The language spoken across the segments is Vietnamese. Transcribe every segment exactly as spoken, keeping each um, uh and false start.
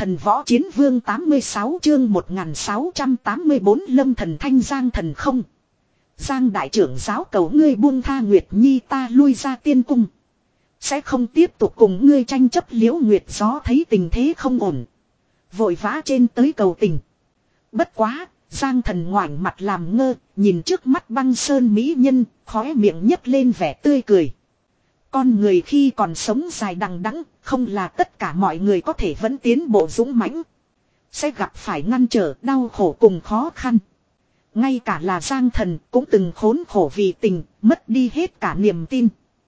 Thần võ chiến vương tám mươi sáu chương một nghìn sáu trăm tám mươi bốn lâm thần thanh Giang thần không. Giang đại trưởng giáo cầu ngươi buông tha Nguyệt Nhi ta lui ra tiên cung. Sẽ không tiếp tục cùng ngươi tranh chấp Liễu Nguyệt Gió thấy tình thế không ổn. Vội vã trên tới cầu tình. Bất quá, Giang thần ngoảnh mặt làm ngơ, nhìn trước mắt băng sơn mỹ nhân, khóe miệng nhếch lên vẻ tươi cười. Con người khi còn sống dài đằng đẵng, không là tất cả mọi người có thể vẫn tiến bộ dũng mãnh. Sẽ gặp phải ngăn trở đau khổ cùng khó khăn. Ngay cả là Giang thần cũng từng khốn khổ vì tình, mất đi hết cả niềm tin.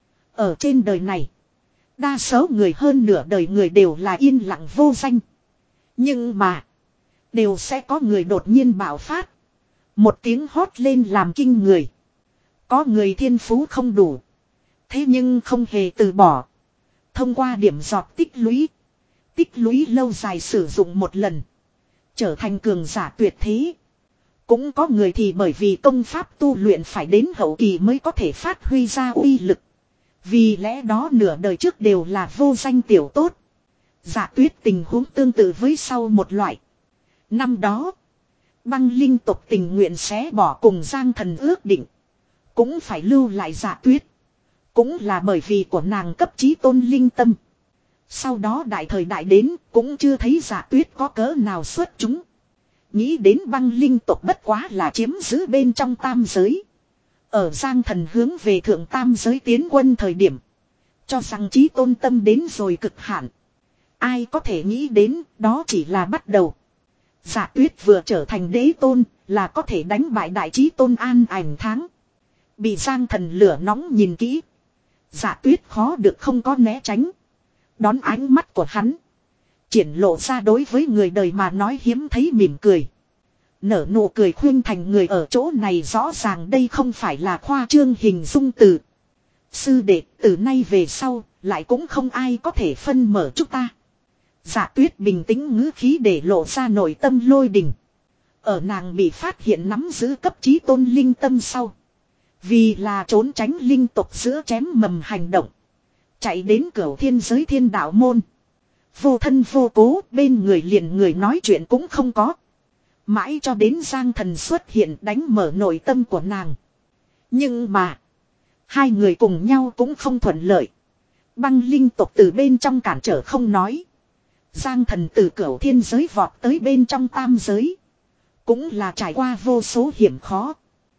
Ở trên đời này, đa số người hơn nửa đời người đều là yên lặng vô danh. Nhưng mà, đều sẽ có người đột nhiên bạo phát. Một tiếng hót lên làm kinh người. Có người thiên phú không đủ. Thế nhưng không hề từ bỏ. Thông qua điểm giọt tích lũy. Tích lũy lâu dài sử dụng một lần. Trở thành cường giả tuyệt thế. Cũng có người thì bởi vì công pháp tu luyện phải đến hậu kỳ mới có thể phát huy ra uy lực. Vì lẽ đó nửa đời trước đều là vô danh tiểu tốt. Giả Tuyết tình huống tương tự với sau một loại. Năm đó, băng linh tộc tình nguyện xé bỏ cùng Giang thần ước định. Cũng phải lưu lại Giả Tuyết. Cũng là bởi vì của nàng cấp chí tôn linh tâm. Sau đó đại thời đại đến cũng chưa thấy Giả Tuyết có cỡ nào xuất chúng. Nghĩ đến băng linh tộc bất quá là chiếm giữ bên trong tam giới. Ở Giang thần hướng về thượng tam giới tiến quân thời điểm. Cho rằng chí tôn tâm đến rồi cực hạn. Ai có thể nghĩ đến đó chỉ là bắt đầu. Giả Tuyết vừa trở thành đế tôn là có thể đánh bại đại chí tôn an ảnh tháng. Bị Giang thần lửa nóng nhìn kỹ. Giả Tuyết khó được không có né tránh. Đón ánh mắt của hắn. Triển lộ ra đối với người đời mà nói hiếm thấy mỉm cười. Nở nụ cười khuyên thành người ở chỗ này rõ ràng đây không phải là khoa trương hình dung từ. Sư đệ từ nay về sau lại cũng không ai có thể phân mở chúng ta. Giả Tuyết bình tĩnh ngữ khí để lộ ra nội tâm lôi đình. Ở nàng bị phát hiện nắm giữ cấp chí tôn linh tâm sau. Vì là trốn tránh linh tộc giữa chém mầm hành động. Chạy đến cửu thiên giới thiên đạo môn. Vô thân vô cố bên người liền người nói chuyện cũng không có. Mãi cho đến Giang thần xuất hiện đánh mở nội tâm của nàng. Nhưng mà. Hai người cùng nhau cũng không thuận lợi. Băng linh tộc từ bên trong cản trở không nói. Giang thần từ cửu thiên giới vọt tới bên trong tam giới. Cũng là trải qua vô số hiểm khó.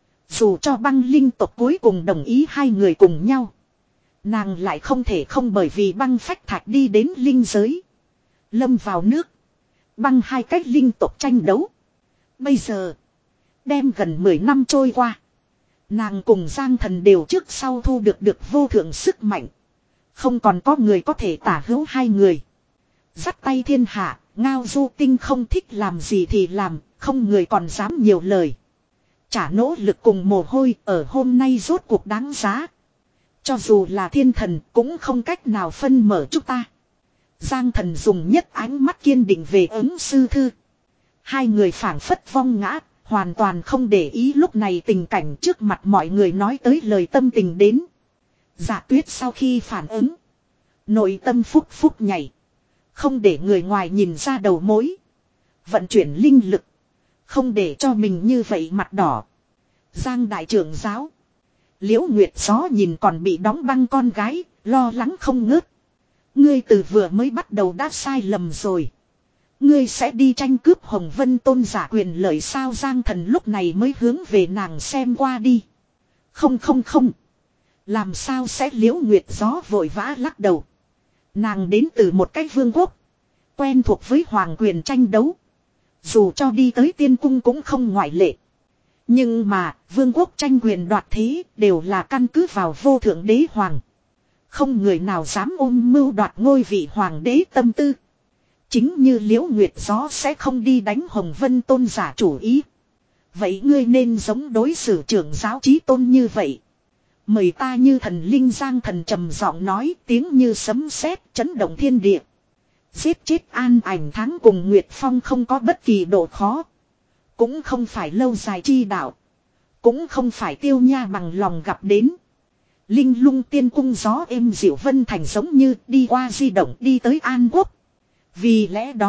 Dù cho băng linh tộc cuối cùng đồng ý hai người cùng nhau. Nàng lại không thể không bởi vì băng phách thạch đi đến linh giới. Lâm vào nước. Băng hai cách linh tộc tranh đấu. Bây giờ. Đem gần mười năm trôi qua. Nàng cùng Giang thần đều trước sau thu được được vô thượng sức mạnh. Không còn có người có thể tả hữu hai người. Dắt tay thiên hạ, Ngao Du Tinh không thích làm gì thì làm, không người còn dám nhiều lời. Trả nỗ lực cùng mồ hôi ở hôm nay rốt cuộc đáng giá. Cho dù là thiên thần cũng không cách nào phân mở chúng ta. Giang thần dùng nhất ánh mắt kiên định về ứng sư thư. Hai người phảng phất vong ngã, hoàn toàn không để ý lúc này tình cảnh trước mặt mọi người nói tới lời tâm tình đến. Giả Tuyết sau khi phản ứng. Nội tâm phúc phúc nhảy. Không để người ngoài nhìn ra đầu mối. Vận chuyển linh lực. Không để cho mình như vậy mặt đỏ. Giang đại trưởng giáo. Liễu Nguyệt Gió nhìn còn bị đóng băng con gái. Lo lắng không ngớt. Ngươi từ vừa mới bắt đầu đã sai lầm rồi. Ngươi sẽ đi tranh cướp Hồng Vân Tôn giả quyền lợi sao Giang thần lúc này mới hướng về nàng xem qua đi. Không không không. Làm sao sẽ Liễu Nguyệt Gió vội vã lắc đầu. Nàng đến từ một cái vương quốc. Quen thuộc với hoàng quyền tranh đấu. Dù cho đi tới tiên cung cũng không ngoại lệ. Nhưng mà vương quốc tranh quyền đoạt thế đều là căn cứ vào vô thượng đế hoàng. Không người nào dám ôm mưu đoạt ngôi vị hoàng đế tâm tư. Chính như Liễu Nguyệt Gió sẽ không đi đánh Hồng Vân Tôn giả chủ ý. Vậy ngươi nên giống đối xử trưởng giáo chí tôn như vậy. Mời ta như thần linh Giang thần trầm giọng nói tiếng như sấm sét chấn động thiên địa. Giết chết an ảnh tháng cùng Nguyệt Phong không có bất kỳ độ khó. Cũng không phải lâu dài chi đạo. Cũng không phải tiêu nha bằng lòng gặp đến. Linh lung tiên cung gió êm dịu vân thành giống như đi qua di động đi tới An Quốc. Vì lẽ đó,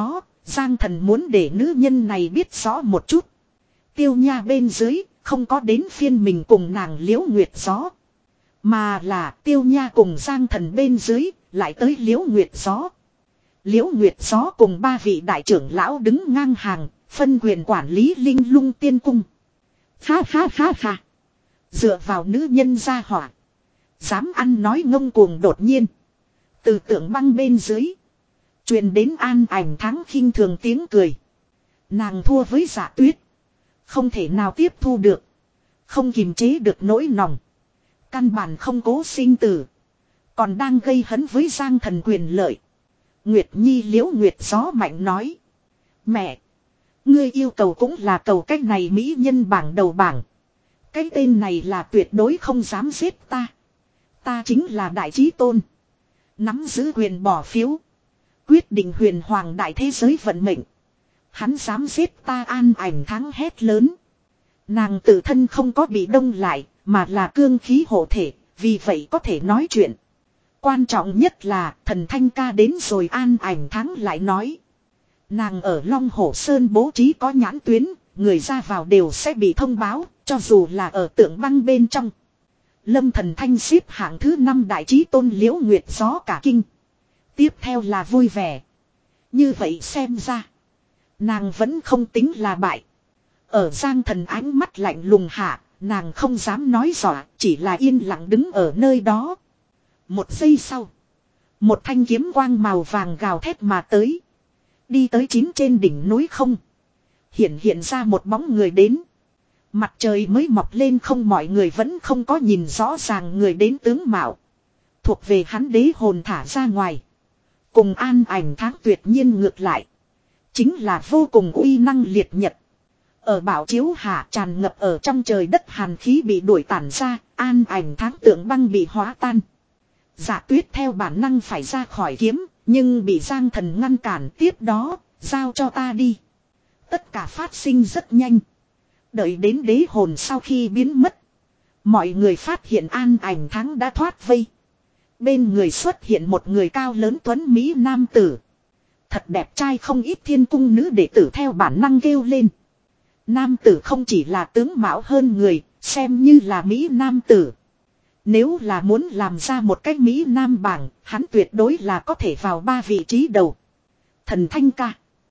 Giang Thần muốn để nữ nhân này biết rõ một chút. Tiêu Nha bên dưới, không có đến phiên mình cùng nàng Liễu Nguyệt Gió. Mà là Tiêu Nha cùng Giang Thần bên dưới, lại tới Liễu Nguyệt Gió. Liễu Nguyệt Gió cùng ba vị đại trưởng lão đứng ngang hàng, phân quyền quản lý Linh Lung Tiên Cung. Ha ha ha ha. Dựa vào nữ nhân gia hỏa. Dám ăn nói ngông cuồng đột nhiên. Từ tượng băng bên dưới. Truyền đến An Ảnh Thắng khinh thường tiếng cười. Nàng thua với Dạ Tuyết. Không thể nào tiếp thu được. Không kiềm chế được nỗi lòng. Căn bản không cố sinh tử. Còn đang gây hấn với Giang Thần quyền lợi. Nguyệt Nhi Liễu Nguyệt Gió mạnh nói. Mẹ. Ngươi yêu cầu cũng là cầu cách này mỹ nhân bảng đầu bảng. Cái tên này là tuyệt đối không dám giết ta. Ta chính là Đại Chí Tôn. Nắm giữ quyền bỏ phiếu. Quyết định huyền hoàng đại thế giới vận mệnh. Hắn dám giết ta. An Ảnh Thắng hét lớn. Nàng tự thân không có bị đông lại, mà là cương khí hộ thể, vì vậy có thể nói chuyện. Quan trọng nhất là thần Thanh ca đến rồi. An Ảnh Thắng lại nói. Nàng ở Long Hổ Sơn bố trí có nhãn tuyến, người ra vào đều sẽ bị thông báo, cho dù là ở tượng băng bên trong. Lâm Thần Thanh xếp hạng thứ năm Đại Chí Tôn Liễu Nguyệt Gió cả kinh. Tiếp theo là vui vẻ. Như vậy xem ra, nàng vẫn không tính là bại. Ở Giang Thần ánh mắt lạnh lùng hạ, nàng không dám nói dọa, chỉ là yên lặng đứng ở nơi đó. Một giây sau, một thanh kiếm quang màu vàng gào thét mà tới. Đi tới chín trên đỉnh núi không. Hiện hiện ra một bóng người đến. Mặt trời mới mọc lên không, mọi người vẫn không có nhìn rõ ràng người đến tướng mạo. Thuộc về hắn đế hồn thả ra ngoài. Cùng An Ảnh Thắng tuyệt nhiên ngược lại. Chính là vô cùng uy năng liệt nhật. Ở bảo chiếu hạ tràn ngập ở trong trời đất hàn khí bị đuổi tản ra. An Ảnh Thắng tượng băng bị hóa tan. Dạ Tuyết theo bản năng phải ra khỏi kiếm. Nhưng bị Giang Thần ngăn cản. Tiếp đó, giao cho ta đi. Tất cả phát sinh rất nhanh. Đợi đến đế hồn sau khi biến mất. Mọi người phát hiện An Ảnh Thắng đã thoát vây. Bên người xuất hiện một người cao lớn tuấn Mỹ nam tử. Thật đẹp trai, không ít thiên cung nữ đệ tử theo bản năng kêu lên. Nam tử không chỉ là tướng mạo hơn người, xem như là Mỹ nam tử. Nếu là muốn làm ra một cách Mỹ nam bảng, hắn tuyệt đối là có thể vào ba vị trí đầu. Thần Thanh ca.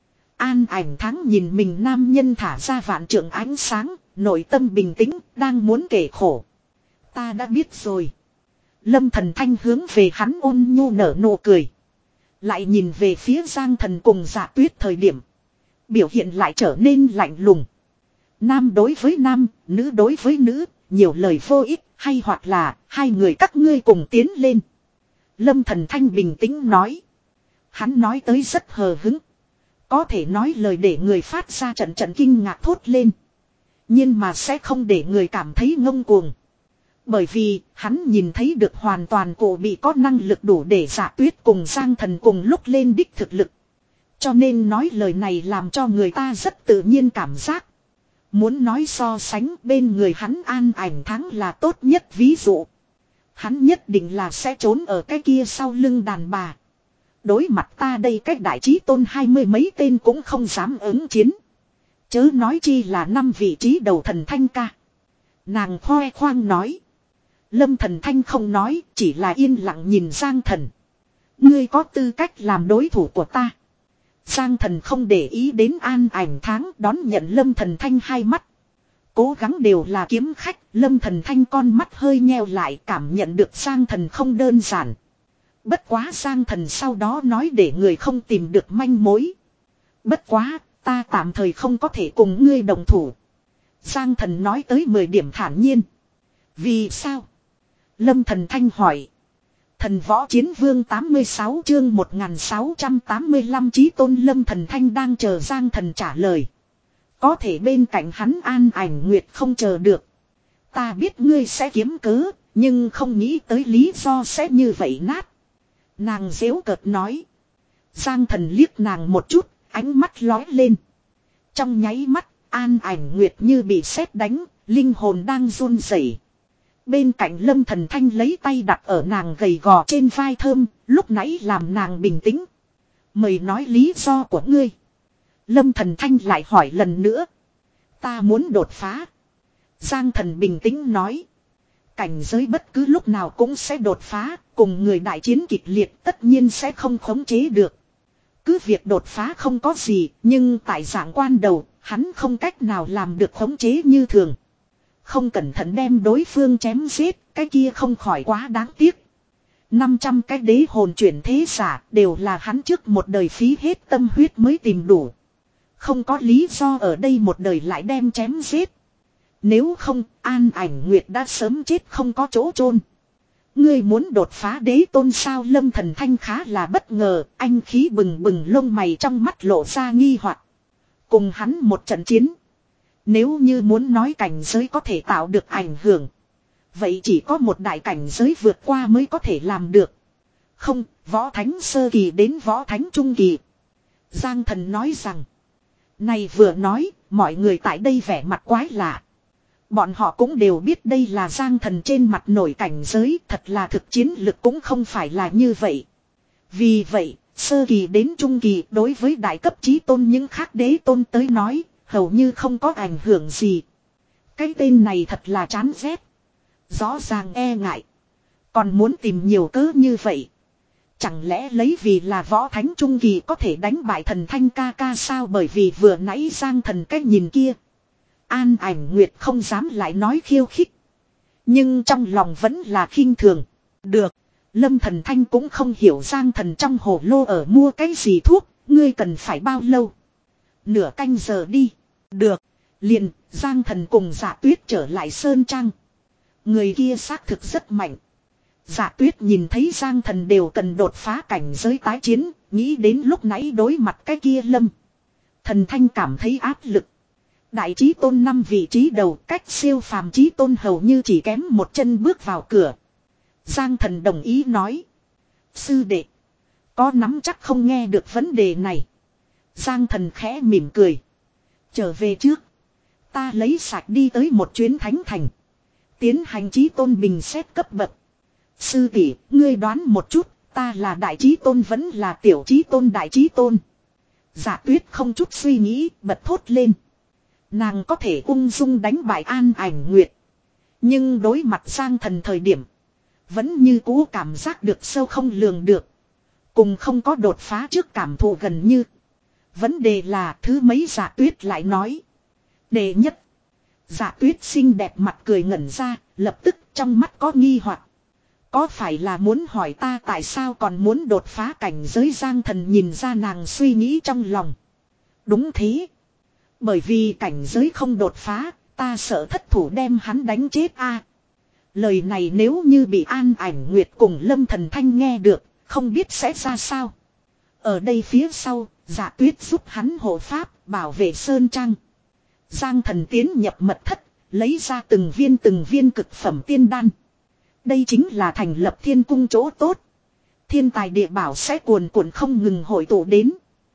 An Ảnh Thắng nhìn mình nam nhân thả ra vạn trượng ánh sáng, nội tâm bình tĩnh, đang muốn kể khổ. Ta đã biết rồi. Lâm Thần Thanh hướng về hắn ôn nhu nở nụ cười. Lại nhìn về phía Giang Thần cùng Dạ Tuyết thời điểm. Biểu hiện lại trở nên lạnh lùng. Nam đối với nam, nữ đối với nữ, nhiều lời vô ích, hay hoặc là hai người các ngươi cùng tiến lên. Lâm Thần Thanh bình tĩnh nói. Hắn nói tới rất hờ hứng. Có thể nói lời để người phát ra trận trận kinh ngạc thốt lên. Nhưng mà sẽ không để người cảm thấy ngông cuồng. Bởi vì hắn nhìn thấy được hoàn toàn cổ bị có năng lực đủ để Dạ Tuyết cùng Giang Thần cùng lúc lên đích thực lực. Cho nên nói lời này làm cho người ta rất tự nhiên cảm giác. Muốn nói so sánh, bên người hắn An Ảnh Thắng là tốt nhất ví dụ. Hắn nhất định là sẽ trốn ở cái kia sau lưng đàn bà. Đối mặt ta đây cách Đại Chí Tôn hai mươi mấy tên cũng không dám ứng chiến. Chớ nói chi là năm vị trí đầu Thần Thanh ca. Nàng khoe khoang nói. Lâm Thần Thanh không nói, chỉ là yên lặng nhìn Giang Thần. Ngươi có tư cách làm đối thủ của ta. Giang Thần không để ý đến An Ảnh Thắng, đón nhận Lâm Thần Thanh hai mắt. Cố gắng đều là kiếm khách, Lâm Thần Thanh con mắt hơi nheo lại, cảm nhận được Giang Thần không đơn giản. Bất quá Giang Thần sau đó nói để người không tìm được manh mối. Bất quá, ta tạm thời không có thể cùng ngươi đồng thủ. Giang Thần nói tới mười điểm thản nhiên. Vì sao? Lâm Thần Thanh hỏi. Thần Võ Chiến Vương tám mươi sáu chương một nghìn sáu trăm tám mươi lăm Chí Tôn. Lâm Thần Thanh đang chờ Giang Thần trả lời. Có thể bên cạnh hắn An Ảnh Nguyệt không chờ được. Ta biết ngươi sẽ kiếm cớ, nhưng không nghĩ tới lý do sẽ như vậy nát. Nàng giễu cợt nói. Giang Thần liếc nàng một chút, ánh mắt lói lên. Trong nháy mắt, An Ảnh Nguyệt như bị sét đánh, linh hồn đang run rẩy. Bên cạnh Lâm Thần Thanh lấy tay đặt ở nàng gầy gò trên vai thơm, lúc nãy làm nàng bình tĩnh. Mời nói lý do của ngươi. Lâm Thần Thanh lại hỏi lần nữa. Ta muốn đột phá. Giang Thần bình tĩnh nói. Cảnh giới bất cứ lúc nào cũng sẽ đột phá, cùng người đại chiến kịch liệt tất nhiên sẽ không khống chế được. Cứ việc đột phá không có gì, nhưng tại dạng quan đầu, hắn không cách nào làm được khống chế như thường. Không cẩn thận đem đối phương chém giết, cái kia không khỏi quá đáng tiếc. năm trăm cái đế hồn chuyển thế giả đều là hắn trước một đời phí hết tâm huyết mới tìm đủ. Không có lý do ở đây một đời lại đem chém giết. Nếu không, An Ảnh Nguyệt đã sớm chết không có chỗ chôn. Ngươi muốn đột phá đế tôn sao? Lâm Thần Thanh khá là bất ngờ, anh khí bừng bừng lông mày trong mắt lộ ra nghi hoặc. Cùng hắn một trận chiến. Nếu như muốn nói cảnh giới có thể tạo được ảnh hưởng. Vậy chỉ có một đại cảnh giới vượt qua mới có thể làm được. Không, võ thánh sơ kỳ đến võ thánh trung kỳ. Giang Thần nói rằng. Này vừa nói, mọi người tại đây vẻ mặt quái lạ. Bọn họ cũng đều biết đây là Giang Thần trên mặt nổi cảnh giới, thật là thực chiến lực cũng không phải là như vậy. Vì vậy, sơ kỳ đến trung kỳ đối với đại cấp chí tôn những khác đế tôn tới nói, hầu như không có ảnh hưởng gì. Cái tên này thật là chán ghét. Rõ ràng e ngại. Còn muốn tìm nhiều cớ như vậy. Chẳng lẽ lấy vì là võ thánh trung kỳ có thể đánh bại Thần Thanh ca ca sao? Bởi vì vừa nãy Giang Thần cách nhìn kia. An Ảnh Nguyệt không dám lại nói khiêu khích. Nhưng trong lòng vẫn là khinh thường. Được. Lâm Thần Thanh cũng không hiểu Giang Thần trong hồ lô ở mua cái gì thuốc. Ngươi cần phải bao lâu? Nửa canh giờ đi. Được. Liền Giang Thần cùng Dạ Tuyết trở lại Sơn Trang. Người kia xác thực rất mạnh. Dạ Tuyết nhìn thấy Giang Thần đều cần đột phá cảnh giới tái chiến. Nghĩ đến lúc nãy đối mặt cái kia Lâm Thần Thanh cảm thấy áp lực. Đại chí tôn năm vị trí đầu, cách siêu phàm chí tôn hầu như chỉ kém một chân bước vào cửa. Giang Thần đồng ý nói. Sư đệ. Có nắm chắc không? Nghe được vấn đề này. Giang Thần khẽ mỉm cười. Trở về trước. Ta lấy sạch đi tới một chuyến thánh thành. Tiến hành chí tôn bình xét cấp bậc. Sư tỷ, ngươi đoán một chút. Ta là đại chí tôn vẫn là tiểu chí tôn? Đại chí tôn. Dạ Tuyết không chút suy nghĩ, bật thốt lên. Nàng có thể ung dung đánh bại An Ảnh Nguyệt. Nhưng đối mặt Giang Thần thời điểm. Vẫn như cũ cảm giác được sâu không lường được. Cùng không có đột phá trước cảm thụ gần như. Vấn đề là thứ mấy? Dạ Tuyết lại nói. Đệ nhất. Dạ Tuyết xinh đẹp mặt cười ngẩn ra. Lập tức trong mắt có nghi hoặc. Có phải là muốn hỏi ta tại sao còn muốn đột phá cảnh giới? Giang Thần nhìn ra nàng suy nghĩ trong lòng. Đúng thế. Bởi vì cảnh giới không đột phá, ta sợ thất thủ đem hắn đánh chết a. Lời này nếu như bị An Ảnh Nguyệt cùng Lâm Thần Thanh nghe được, không biết sẽ ra sao. Ở đây phía sau, Dạ Tuyết giúp hắn hộ pháp, bảo vệ Sơn Trang. Giang Thần tiến nhập mật thất, lấy ra từng viên từng viên cực phẩm tiên đan. Đây chính là thành lập thiên cung chỗ tốt. Thiên tài địa bảo sẽ cuồn cuộn không ngừng hội tụ đến.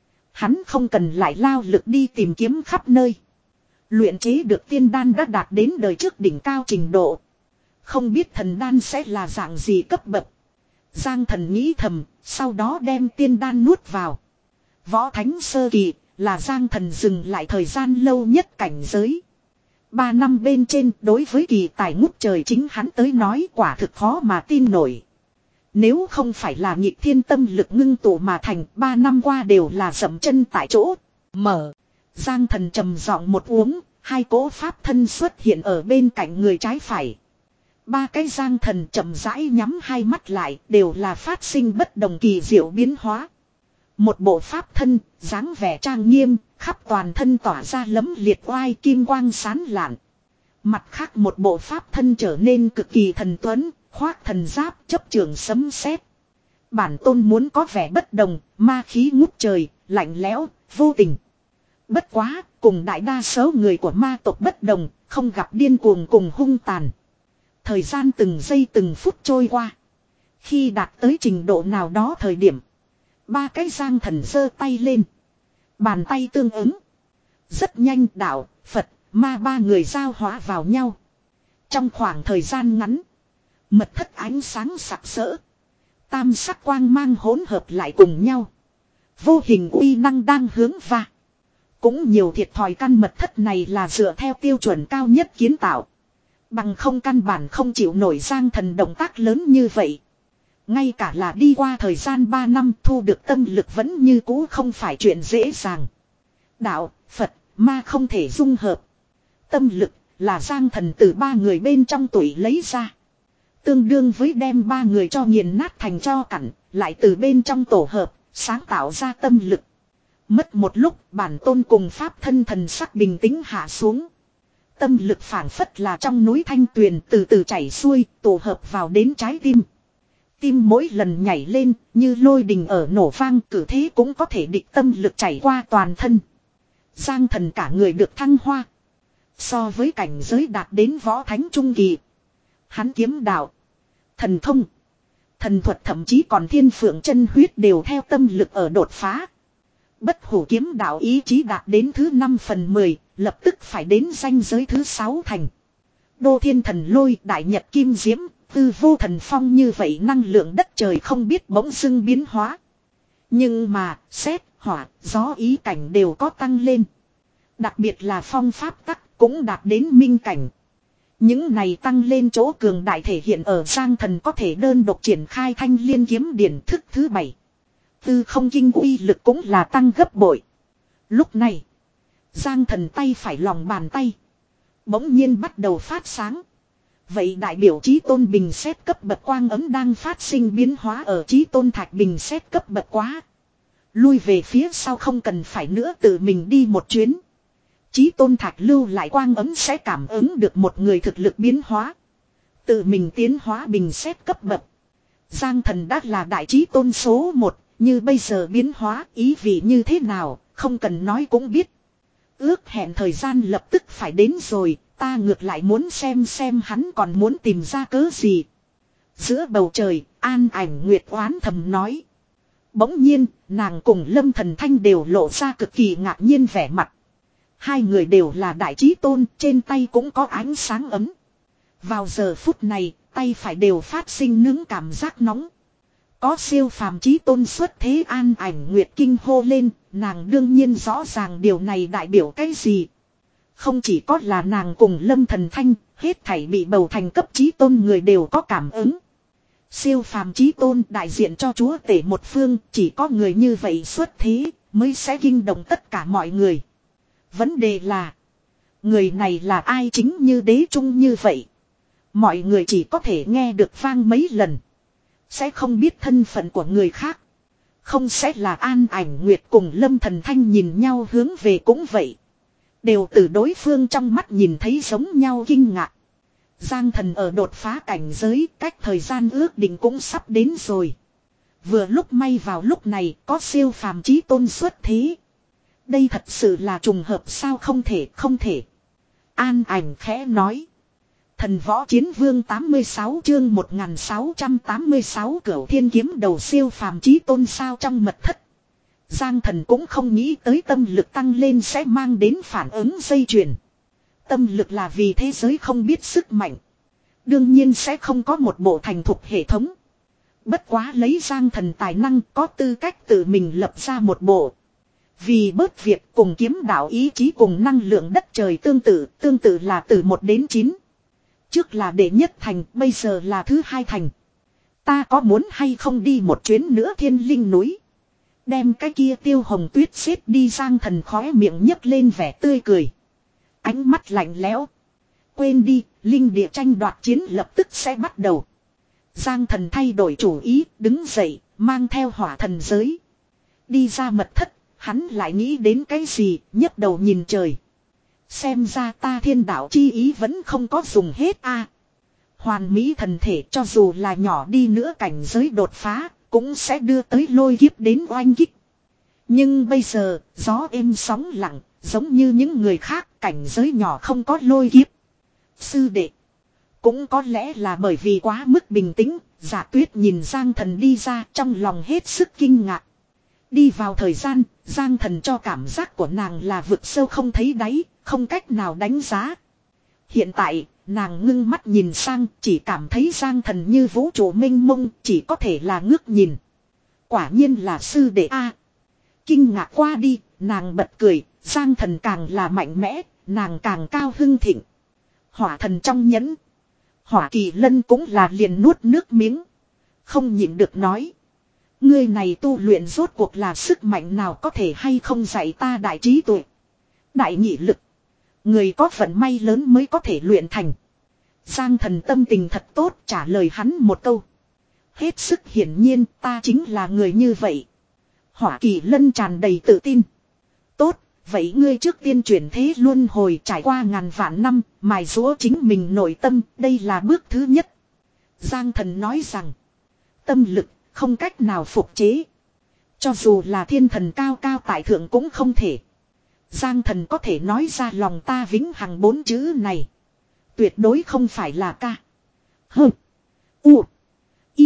Hắn không cần lại lao lực đi tìm kiếm khắp nơi. Luyện chế được tiên đan đã đạt đến đời trước đỉnh cao trình độ. Không biết thần đan sẽ là dạng gì cấp bậc. Giang Thần nghĩ thầm, sau đó đem tiên đan nuốt vào. Võ thánh sơ kỳ là Giang Thần dừng lại thời gian lâu nhất cảnh giới. Ba năm bên trên đối với kỳ tài ngút trời chính hắn tới nói quả thực khó mà tin nổi. Nếu không phải là nhịp thiên tâm lực ngưng tụ mà thành, ba năm qua đều là dậm chân tại chỗ. Mở. Giang Thần trầm giọng một uống, hai cỗ pháp thân xuất hiện ở bên cạnh người trái phải. Ba cái Giang Thần chậm rãi nhắm hai mắt lại, đều là phát sinh bất đồng kỳ diệu biến hóa. Một bộ pháp thân, dáng vẻ trang nghiêm, khắp toàn thân tỏa ra lấm liệt oai kim quang sán lạn. Mặt khác một bộ pháp thân trở nên cực kỳ thần tuấn, khoác thần giáp chấp trường sấm sét. Bản tôn muốn có vẻ bất đồng, ma khí ngút trời, lạnh lẽo, vô tình. Bất quá, cùng đại đa số người của ma tộc bất đồng, không gặp điên cuồng cùng hung tàn. Thời gian từng giây từng phút trôi qua. Khi đạt tới trình độ nào đó thời điểm, ba cái Giang Thần giơ tay lên. Bàn tay tương ứng. Rất nhanh đạo, Phật, ma ba người giao hóa vào nhau. Trong khoảng thời gian ngắn, mật thất ánh sáng sặc sỡ. Tam sắc quang mang hỗn hợp lại cùng nhau. Vô hình uy năng đang hướng va Cũng nhiều thiệt thòi căn mật thất này là dựa theo tiêu chuẩn cao nhất kiến tạo. Bằng không căn bản không chịu nổi Giang Thần động tác lớn như vậy. Ngay cả là đi qua thời gian ba năm thu được tâm lực vẫn như cũ không phải chuyện dễ dàng. Đạo, Phật, ma không thể dung hợp. Tâm lực là Giang Thần từ ba người bên trong tuổi lấy ra. Tương đương với đem ba người cho nghiền nát thành cho cặn, lại từ bên trong tổ hợp, sáng tạo ra tâm lực. Mất một lúc bản tôn cùng pháp thân thần sắc bình tĩnh hạ xuống. Tâm lực phảng phất là trong núi thanh tuyền từ từ chảy xuôi, tổ hợp vào đến trái tim. Tim mỗi lần nhảy lên như lôi đình ở nổ vang, cử thế cũng có thể địch tâm lực chảy qua toàn thân. Giang Thần cả người được thăng hoa. So với cảnh giới đạt đến võ thánh trung kỳ. Hắn kiếm đạo, thần thông, thần thuật thậm chí còn thiên phượng chân huyết đều theo tâm lực ở đột phá. Bất hủ kiếm đạo ý chí đạt đến thứ năm phần mười, lập tức phải đến ranh giới thứ sáu thành. Đô thiên thần lôi, đại nhật kim diễm, tư vô thần phong như vậy năng lượng đất trời không biết bỗng dưng biến hóa. Nhưng mà, sét, hỏa, gió ý cảnh đều có tăng lên. Đặc biệt là phong pháp tắc cũng đạt đến minh cảnh. Những này tăng lên chỗ cường đại thể hiện ở Giang Thần có thể đơn độc triển khai thanh liên kiếm điển thức thứ bảy. Tư không kinh uy lực cũng là tăng gấp bội. Lúc này, Giang Thần tay phải lòng bàn tay bỗng nhiên bắt đầu phát sáng. Vậy đại biểu chí tôn bình xét cấp bậc quang ấm đang phát sinh biến hóa ở chí tôn thạch bình xét cấp bậc quá. Lui về phía sau không cần phải nữa tự mình đi một chuyến. Chí tôn thạch lưu lại quang ấm sẽ cảm ứng được một người thực lực biến hóa. Tự mình tiến hóa bình xét cấp bậc. Giang Thần đã là đại chí tôn số một, như bây giờ biến hóa ý vị như thế nào, không cần nói cũng biết. Ước hẹn thời gian lập tức phải đến rồi, ta ngược lại muốn xem xem hắn còn muốn tìm ra cớ gì. Giữa bầu trời, An Ảnh Nguyệt oán thầm nói. Bỗng nhiên, nàng cùng Lâm Thần Thanh đều lộ ra cực kỳ ngạc nhiên vẻ mặt. Hai người đều là đại chí tôn, trên tay cũng có ánh sáng ấm. Vào giờ phút này, tay phải đều phát sinh nướng cảm giác nóng. Có siêu phàm chí tôn xuất thế. An Ảnh Nguyệt kinh hô lên, nàng đương nhiên rõ ràng điều này đại biểu cái gì. Không chỉ có là nàng cùng Lâm Thần Thanh, hết thảy bị bầu thành cấp chí tôn người đều có cảm ứng. Siêu phàm chí tôn đại diện cho chúa tể một phương, chỉ có người như vậy xuất thế, mới sẽ kinh động tất cả mọi người. Vấn đề là, người này là ai? Chính như đế trung như vậy. Mọi người chỉ có thể nghe được vang mấy lần. Sẽ không biết thân phận của người khác. Không sẽ là An Ảnh Nguyệt cùng Lâm Thần Thanh nhìn nhau hướng về cũng vậy. Đều từ đối phương trong mắt nhìn thấy giống nhau kinh ngạc. Giang Thần ở đột phá cảnh giới, cách thời gian ước định cũng sắp đến rồi. Vừa lúc may vào lúc này có siêu phàm chí tôn xuất thế. Đây thật sự là trùng hợp sao? Không thể, không thể. An Ảnh khẽ nói. Thần võ chiến vương tám mươi sáu chương một nghìn sáu trăm tám mươi sáu Cửu Thiên kiếm đầu siêu phàm chí tôn sao? Trong mật thất, Giang Thần cũng không nghĩ tới tâm lực tăng lên sẽ mang đến phản ứng dây chuyền. Tâm lực là vì thế giới không biết sức mạnh. Đương nhiên sẽ không có một bộ thành thục hệ thống. Bất quá lấy Giang Thần tài năng có tư cách tự mình lập ra một bộ. Vì bớt việc cùng kiếm đạo ý chí cùng năng lượng đất trời tương tự, tương tự là từ một đến chín. Trước là đệ nhất thành, bây giờ là thứ hai thành. Ta có muốn hay không đi một chuyến nữa Thiên Linh núi? Đem cái kia Tiêu Hồng Tuyết xếp đi. Giang Thần khóe miệng nhấc lên vẻ tươi cười. Ánh mắt lạnh lẽo. Quên đi, linh địa tranh đoạt chiến lập tức sẽ bắt đầu. Giang Thần thay đổi chủ ý, đứng dậy, mang theo hỏa thần giới. Đi ra mật thất, hắn lại nghĩ đến cái gì, nhấc đầu nhìn trời. Xem ra ta thiên đạo chi ý vẫn không có dùng hết a. Hoàn mỹ thần thể cho dù là nhỏ đi nữa cảnh giới đột phá, cũng sẽ đưa tới lôi kiếp đến oanh kích. Nhưng bây giờ, gió êm sóng lặng, giống như những người khác, cảnh giới nhỏ không có lôi kiếp. Sư đệ. Cũng có lẽ là bởi vì quá mức bình tĩnh, Dạ Tuyết nhìn Giang Thần đi ra trong lòng hết sức kinh ngạc. Đi vào thời gian, Giang Thần cho cảm giác của nàng là vực sâu không thấy đáy, không cách nào đánh giá. Hiện tại, nàng ngưng mắt nhìn sang, chỉ cảm thấy Giang Thần như vũ trụ mênh mông, chỉ có thể là ngước nhìn. Quả nhiên là sư đệ A. Kinh ngạc qua đi, nàng bật cười, Giang thần càng là mạnh mẽ, nàng càng cao hưng thịnh. Hỏa thần trong nhẫn. Hỏa Kỳ Lân cũng là liền nuốt nước miếng. Không nhịn được nói. Ngươi này tu luyện rốt cuộc là sức mạnh nào có thể hay không dạy ta đại trí tuệ. Đại nghị lực. Người có vận may lớn mới có thể luyện thành. Giang thần tâm tình thật tốt trả lời hắn một câu. Hết sức hiển nhiên ta chính là người như vậy. Hỏa Kỳ Lân tràn đầy tự tin. Tốt, vậy ngươi trước tiên chuyển thế luân hồi trải qua ngàn vạn năm, mài giũa chính mình nội tâm, đây là bước thứ nhất. Giang thần nói rằng, tâm lực không cách nào phục chế. Cho dù là thiên thần cao cao tại thượng cũng không thể. Giang thần có thể nói ra lòng ta vĩnh hằng bốn chữ này. Tuyệt đối không phải là ca. Hơ. U. I.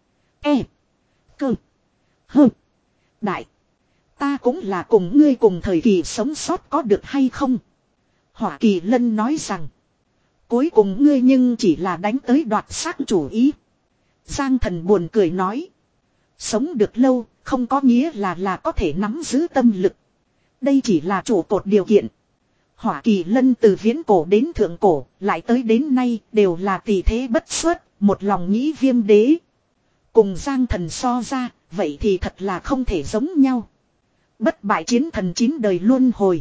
E. Cơ. Hơ. Đại. Ta cũng là cùng ngươi cùng thời kỳ sống sót có được hay không? Hỏa Kỳ Lân nói rằng. Cuối cùng ngươi nhưng chỉ là đánh tới đoạt xác chủ ý. Giang thần buồn cười nói. Sống được lâu không có nghĩa là là có thể nắm giữ tâm lực. Đây chỉ là trụ cột điều kiện. Hỏa Kỳ Lân từ viễn cổ đến thượng cổ, lại tới đến nay đều là tỷ thế bất xuất, một lòng nghĩ viêm đế. Cùng Giang thần so ra, vậy thì thật là không thể giống nhau. Bất bại chiến thần chín đời luân hồi.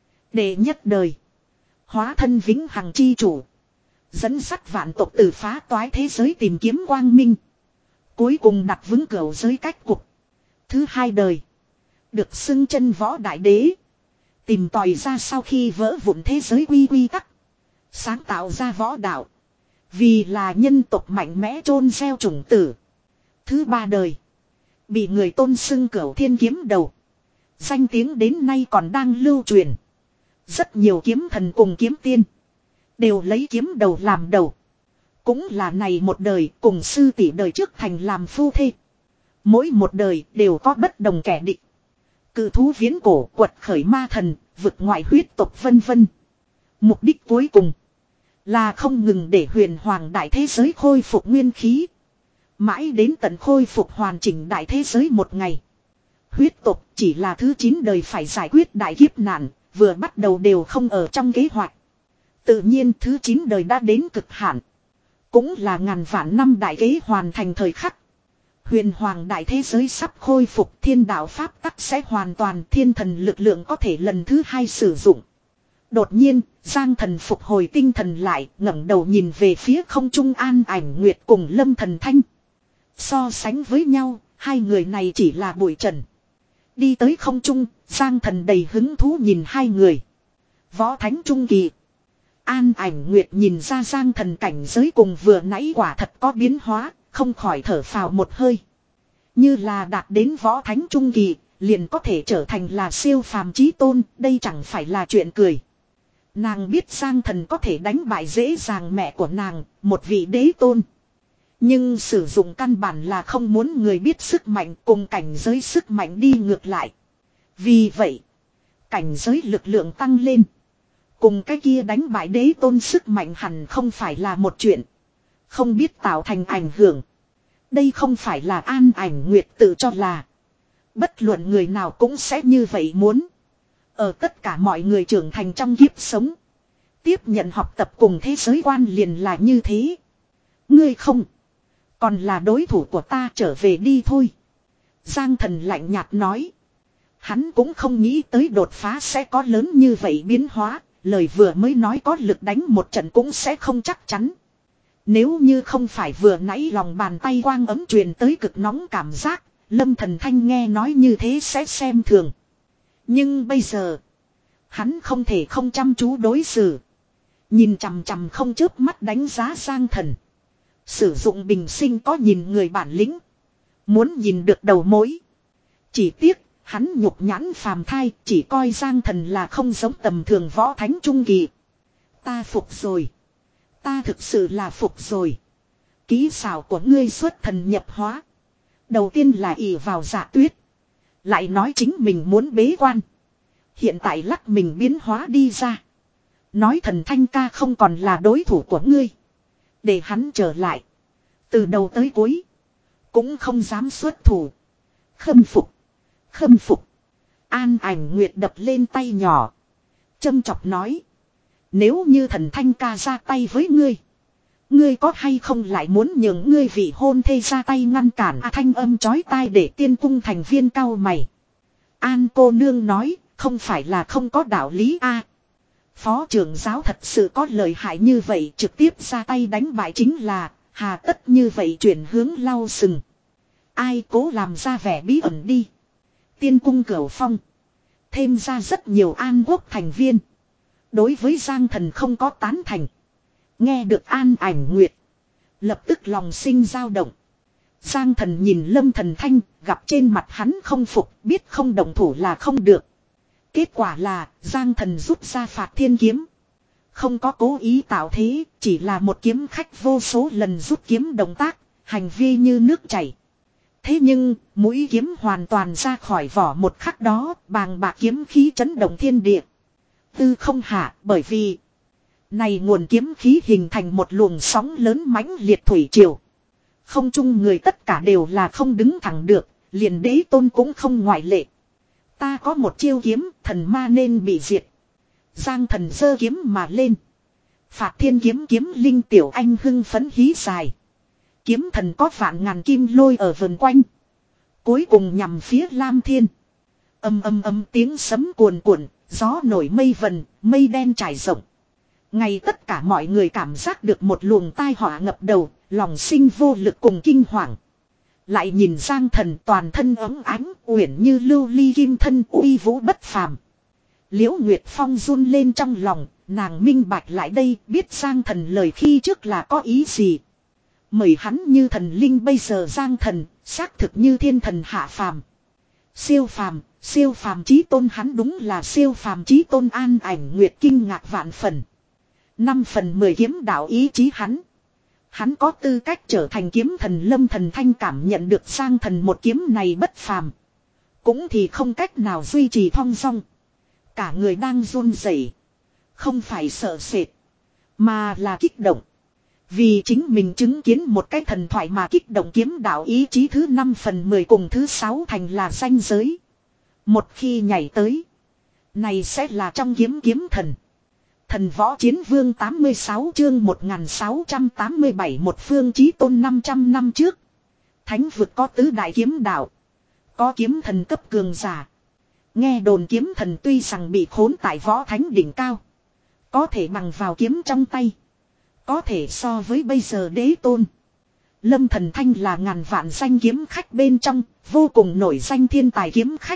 Đệ nhất đời. Hóa thân vĩnh hằng chi chủ. Dẫn sắt vạn tộc từ phá toái thế giới tìm kiếm quang minh. Cuối cùng đặt vững cửu giới cách cục. Thứ hai đời. Được xưng chân võ đại đế. Tìm tòi ra sau khi vỡ vụn thế giới quy quy tắc. Sáng tạo ra võ đạo. Vì là nhân tộc mạnh mẽ chôn gieo chủng tử. Thứ ba đời. Bị người tôn xưng cửu thiên kiếm đầu. Danh tiếng đến nay còn đang lưu truyền. Rất nhiều kiếm thần cùng kiếm tiên. Đều lấy kiếm đầu làm đầu. Cũng là này một đời cùng sư tỷ đời trước thành làm phu thê. Mỗi một đời đều có bất đồng kẻ địch. Cự thú viễn cổ quật khởi ma thần, vực ngoại huyết tộc vân vân. Mục đích cuối cùng là không ngừng để huyền hoàng đại thế giới khôi phục nguyên khí. Mãi đến tận khôi phục hoàn chỉnh đại thế giới một ngày. Huyết tộc chỉ là thứ chín đời phải giải quyết đại kiếp nạn, vừa bắt đầu đều không ở trong kế hoạch. Tự nhiên thứ chín đời đã đến cực hạn. Cũng là ngàn vạn năm đại kế hoàn thành thời khắc. Huyền hoàng đại thế giới sắp khôi phục, thiên đạo pháp tắc sẽ hoàn toàn, thiên thần lực lượng có thể lần thứ hai sử dụng. Đột nhiên, Giang thần phục hồi tinh thần lại, ngẩng đầu nhìn về phía không trung An Ảnh Nguyệt cùng Lâm Thần Thanh. So sánh với nhau, hai người này chỉ là bụi trần. Đi tới không trung, Giang thần đầy hứng thú nhìn hai người. Võ thánh trung kỳ. An Ảnh Nguyệt nhìn ra Giang thần cảnh giới cùng vừa nãy quả thật có biến hóa, không khỏi thở phào một hơi. Như là đạt đến võ thánh trung kỳ, liền có thể trở thành là siêu phàm chí tôn, đây chẳng phải là chuyện cười. Nàng biết Giang thần có thể đánh bại dễ dàng mẹ của nàng, một vị đế tôn. Nhưng sử dụng căn bản là không muốn người biết sức mạnh cùng cảnh giới sức mạnh đi ngược lại. Vì vậy, cảnh giới lực lượng tăng lên. Cùng cái kia đánh bại đế tôn sức mạnh hẳn không phải là một chuyện. Không biết tạo thành ảnh hưởng. Đây không phải là An Ảnh Nguyệt tự cho là. Bất luận người nào cũng sẽ như vậy muốn. Ở tất cả mọi người trưởng thành trong kiếp sống. Tiếp nhận học tập cùng thế giới quan liền là như thế. Ngươi không. Còn là đối thủ của ta, trở về đi thôi. Giang thần lạnh nhạt nói. Hắn cũng không nghĩ tới đột phá sẽ có lớn như vậy biến hóa. Lời vừa mới nói có lực đánh một trận cũng sẽ không chắc chắn. Nếu như không phải vừa nãy lòng bàn tay quang ấm truyền tới cực nóng cảm giác, Lâm Thần Thanh nghe nói như thế sẽ xem thường. Nhưng bây giờ, hắn không thể không chăm chú đối xử. Nhìn chằm chằm không chớp mắt đánh giá Giang thần. Sử dụng bình sinh có nhìn người bản lĩnh. Muốn nhìn được đầu mối. Chỉ tiếc, hắn nhục nhãn phàm thai, chỉ coi Giang thần là không giống tầm thường võ thánh trung kỳ. Ta phục rồi. Ta thực sự là phục rồi. Kỹ xảo của ngươi xuất thần nhập hóa. Đầu tiên là ỷ vào Dạ Tuyết. Lại nói chính mình muốn bế quan. Hiện tại lắc mình biến hóa đi ra. Nói thần Thanh ca không còn là đối thủ của ngươi. Để hắn trở lại. Từ đầu tới cuối. Cũng không dám xuất thủ. Khâm phục. Khâm phục. An Ảnh Nguyệt đập lên tay nhỏ. Châm chọc nói. Nếu như thần thanh ca ra tay với ngươi. Ngươi có hay không lại muốn nhường ngươi vị hôn thê ra tay ngăn cản à, thanh âm chói tai để tiên cung thành viên cau mày. An cô nương nói, không phải là không có đạo lý a. À, phó trưởng giáo thật sự có lợi hại như vậy, trực tiếp ra tay đánh bại chính là, hà tất như vậy chuyển hướng lau sừng. Ai cố làm ra vẻ bí ẩn đi. Tiên cung Cửu Phong. Thêm ra rất nhiều An Quốc thành viên. Đối với Giang Thần không có tán thành. Nghe được An Ảnh Nguyệt. Lập tức lòng sinh dao động. Giang Thần nhìn Lâm Thần Thanh, gặp trên mặt hắn không phục, biết không động thủ là không được. Kết quả là, Giang Thần rút ra Phạt Thiên Kiếm. Không có cố ý tạo thế, chỉ là một kiếm khách vô số lần rút kiếm động tác, hành vi như nước chảy. Thế nhưng, mũi kiếm hoàn toàn ra khỏi vỏ một khắc đó, bàng bạc kiếm khí chấn động thiên địa. Tư không hạ, bởi vì này nguồn kiếm khí hình thành một luồng sóng lớn mãnh liệt thủy triều. Không chung người tất cả đều là không đứng thẳng được, liền đế tôn cũng không ngoại lệ. Ta có một chiêu kiếm, thần ma nên bị diệt. Giang Thần giơ kiếm mà lên. Phạt Thiên Kiếm kiếm linh tiểu anh hưng phấn hí dài. Kiếm thần có vạn ngàn kim lôi ở vần quanh. Cuối cùng nhằm phía Lam Thiên. Âm âm âm tiếng sấm cuồn cuộn, gió nổi mây vần, mây đen trải rộng. Ngay tất cả mọi người cảm giác được một luồng tai họa ngập đầu, lòng sinh vô lực cùng kinh hoàng. Lại nhìn Giang Thần toàn thân ấm ánh, uyển như lưu ly kim thân uy vũ bất phàm. Liễu Nguyệt Phong run lên trong lòng, nàng minh bạch lại đây, biết Giang Thần lời khi trước là có ý gì. Mời hắn như thần linh, bây giờ Giang Thần, xác thực như thiên thần hạ phàm. Siêu phàm, siêu phàm chí tôn, hắn đúng là siêu phàm chí tôn. An Ảnh Nguyệt kinh ngạc vạn phần. Năm phần mười kiếm đạo ý chí hắn. Hắn có tư cách trở thành kiếm thần. Lâm Thần Thanh cảm nhận được Giang Thần một kiếm này bất phàm. Cũng thì không cách nào duy trì thong dong. Cả người đang run rẩy, không phải sợ sệt, mà là kích động. Vì chính mình chứng kiến một cái thần thoại mà kích động. Kiếm đạo ý chí thứ năm phần mười cùng thứ sáu thành là ranh giới. Một khi nhảy tới, này sẽ là trong kiếm kiếm thần. Thần võ chiến vương tám mươi sáu chương một nghìn sáu trăm tám mươi bảy một phương chí tôn. Năm trăm năm trước, thánh vực có tứ đại kiếm đạo, có kiếm thần cấp cường giả. Nghe đồn kiếm thần tuy rằng bị khốn tại võ thánh đỉnh cao, có thể bằng vào kiếm trong tay, có thể so với bây giờ đế tôn. Lâm Thần Thanh là ngàn vạn danh kiếm khách bên trong vô cùng nổi danh thiên tài kiếm khách.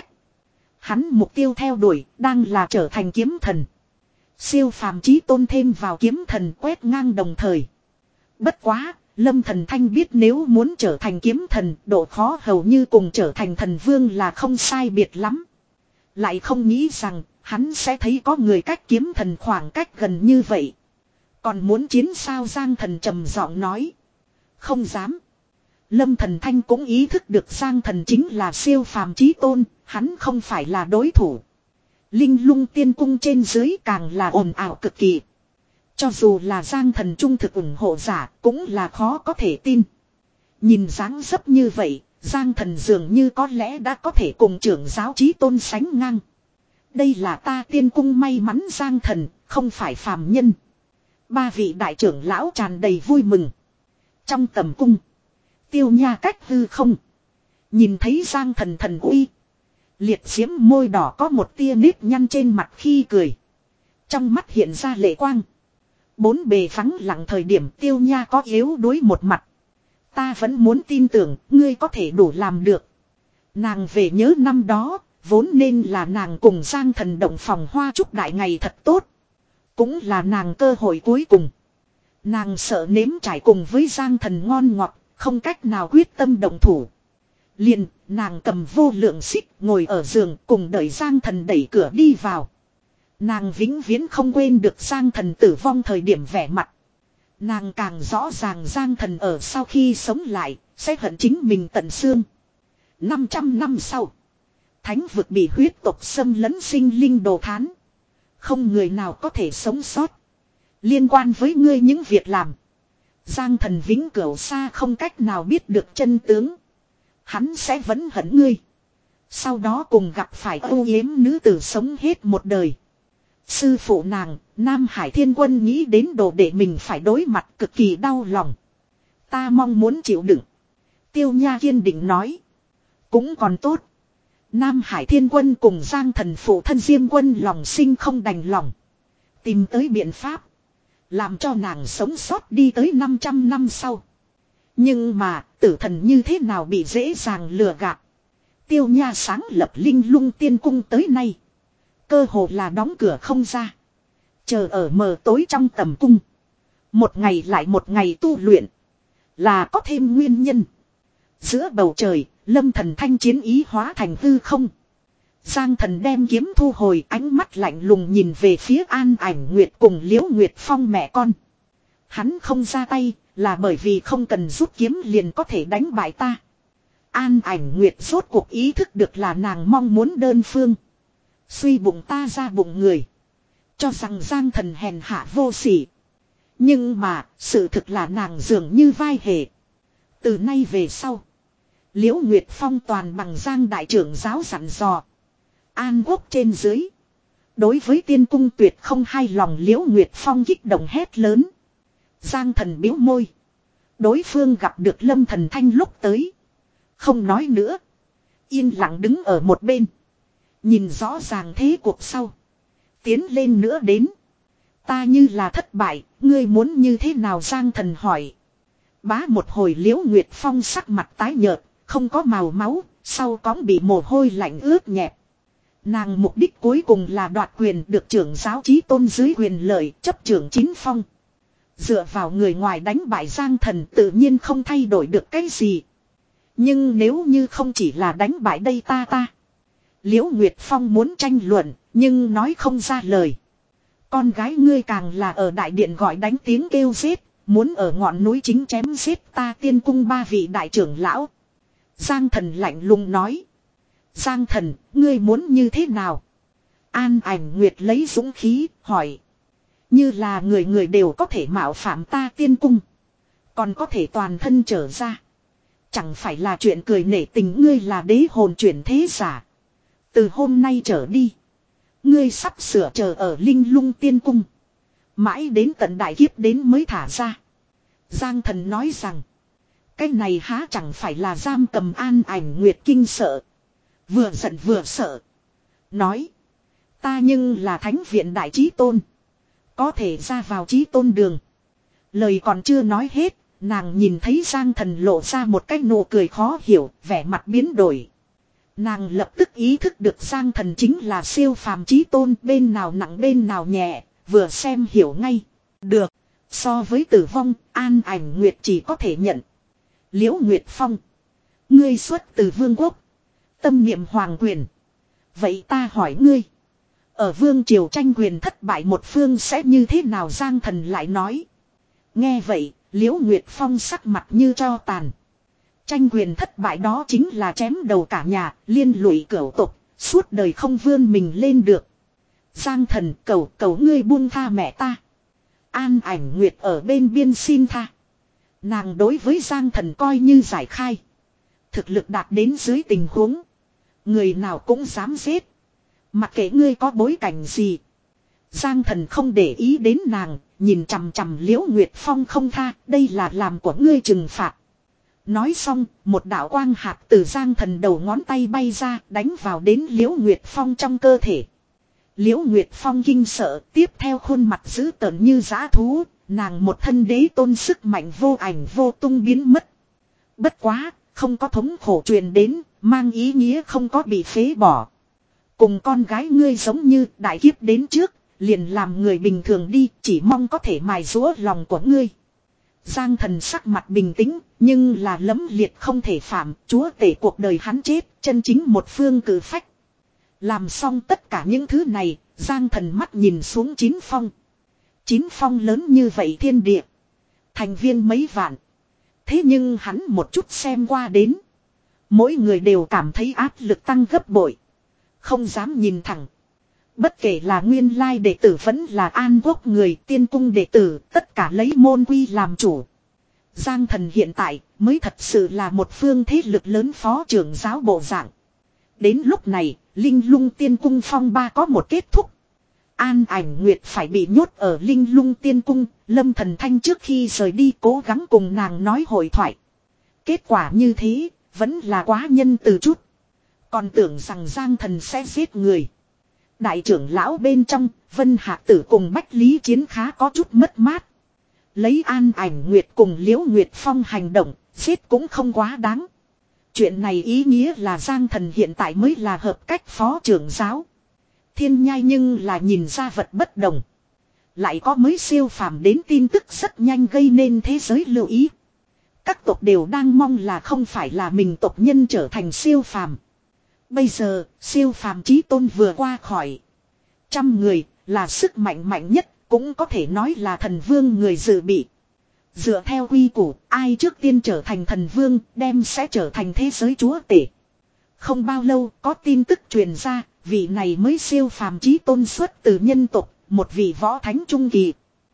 Hắn mục tiêu theo đuổi đang là trở thành kiếm thần. Siêu phàm chí tôn thêm vào kiếm thần quét ngang đồng thời. Bất quá, Lâm Thần Thanh biết nếu muốn trở thành kiếm thần, độ khó hầu như cùng trở thành thần vương là không sai biệt lắm. Lại không nghĩ rằng, hắn sẽ thấy có người cách kiếm thần khoảng cách gần như vậy. Còn muốn chiến sao? Giang Thần trầm giọng nói. Không dám. Lâm Thần Thanh cũng ý thức được Giang Thần chính là siêu phàm chí tôn, hắn không phải là đối thủ. Linh Lung tiên cung trên dưới càng là ồn ào cực kỳ. Cho dù là Giang Thần trung thực ủng hộ giả, cũng là khó có thể tin. Nhìn dáng dấp như vậy, Giang Thần dường như có lẽ đã có thể cùng trưởng giáo chí tôn sánh ngang. Đây là ta tiên cung may mắn. Giang Thần không phải phàm nhân. Ba vị đại trưởng lão tràn đầy vui mừng. Trong tầm cung, Tiêu Nha cách hư không, nhìn thấy Giang Thần thần uy, liệt diễm môi đỏ có một tia nếp nhăn trên mặt khi cười, trong mắt hiện ra lệ quang. Bốn bề vắng lặng thời điểm Tiêu Nha có yếu đuối một mặt. Ta vẫn muốn tin tưởng ngươi có thể đủ làm được. Nàng về nhớ năm đó, vốn nên là nàng cùng Giang Thần động phòng hoa chúc đại ngày thật tốt. Cũng là nàng cơ hội cuối cùng. Nàng sợ nếm trải cùng với Giang Thần ngon ngọt, không cách nào quyết tâm động thủ. Liền, nàng cầm vô lượng xích ngồi ở giường cùng đợi Giang Thần đẩy cửa đi vào. Nàng vĩnh viễn không quên được Giang Thần tử vong thời điểm vẻ mặt. Nàng càng rõ ràng Giang Thần ở sau khi sống lại, sẽ hận chính mình tận xương. năm trăm năm sau, thánh vực bị huyết tộc xâm lấn, sinh linh đồ thán. Không người nào có thể sống sót. Liên quan với ngươi những việc làm, Giang Thần vĩnh cửu xa không cách nào biết được chân tướng. Hắn sẽ vẫn hận ngươi. Sau đó cùng gặp phải âu yếm nữ tử sống hết một đời. Sư phụ nàng, Nam Hải Thiên Quân nghĩ đến đồ để mình phải đối mặt cực kỳ đau lòng. Ta mong muốn chịu đựng. Tiêu Nha kiên định nói. Cũng còn tốt. Nam Hải Thiên Quân cùng Giang Thần phụ thân Diêm Quân lòng sinh không đành lòng. Tìm tới biện pháp. Làm cho nàng sống sót đi tới năm trăm năm sau. Nhưng mà tử thần như thế nào bị dễ dàng lừa gạt. Tiêu Nha sáng lập Linh Lung Tiên Cung tới nay. Cơ hồ là đóng cửa không ra. Chờ ở mờ tối trong tầm cung. Một ngày lại một ngày tu luyện. Là có thêm nguyên nhân. Giữa bầu trời, Lâm Thần Thanh chiến ý hóa thành hư không. Giang Thần đem kiếm thu hồi, ánh mắt lạnh lùng nhìn về phía An Ảnh Nguyệt cùng Liễu Nguyệt Phong mẹ con. Hắn không ra tay, là bởi vì không cần rút kiếm liền có thể đánh bại ta. An Ảnh Nguyệt rốt cuộc ý thức được là nàng mong muốn đơn phương. Suy bụng ta ra bụng người. Cho rằng Giang Thần hèn hạ vô sỉ. Nhưng mà, sự thực là nàng dường như vai hề. Từ nay về sau, Liễu Nguyệt Phong toàn bằng Giang đại trưởng giáo dặn dò. An quốc trên dưới. Đối với tiên cung tuyệt không hai lòng, Liễu Nguyệt Phong kích động hét lớn. Giang Thần biếu môi. Đối phương gặp được Lâm Thần Thanh lúc tới. Không nói nữa. Yên lặng đứng ở một bên. Nhìn rõ ràng thế cuộc sau. Tiến lên nữa đến. Ta như là thất bại, ngươi muốn như thế nào? Giang Thần hỏi. Bá một hồi, Liễu Nguyệt Phong sắc mặt tái nhợt, không có màu máu, sau cóng bị mồ hôi lạnh ướt nhẹp. Nàng mục đích cuối cùng là đoạt quyền, được trưởng giáo chí tôn dưới quyền lợi, chấp trưởng chín phong. Dựa vào người ngoài đánh bại Giang Thần tự nhiên không thay đổi được cái gì. Nhưng nếu như không chỉ là đánh bại đây ta ta. Liễu Nguyệt Phong muốn tranh luận, nhưng nói không ra lời. Con gái ngươi càng là ở đại điện gọi đánh tiếng kêu giết, muốn ở ngọn núi chính chém giết ta tiên cung ba vị đại trưởng lão. Giang Thần lạnh lùng nói. Giang Thần, ngươi muốn như thế nào? An Ảnh Nguyệt lấy dũng khí, hỏi. Như là người người đều có thể mạo phạm ta tiên cung. Còn có thể toàn thân trở ra. Chẳng phải là chuyện cười nể tình. Ngươi là đế hồn chuyển thế giả. Từ hôm nay trở đi. Ngươi sắp sửa chờ ở Linh Lung Tiên Cung. Mãi đến tận đại kiếp đến mới thả ra. Giang Thần nói rằng. Cái này há chẳng phải là giam cầm An Ảnh Nguyệt kinh sợ. Vừa giận vừa sợ. Nói. Ta nhưng là thánh viện đại chí tôn. Có thể ra vào chí tôn đường. Lời còn chưa nói hết. Nàng nhìn thấy Giang Thần lộ ra một cái nụ cười khó hiểu. Vẻ mặt biến đổi. Nàng lập tức ý thức được Giang Thần chính là siêu phàm chí tôn. Bên nào nặng bên nào nhẹ. Vừa xem hiểu ngay. Được. So với tử vong, An Ảnh Nguyệt chỉ có thể nhận. Liễu Nguyệt Phong. Ngươi xuất từ vương quốc. Tâm niệm hoàng quyền. Vậy ta hỏi ngươi. Ở vương triều tranh quyền thất bại một phương sẽ như thế nào? Giang Thần lại nói. Nghe vậy, Liễu Nguyệt Phong sắc mặt như tro tàn. Tranh quyền thất bại đó chính là chém đầu cả nhà, liên lụy cửu tộc, suốt đời không vươn mình lên được. Giang Thần, cầu cầu ngươi buông tha mẹ ta. An Ảnh Nguyệt ở bên biên xin tha. Nàng đối với Giang Thần coi như giải khai. Thực lực đạt đến dưới tình huống. Người nào cũng dám giết. Mặc kệ ngươi có bối cảnh gì. Giang Thần không để ý đến nàng. Nhìn chằm chằm Liễu Nguyệt Phong không tha. Đây là làm của ngươi trừng phạt. Nói xong, một đạo quang hạt từ Giang Thần đầu ngón tay bay ra, đánh vào đến Liễu Nguyệt Phong trong cơ thể. Liễu Nguyệt Phong kinh sợ, tiếp theo khuôn mặt dữ tợn như dã thú, nàng một thân đế tôn sức mạnh vô ảnh vô tung biến mất. Bất quá, không có thống khổ truyền đến, mang ý nghĩa không có bị phế bỏ. Cùng con gái ngươi giống như đại kiếp đến trước, liền làm người bình thường đi, chỉ mong có thể mài giũa lòng của ngươi. Giang Thần sắc mặt bình tĩnh, nhưng là lẫm liệt không thể phạm, chúa tể cuộc đời hắn chết, chân chính một phương cử phách. Làm xong tất cả những thứ này, Giang Thần mắt nhìn xuống chín phong. Chín phong lớn như vậy thiên địa. Thành viên mấy vạn. Thế nhưng hắn một chút xem qua đến. Mỗi người đều cảm thấy áp lực tăng gấp bội. Không dám nhìn thẳng. Bất kể là nguyên lai đệ tử vẫn là An quốc người, tiên cung đệ tử, tất cả lấy môn quy làm chủ. Giang Thần hiện tại mới thật sự là một phương thế lực lớn phó trưởng giáo bộ dạng. Đến lúc này, Linh Lung Tiên Cung phong ba có một kết thúc. An Ảnh Nguyệt phải bị nhốt ở Linh Lung Tiên Cung, Lâm Thần Thanh trước khi rời đi cố gắng cùng nàng nói hội thoại. Kết quả như thế, vẫn là quá nhân từ chút. Còn tưởng rằng Giang Thần sẽ giết người. Đại trưởng lão bên trong, Vân Hạ Tử cùng Bách Lý Chiến khá có chút mất mát. Lấy An Ảnh Nguyệt cùng Liễu Nguyệt Phong hành động, giết cũng không quá đáng. Chuyện này ý nghĩa là Giang Thần hiện tại mới là hợp cách phó trưởng giáo. Thiên Nhai nhưng là nhìn ra vật bất đồng. Lại có mới siêu phàm đến tin tức rất nhanh gây nên thế giới lưu ý. Các tộc đều đang mong là không phải là mình tộc nhân trở thành siêu phàm. Bây giờ, siêu phàm chí tôn vừa qua khỏi. Trăm người, là sức mạnh mạnh nhất, cũng có thể nói là thần vương người dự bị. Dựa theo quy củ, ai trước tiên trở thành thần vương, đem sẽ trở thành thế giới chúa tể. Không bao lâu, có tin tức truyền ra, vị này mới siêu phàm chí tôn xuất từ nhân tộc, một vị võ thánh trung kỳ.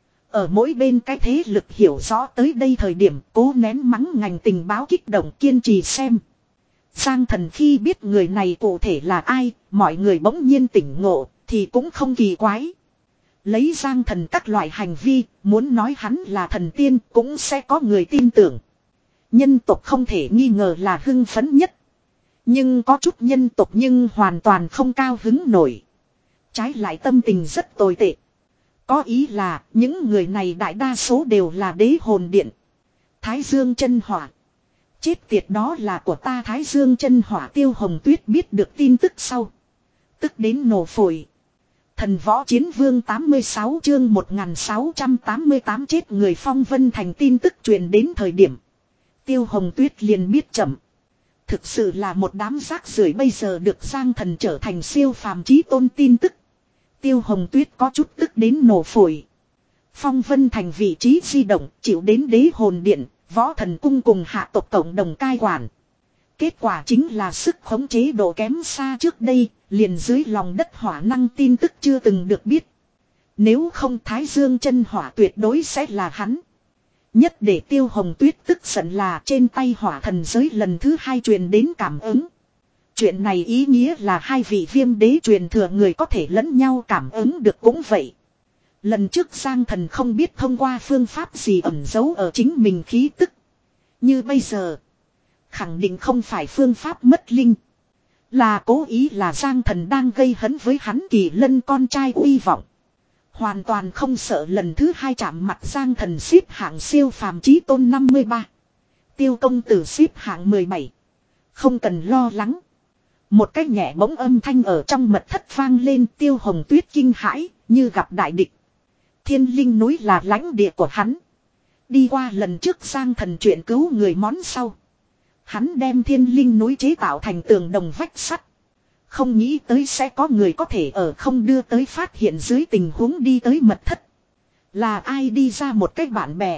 Ở mỗi bên cái thế lực hiểu rõ tới đây thời điểm, cố nén mắng ngành tình báo kích động kiên trì xem. Giang Thần khi biết người này cụ thể là ai, mọi người bỗng nhiên tỉnh ngộ, thì cũng không kỳ quái. Lấy Giang Thần các loại hành vi, muốn nói hắn là thần tiên cũng sẽ có người tin tưởng. Nhân tộc không thể nghi ngờ là hưng phấn nhất. Nhưng có chút nhân tộc nhưng hoàn toàn không cao hứng nổi. Trái lại tâm tình rất tồi tệ. Có ý là những người này đại đa số đều là đế hồn điện. Thái Dương chân hỏa. Chết tiệt đó là của ta Thái Dương chân hỏa. Tiêu Hồng Tuyết biết được tin tức sau. Tức đến nổ phổi. Thần võ chiến vương tám mươi sáu chương một nghìn sáu trăm tám mươi tám chết người Phong Vân Thành tin tức truyền đến thời điểm. Tiêu Hồng Tuyết liền biết chậm. Thực sự là một đám rác rưởi bây giờ được Giang Thần trở thành siêu phàm chí tôn tin tức. Tiêu Hồng Tuyết có chút tức đến nổ phổi. Phong Vân Thành vị trí di động chịu đến đế hồn điện, võ thần cung cùng hạ tộc cộng đồng cai quản. Kết quả chính là sức khống chế độ kém xa trước đây, liền dưới lòng đất hỏa năng tin tức chưa từng được biết. Nếu không Thái Dương chân hỏa tuyệt đối sẽ là hắn. Nhất để Tiêu Hồng Tuyết tức giận là trên tay hỏa thần giới lần thứ hai truyền đến cảm ứng. Chuyện này ý nghĩa là hai vị viêm đế truyền thừa người có thể lẫn nhau cảm ứng được cũng vậy. Lần trước Giang Thần không biết thông qua phương pháp gì ẩn giấu ở chính mình khí tức. Như bây giờ, khẳng định không phải phương pháp mất linh. Là cố ý là Giang Thần đang gây hấn với hắn Kỳ Lân con trai uy vọng. Hoàn toàn không sợ lần thứ hai chạm mặt Giang Thần xếp hạng siêu phàm chí tôn năm mươi ba. Tiêu công tử xếp hạng mười bảy. Không cần lo lắng. Một cái nhẹ bỗng âm thanh ở trong mật thất vang lên. Tiêu Hồng Tuyết kinh hãi như gặp đại địch. Thiên Linh núi là lãnh địa của hắn. Đi qua lần trước Giang Thần chuyện cứu người món sau. Hắn đem Thiên Linh núi chế tạo thành tường đồng vách sắt. Không nghĩ tới sẽ có người có thể ở không đưa tới phát hiện dưới tình huống đi tới mật thất. Là ai đi ra một cách bạn bè.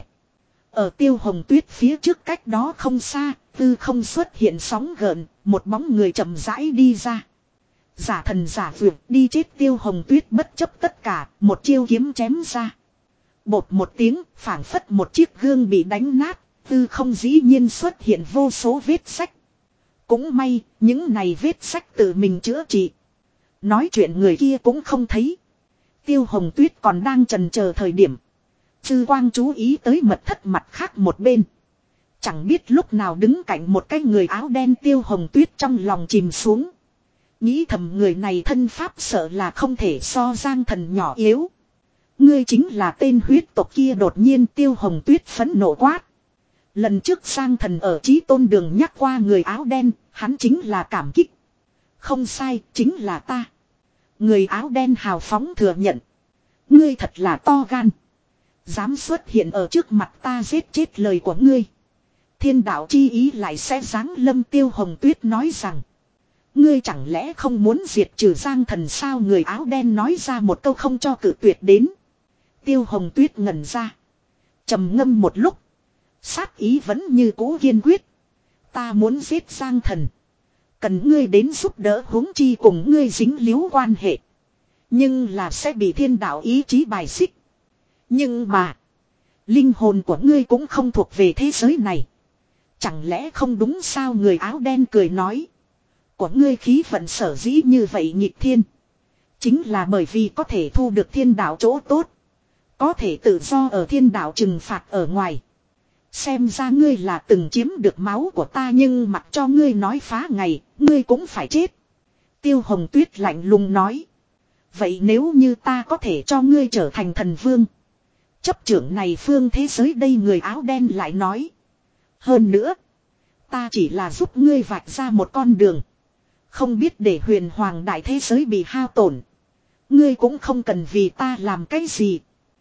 Ở Tiêu Hồng Tuyết phía trước cách đó không xa, tư không xuất hiện sóng gợn, một bóng người chậm rãi đi ra. Giả thần giả vượt đi chết Tiêu Hồng Tuyết bất chấp tất cả, một chiêu kiếm chém ra. Bột một tiếng, phảng phất một chiếc gương bị đánh nát, tư không dĩ nhiên xuất hiện vô số vết sách. Cũng may, những này vết sách tự mình chữa trị. Nói chuyện người kia cũng không thấy. Tiêu Hồng Tuyết còn đang chần chờ thời điểm. Sư Quang chú ý tới mật thất mặt khác một bên. Chẳng biết lúc nào đứng cạnh một cái người áo đen. Tiêu Hồng Tuyết trong lòng chìm xuống. Nghĩ thầm người này thân pháp sợ là không thể so Giang Thần nhỏ yếu. Ngươi chính là tên huyết tộc kia. Đột nhiên Tiêu Hồng Tuyết phẫn nộ quát. Lần trước Giang Thần ở Chí Tôn Đường nhắc qua người áo đen, hắn chính là cảm kích. Không sai, chính là ta. Người áo đen hào phóng thừa nhận. Ngươi thật là to gan. Dám xuất hiện ở trước mặt ta giết chết lời của ngươi. Thiên đạo chi ý lại sẽ giáng lâm. Tiêu Hồng Tuyết nói rằng. Ngươi chẳng lẽ không muốn diệt trừ Giang Thần sao? Người áo đen nói ra một câu không cho cự tuyệt đến. Tiêu Hồng Tuyết ngẩn ra. Trầm ngâm một lúc. Sát ý vẫn như cũ kiên quyết. Ta muốn giết Giang Thần. Cần ngươi đến giúp đỡ, huống chi cùng ngươi dính líu quan hệ. Nhưng là sẽ bị thiên đạo ý chí bài xích. Nhưng mà. Linh hồn của ngươi cũng không thuộc về thế giới này. Chẳng lẽ không đúng sao? Người áo đen cười nói. Của ngươi khí vận sở dĩ như vậy nghịch thiên. Chính là bởi vì có thể thu được thiên đạo chỗ tốt. Có thể tự do ở thiên đạo trừng phạt ở ngoài. Xem ra ngươi là từng chiếm được máu của ta nhưng mặc cho ngươi nói phá ngày, ngươi cũng phải chết. Tiêu Hồng Tuyết lạnh lùng nói. Vậy nếu như ta có thể cho ngươi trở thành thần vương. Chấp trưởng này phương thế giới đây người áo đen lại nói. Hơn nữa. Ta chỉ là giúp ngươi vạch ra một con đường. Không biết để huyền hoàng đại thế giới bị hao tổn. Ngươi cũng không cần vì ta làm cái gì.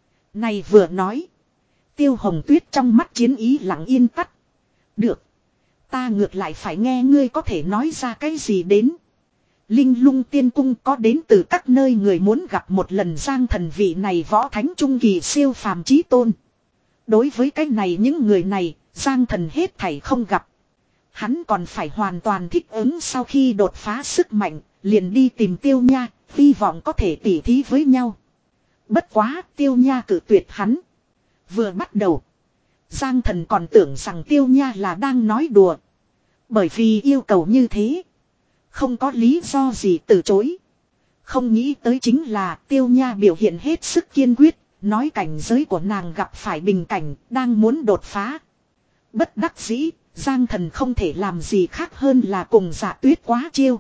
Này vừa nói. Tiêu Hồng Tuyết trong mắt chiến ý lặng yên tắt. Được. Ta ngược lại phải nghe ngươi có thể nói ra cái gì đến. Linh Lung Tiên Cung có đến từ các nơi người muốn gặp một lần Giang Thần vị này võ thánh trung kỳ siêu phàm chí tôn. Đối với cái này những người này, Giang Thần hết thảy không gặp. Hắn còn phải hoàn toàn thích ứng sau khi đột phá sức mạnh, liền đi tìm Tiêu Nha, hy vọng có thể tỉ thí với nhau. Bất quá, Tiêu Nha cự tuyệt hắn. Vừa bắt đầu, Giang Thần còn tưởng rằng Tiêu Nha là đang nói đùa. Bởi vì yêu cầu như thế, không có lý do gì từ chối. Không nghĩ tới chính là Tiêu Nha biểu hiện hết sức kiên quyết, nói cảnh giới của nàng gặp phải bình cảnh, đang muốn đột phá. Bất đắc dĩ, Giang Thần không thể làm gì khác hơn là cùng Dạ Tuyết quá chiêu.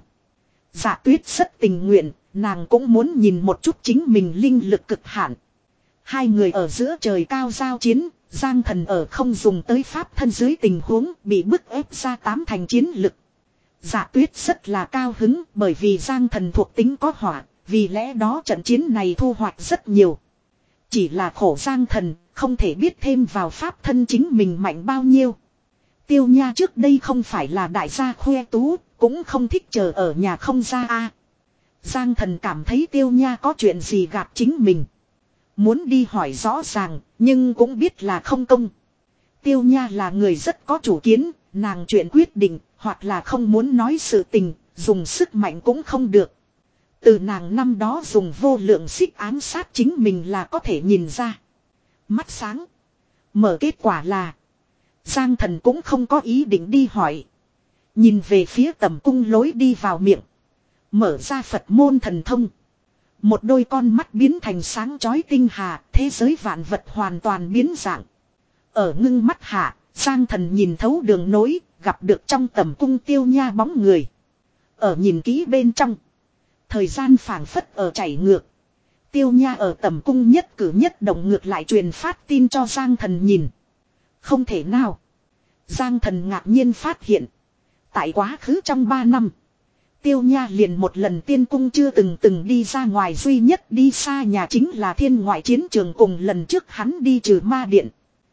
Dạ Tuyết rất tình nguyện, nàng cũng muốn nhìn một chút chính mình linh lực cực hạn. Hai người ở giữa trời cao giao chiến, Giang Thần ở không dùng tới pháp thân dưới tình huống bị bức ép ra tám thành chiến lực. Dạ Tuyết rất là cao hứng bởi vì Giang Thần thuộc tính có hỏa, vì lẽ đó trận chiến này thu hoạch rất nhiều. Chỉ là khổ Giang Thần, không thể biết thêm vào pháp thân chính mình mạnh bao nhiêu. Tiêu Nha trước đây không phải là đại gia khoe tú, cũng không thích chờ ở nhà không ra a. Giang Thần cảm thấy Tiêu Nha có chuyện gì gạt chính mình. Muốn đi hỏi rõ ràng, nhưng cũng biết là không công. Tiêu Nha là người rất có chủ kiến, nàng chuyện quyết định, hoặc là không muốn nói sự tình, dùng sức mạnh cũng không được. Từ nàng năm đó dùng vô lượng xích ám sát chính mình là có thể nhìn ra. Mắt sáng. Mở kết quả là Giang Thần cũng không có ý định đi hỏi. Nhìn về phía tầm cung lối đi vào miệng. Mở ra Phật môn thần thông. Một đôi con mắt biến thành sáng chói tinh hà, thế giới vạn vật hoàn toàn biến dạng. Ở ngưng mắt hạ, Giang Thần nhìn thấu đường nối, gặp được trong tầm cung Tiêu Nha bóng người. Ở nhìn kỹ bên trong. Thời gian phảng phất ở chảy ngược. Tiêu Nha ở tầm cung nhất cử nhất động ngược lại truyền phát tin cho Giang Thần nhìn. Không thể nào. Giang Thần ngạc nhiên phát hiện. Tại quá khứ trong ba năm. Tiêu Nha liền một lần tiên cung chưa từng từng đi ra ngoài, duy nhất đi xa nhà chính là thiên ngoại chiến trường cùng lần trước hắn đi trừ ma điện.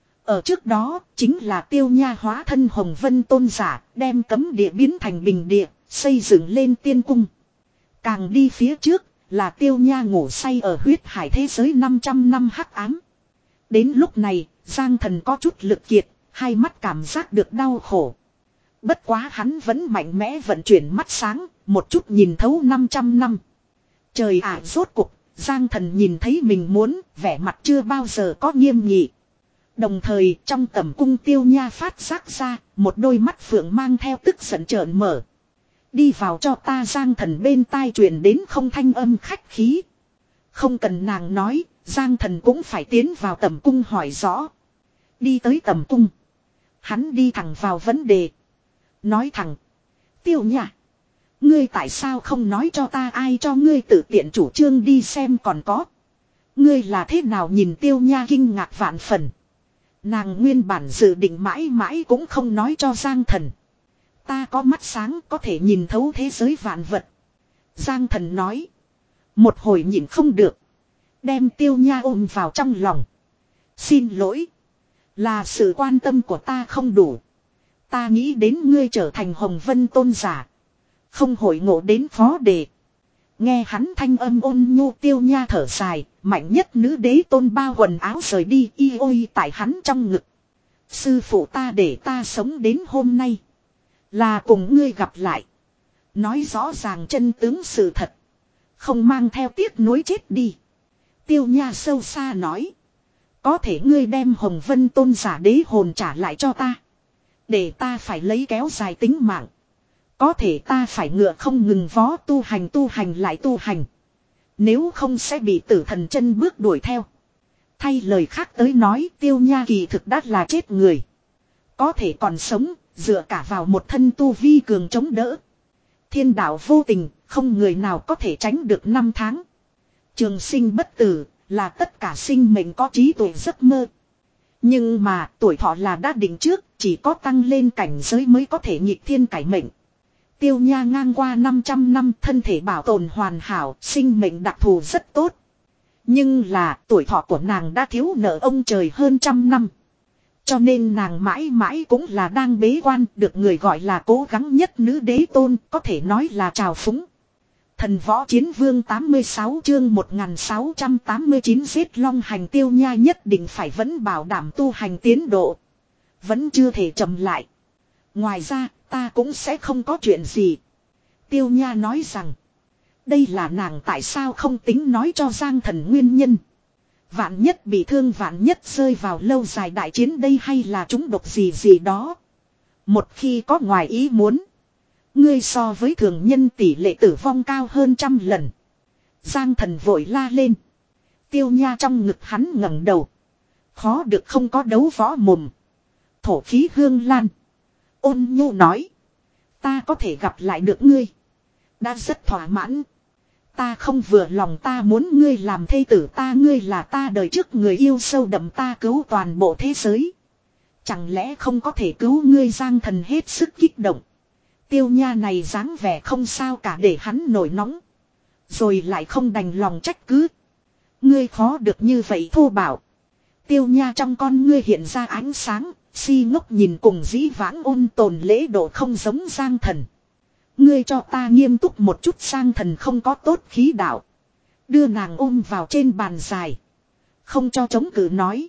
Ở trước đó chính là Tiêu Nha hóa thân Hồng Vân tôn giả, đem cấm địa biến thành bình địa, xây dựng lên tiên cung. Càng đi phía trước là Tiêu Nha ngủ say ở huyết hải thế giới năm trăm năm hắc ám. Đến lúc này, Giang Thần có chút lực kiệt, hai mắt cảm giác được đau khổ. Bất quá hắn vẫn mạnh mẽ vận chuyển mắt sáng, một chút nhìn thấu năm trăm năm. Trời ạ, rốt cục, Giang Thần nhìn thấy mình muốn, vẻ mặt chưa bao giờ có nghiêm nghị. Đồng thời trong tầm cung Tiêu Nha phát giác ra, một đôi mắt phượng mang theo tức giận trợn mở. Đi vào cho ta. Giang Thần bên tai truyền đến không thanh âm khách khí. Không cần nàng nói, Giang Thần cũng phải tiến vào tầm cung hỏi rõ. Đi tới tầm cung. Hắn đi thẳng vào vấn đề. Nói thẳng. Tiêu Nha, ngươi tại sao không nói cho ta, ai cho ngươi tự tiện chủ trương đi xem còn có. Ngươi là thế nào? Nhìn Tiêu Nha kinh ngạc vạn phần. Nàng nguyên bản dự định mãi mãi cũng không nói cho Giang Thần. Ta có mắt sáng, có thể nhìn thấu thế giới vạn vật. Giang Thần nói. Một hồi nhìn không được. Đem Tiêu Nha ôm vào trong lòng. Xin lỗi. Là sự quan tâm của ta không đủ. Ta nghĩ đến ngươi trở thành Hồng Vân tôn giả. Không hội ngộ đến phó đề. Nghe hắn thanh âm ôn nhu, Tiêu Nha thở dài. Mạnh nhất nữ đế tôn bao quần áo rời đi, y ôi tại hắn trong ngực. Sư phụ ta để ta sống đến hôm nay. Là cùng ngươi gặp lại. Nói rõ ràng chân tướng sự thật. Không mang theo tiếc nuối chết đi. Tiêu Nha sâu xa nói. Có thể ngươi đem Hồng Vân tôn giả đế hồn trả lại cho ta. Để ta phải lấy kéo dài tính mạng. Có thể ta phải ngựa không ngừng vó tu hành tu hành lại tu hành. Nếu không sẽ bị tử thần chân bước đuổi theo. Thay lời khác tới nói, Tiêu Nha kỳ thực đã là chết người. Có thể còn sống, dựa cả vào một thân tu vi cường chống đỡ. Thiên đạo vô tình, không người nào có thể tránh được năm tháng. Trường sinh bất tử, là tất cả sinh mệnh có trí tuệ giấc mơ. Nhưng mà tuổi thọ là đã định trước, chỉ có tăng lên cảnh giới mới có thể nghịch thiên cải mệnh. Tiêu Nha ngang qua năm trăm năm, thân thể bảo tồn hoàn hảo, sinh mệnh đặc thù rất tốt. Nhưng là tuổi thọ của nàng đã thiếu nợ ông trời hơn trăm năm. Cho nên nàng mãi mãi cũng là đang bế quan, được người gọi là cố gắng nhất nữ đế tôn, có thể nói là trào phúng. Thần võ chiến vương tám mươi sáu chương một nghìn sáu trăm tám mươi chín giết long hành. Tiêu Nha nhất định phải vẫn bảo đảm tu hành tiến độ. Vẫn chưa thể chậm lại. Ngoài ra, ta cũng sẽ không có chuyện gì. Tiêu Nha nói rằng, đây là nàng tại sao không tính nói cho Giang Thần nguyên nhân. Vạn nhất bị thương, vạn nhất rơi vào lâu dài đại chiến đây, hay là trúng độc gì gì đó. Một khi có ngoài ý muốn, ngươi so với thường nhân tỷ lệ tử vong cao hơn trăm lần. Giang Thần vội la lên. Tiêu Nha trong ngực hắn ngẩng đầu. Khó được không có đấu võ mồm. Thổ khí hương lan. Ôn nhu nói. Ta có thể gặp lại được ngươi. Đã rất thỏa mãn. Ta không vừa lòng, ta muốn ngươi làm thê tử ta, ngươi là ta đời trước người yêu sâu đậm, ta cứu toàn bộ thế giới. Chẳng lẽ không có thể cứu ngươi? Giang Thần hết sức kích động. Tiêu Nha này dáng vẻ không sao cả để hắn nổi nóng. Rồi lại không đành lòng trách cứ. Ngươi khó được như vậy thô bạo. Tiêu Nha trong con ngươi hiện ra ánh sáng, si ngốc nhìn cùng dĩ vãng ôn tồn lễ độ không giống Giang Thần. Ngươi cho ta nghiêm túc một chút. Giang Thần không có tốt khí đạo. Đưa nàng ôm vào trên bàn dài. Không cho chống cự nói.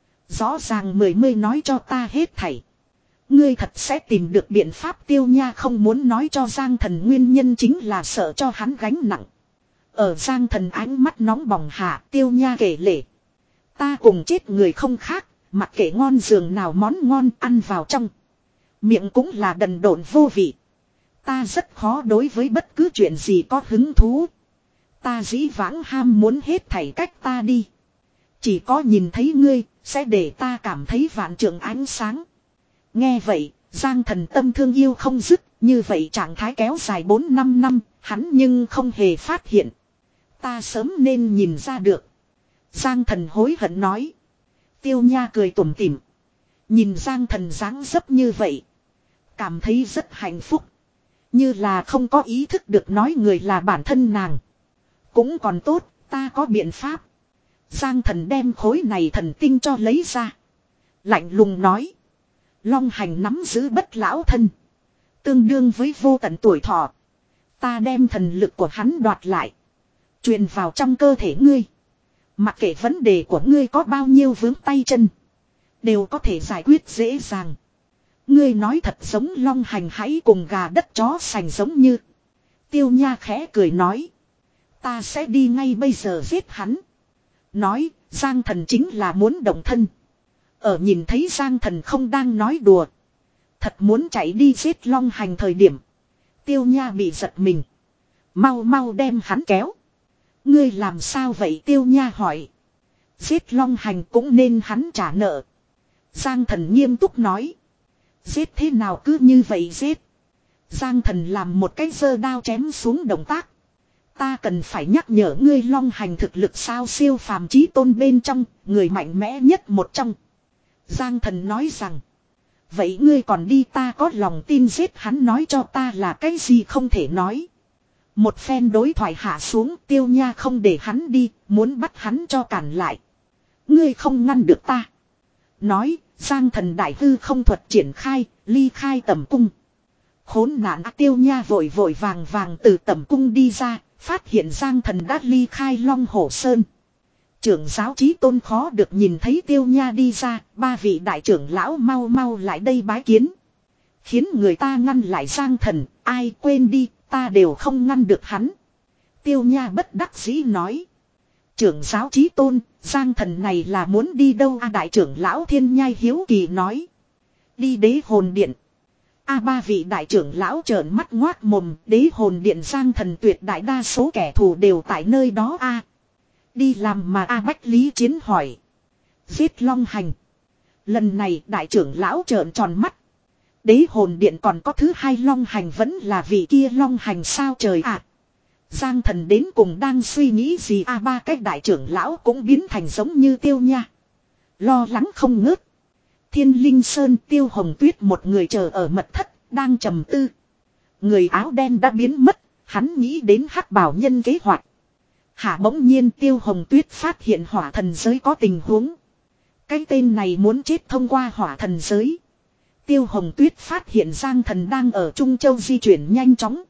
Rõ ràng mười mươi nói cho ta hết thảy. Ngươi thật sẽ tìm được biện pháp. Tiêu Nha không muốn nói cho Giang Thần nguyên nhân chính là sợ cho hắn gánh nặng. Ở Giang Thần ánh mắt nóng bỏng hạ, Tiêu Nha kể lể. Ta cùng chết người không khác, mặc kệ ngon giường nào món ngon ăn vào trong. Miệng cũng là đần độn vô vị. Ta rất khó đối với bất cứ chuyện gì có hứng thú. Ta dĩ vãng ham muốn hết thảy cách ta đi. Chỉ có nhìn thấy ngươi, sẽ để ta cảm thấy vạn trượng ánh sáng. Nghe vậy, Giang Thần tâm thương yêu không dứt, như vậy trạng thái kéo dài bốn năm năm, hắn nhưng không hề phát hiện. Ta sớm nên nhìn ra được. Giang Thần hối hận nói. Tiêu Nha cười tủm tỉm. Nhìn Giang Thần dáng dấp như vậy. Cảm thấy rất hạnh phúc. Như là không có ý thức được nói người là bản thân nàng. Cũng còn tốt, ta có biện pháp. Giang Thần đem khối này thần tinh cho lấy ra. Lạnh lùng nói. Long hành nắm giữ bất lão thân. Tương đương với vô tận tuổi thọ. Ta đem thần lực của hắn đoạt lại. Truyền vào trong cơ thể ngươi. Mặc kệ vấn đề của ngươi có bao nhiêu vướng tay chân. Đều có thể giải quyết dễ dàng. Ngươi nói thật giống long hành, hãy cùng gà đất chó sành giống như. Tiêu Nha khẽ cười nói. Ta sẽ đi ngay bây giờ giết hắn. Nói, Giang Thần chính là muốn động thân. Ở nhìn thấy Giang Thần không đang nói đùa. Thật muốn chạy đi giết long hành thời điểm. Tiêu Nha bị giật mình. Mau mau đem hắn kéo. Ngươi làm sao vậy? Tiêu Nha hỏi. Giết long hành cũng nên hắn trả nợ. Giang Thần nghiêm túc nói. Giết thế nào cứ như vậy giết. Giang Thần làm một cái giơ đao chém xuống động tác. Ta cần phải nhắc nhở ngươi, long hành thực lực sao siêu phàm chí tôn bên trong, người mạnh mẽ nhất một trong. Giang Thần nói rằng. Vậy ngươi còn đi? Ta có lòng tin giết hắn, nói cho ta là cái gì không thể nói. Một phen đối thoại hạ xuống, Tiêu Nha không để hắn đi, muốn bắt hắn cho cản lại. Ngươi không ngăn được ta. Nói, Giang Thần đại hư không thuật triển khai, ly khai tẩm cung. Khốn nạn. Tiêu Nha vội vội vàng vàng từ tẩm cung đi ra, phát hiện Giang Thần đã ly khai Long Hổ Sơn. Trưởng giáo chí tôn khó được nhìn thấy Tiêu Nha đi ra, ba vị đại trưởng lão mau mau lại đây bái kiến. Khiến người ta ngăn lại Giang Thần, ai quên đi, ta đều không ngăn được hắn. Tiêu Nha bất đắc dĩ nói. Trưởng giáo chí tôn, Giang Thần này là muốn đi đâu? A đại trưởng lão Thiên Nhai hiếu kỳ nói. Đi Đế Hồn Điện. A ba vị đại trưởng lão trợn mắt ngoác mồm, đế hồn điện Giang Thần tuyệt đại đa số kẻ thù đều tại nơi đó a. Đi làm mà A Bách Lý Chiến hỏi. Giết Long Hành. Lần này đại trưởng lão trợn tròn mắt. Đế hồn điện còn có thứ hai Long Hành vẫn là vị kia Long Hành sao trời ạ. À. Giang Thần đến cùng đang suy nghĩ gì a ba cách đại trưởng lão cũng biến thành giống như Tiêu Nha. Lo lắng không ngớt. Thiên Linh Sơn Tiêu Hồng Tuyết một người chờ ở mật thất, đang trầm tư. Người áo đen đã biến mất, hắn nghĩ đến hắc bảo nhân kế hoạch. Hả bỗng nhiên Tiêu Hồng Tuyết phát hiện hỏa thần giới có tình huống. Cái tên này muốn chết thông qua hỏa thần giới. Tiêu Hồng Tuyết phát hiện Giang Thần đang ở Trung Châu di chuyển nhanh chóng.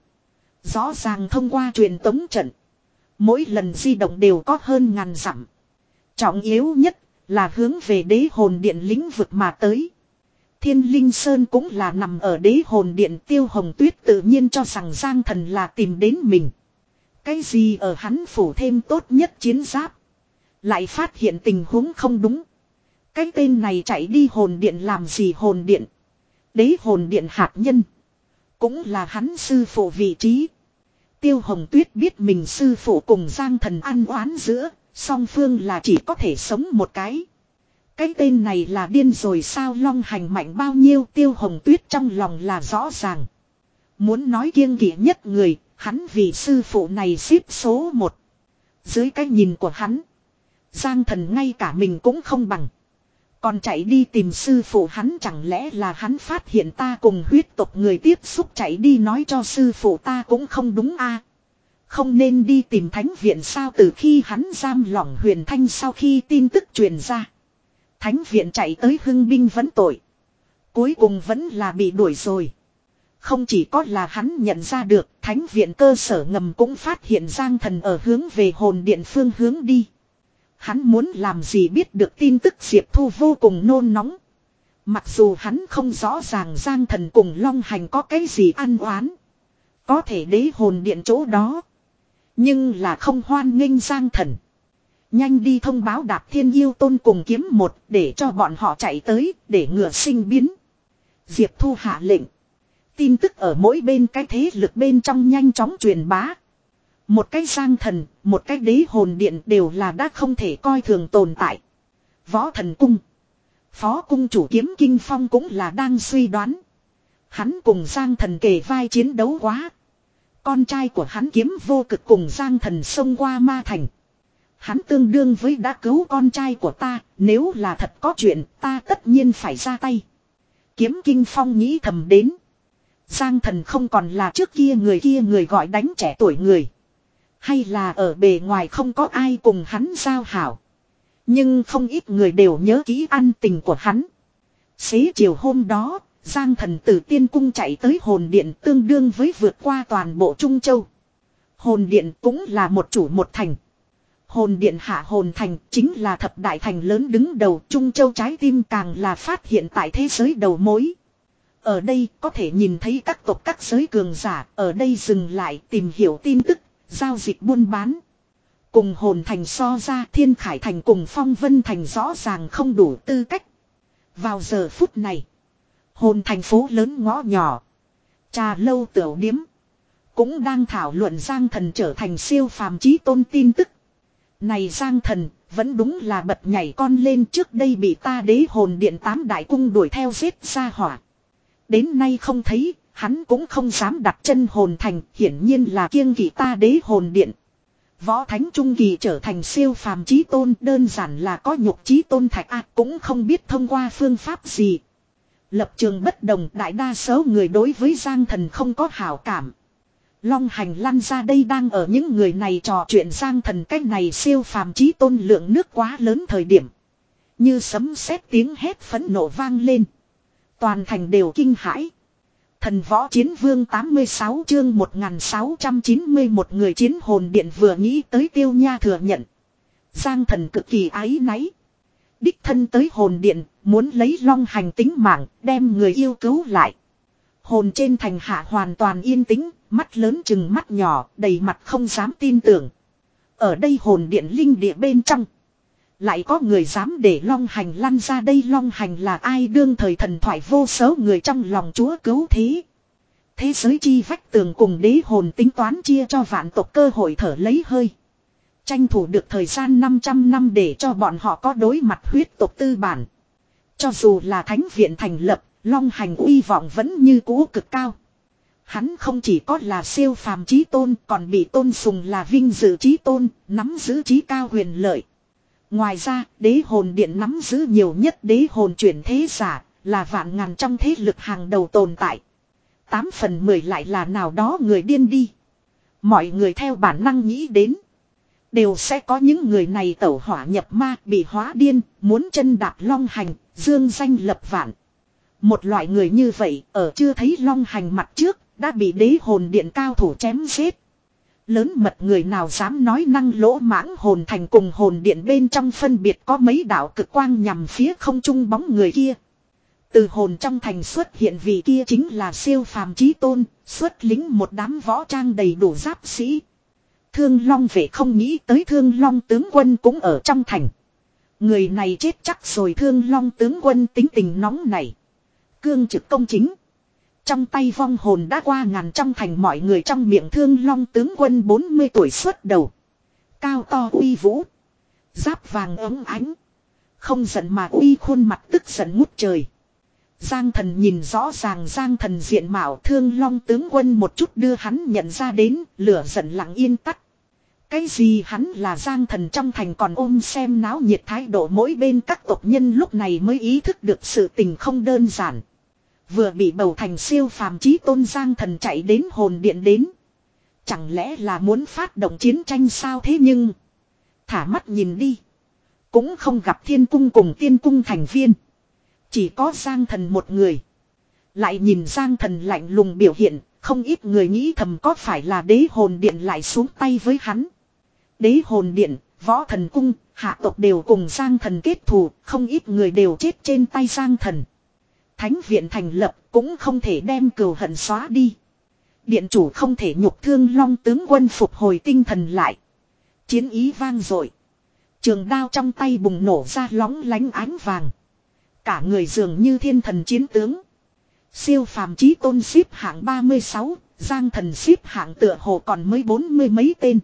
Rõ ràng thông qua truyền tống trận. Mỗi lần di động đều có hơn ngàn dặm. Trọng yếu nhất là hướng về đế hồn điện lĩnh vực mà tới. Thiên Linh Sơn cũng là nằm ở đế hồn điện. Tiêu Hồng Tuyết tự nhiên cho rằng Giang Thần là tìm đến mình. Cái gì ở hắn phủ thêm tốt nhất chiến giáp. Lại phát hiện tình huống không đúng. Cái tên này chạy đi hồn điện làm gì hồn điện. Đế hồn điện hạt nhân. Cũng là hắn sư phụ vị trí. Tiêu Hồng Tuyết biết mình sư phụ cùng Giang Thần ăn oán giữa. Song phương là chỉ có thể sống một cái. Cái tên này là điên rồi sao Long Hành mạnh bao nhiêu Tiêu Hồng Tuyết trong lòng là rõ ràng. Muốn nói kiêng kỵ nhất người. Hắn vì sư phụ này xếp số một. Dưới cái nhìn của hắn. Giang Thần ngay cả mình cũng không bằng. Còn chạy đi tìm sư phụ hắn chẳng lẽ là hắn phát hiện ta cùng huyết tộc người tiếp xúc chạy đi nói cho sư phụ ta cũng không đúng a. Không nên đi tìm thánh viện sao từ khi hắn giam lỏng Huyền Thanh sau khi tin tức truyền ra. Thánh viện chạy tới hưng binh vấn tội. Cuối cùng vẫn là bị đuổi rồi. Không chỉ có là hắn nhận ra được thánh viện cơ sở ngầm cũng phát hiện Giang Thần ở hướng về hồn điện phương hướng đi. Hắn muốn làm gì biết được tin tức Diệp Thu vô cùng nôn nóng. Mặc dù hắn không rõ ràng Giang Thần cùng Long Hành có cái gì ăn oán. Có thể đế hồn điện chỗ đó. Nhưng là không hoan nghênh Giang Thần. Nhanh đi thông báo Đạp Thiên Yêu Tôn cùng kiếm một để cho bọn họ chạy tới để ngừa sinh biến. Diệp Thu hạ lệnh. Tin tức ở mỗi bên cái thế lực bên trong nhanh chóng truyền bá. Một cái Giang Thần, một cái đế hồn điện đều là đã không thể coi thường tồn tại. Võ Thần Cung. Phó cung chủ Kiếm Kinh Phong cũng là đang suy đoán. Hắn cùng Giang Thần kề vai chiến đấu quá. Con trai của hắn Kiếm Vô Cực cùng Giang Thần xông qua ma thành. Hắn tương đương với đã cứu con trai của ta, nếu là thật có chuyện ta tất nhiên phải ra tay. Kiếm Kinh Phong nghĩ thầm đến. Giang Thần không còn là trước kia người kia người gọi đánh trẻ tuổi người. Hay là ở bề ngoài không có ai cùng hắn giao hảo. Nhưng không ít người đều nhớ kỹ ăn tình của hắn. Xế chiều hôm đó, Giang Thần từ tiên cung chạy tới hồn điện tương đương với vượt qua toàn bộ Trung Châu. Hồn điện cũng là một chủ một thành. Hồn điện hạ hồn thành chính là thập đại thành lớn đứng đầu Trung Châu trái tim càng là phát hiện tại thế giới đầu mối. Ở đây có thể nhìn thấy các tộc các giới cường giả ở đây dừng lại tìm hiểu tin tức. Giao dịch buôn bán. Cùng hồn thành so ra Thiên Khải thành cùng Phong Vân thành rõ ràng không đủ tư cách. Vào giờ phút này. Hồn thành phố lớn ngõ nhỏ. Trà lâu tiểu điếm. Cũng đang thảo luận Giang Thần trở thành siêu phàm chí tôn tin tức. Này Giang Thần vẫn đúng là bật nhảy con lên trước đây bị ta đế hồn điện tám đại cung đuổi theo giết ra hỏa. Đến nay không thấy. Hắn cũng không dám đặt chân hồn thành, hiển nhiên là kiêng kỵ ta đế hồn điện. Võ thánh trung kỳ trở thành siêu phàm chí tôn đơn giản là có nhục chí tôn thạch a cũng không biết thông qua phương pháp gì. Lập trường bất đồng đại đa số người đối với Giang Thần không có hảo cảm. Long Hành lăn ra đây đang ở những người này trò chuyện Giang Thần cách này siêu phàm chí tôn lượng nước quá lớn thời điểm. Như sấm sét tiếng hét phẫn nộ vang lên. Toàn thành đều kinh hãi. Thần Võ Chiến Vương tám mươi sáu chương một nghìn sáu trăm chín mươi mốt người chiến hồn điện vừa nghĩ tới Tiêu Nha thừa nhận. Giang Thần cực kỳ áy náy. Đích thân tới hồn điện, muốn lấy Long Hành tính mạng, đem người yêu cứu lại. Hồn trên thành hạ hoàn toàn yên tĩnh, mắt lớn chừng mắt nhỏ, đầy mặt không dám tin tưởng. Ở đây hồn điện linh địa bên trong. Lại có người dám để Long Hành lăn ra đây, Long Hành là ai? Đương thời thần thoại vô số người trong lòng Chúa cứu thế. Thế giới chi vách tường cùng đế hồn tính toán chia cho vạn tộc cơ hội thở lấy hơi. Tranh thủ được thời gian năm trăm năm để cho bọn họ có đối mặt huyết tộc tư bản. Cho dù là thánh viện thành lập, Long Hành uy vọng vẫn như cũ cực cao. Hắn không chỉ có là siêu phàm chí tôn, còn bị tôn sùng là vinh dự chí tôn, nắm giữ chí cao huyền lợi. Ngoài ra, đế hồn điện nắm giữ nhiều nhất đế hồn chuyển thế giả, là vạn ngàn trong thế lực hàng đầu tồn tại. Tám phần mười lại là nào đó người điên đi. Mọi người theo bản năng nghĩ đến. Đều sẽ có những người này tẩu hỏa nhập ma, bị hóa điên, muốn chân đạp Long Hành, dương danh lập vạn. Một loại người như vậy, ở chưa thấy Long Hành mặt trước, đã bị đế hồn điện cao thủ chém giết. Lớn mật người nào dám nói năng lỗ mãng, hồn thành cùng hồn điện bên trong phân biệt có mấy đạo cực quang nhằm phía không trung bóng người kia. Từ hồn trong thành xuất hiện vị kia chính là siêu phàm chí tôn, xuất lính một đám võ trang đầy đủ giáp sĩ. Thương Long vệ không nghĩ tới Thương Long tướng quân cũng ở trong thành. Người này chết chắc rồi. Thương Long tướng quân tính tình nóng này, cương trực công chính. Trong tay vong hồn đã qua ngàn, trong thành mọi người trong miệng Thương Long tướng quân bốn mươi tuổi xuất đầu. Cao to uy vũ. Giáp vàng ấm ánh. Không giận mà uy, khuôn mặt tức giận ngút trời. Giang Thần nhìn rõ ràng Giang Thần diện mạo Thương Long tướng quân một chút đưa hắn nhận ra đến, lửa giận lặng yên tắt. Cái gì hắn là Giang Thần trong thành còn ôm xem náo nhiệt thái độ, mỗi bên các tộc nhân lúc này mới ý thức được sự tình không đơn giản. Vừa bị bầu thành siêu phàm chí tôn Giang Thần chạy đến hồn điện đến. Chẳng lẽ là muốn phát động chiến tranh sao? Thế nhưng thả mắt nhìn đi, cũng không gặp thiên cung cùng tiên cung thành viên. Chỉ có Giang Thần một người. Lại nhìn Giang Thần lạnh lùng biểu hiện, không ít người nghĩ thầm có phải là đế hồn điện lại xuống tay với hắn. Đế hồn điện, võ thần cung, hạ tộc đều cùng Giang Thần kết thù, không ít người đều chết trên tay Giang Thần. Thánh viện thành lập cũng không thể đem cừu hận xóa đi. Điện chủ không thể nhục Thương Long tướng quân phục hồi tinh thần lại. Chiến ý vang dội. Trường đao trong tay bùng nổ ra lóng lánh ánh vàng. Cả người dường như thiên thần chiến tướng. Siêu phàm chí tôn xếp hạng ba mươi sáu, Giang Thần xếp hạng tựa hồ còn mới bốn mươi mấy tên.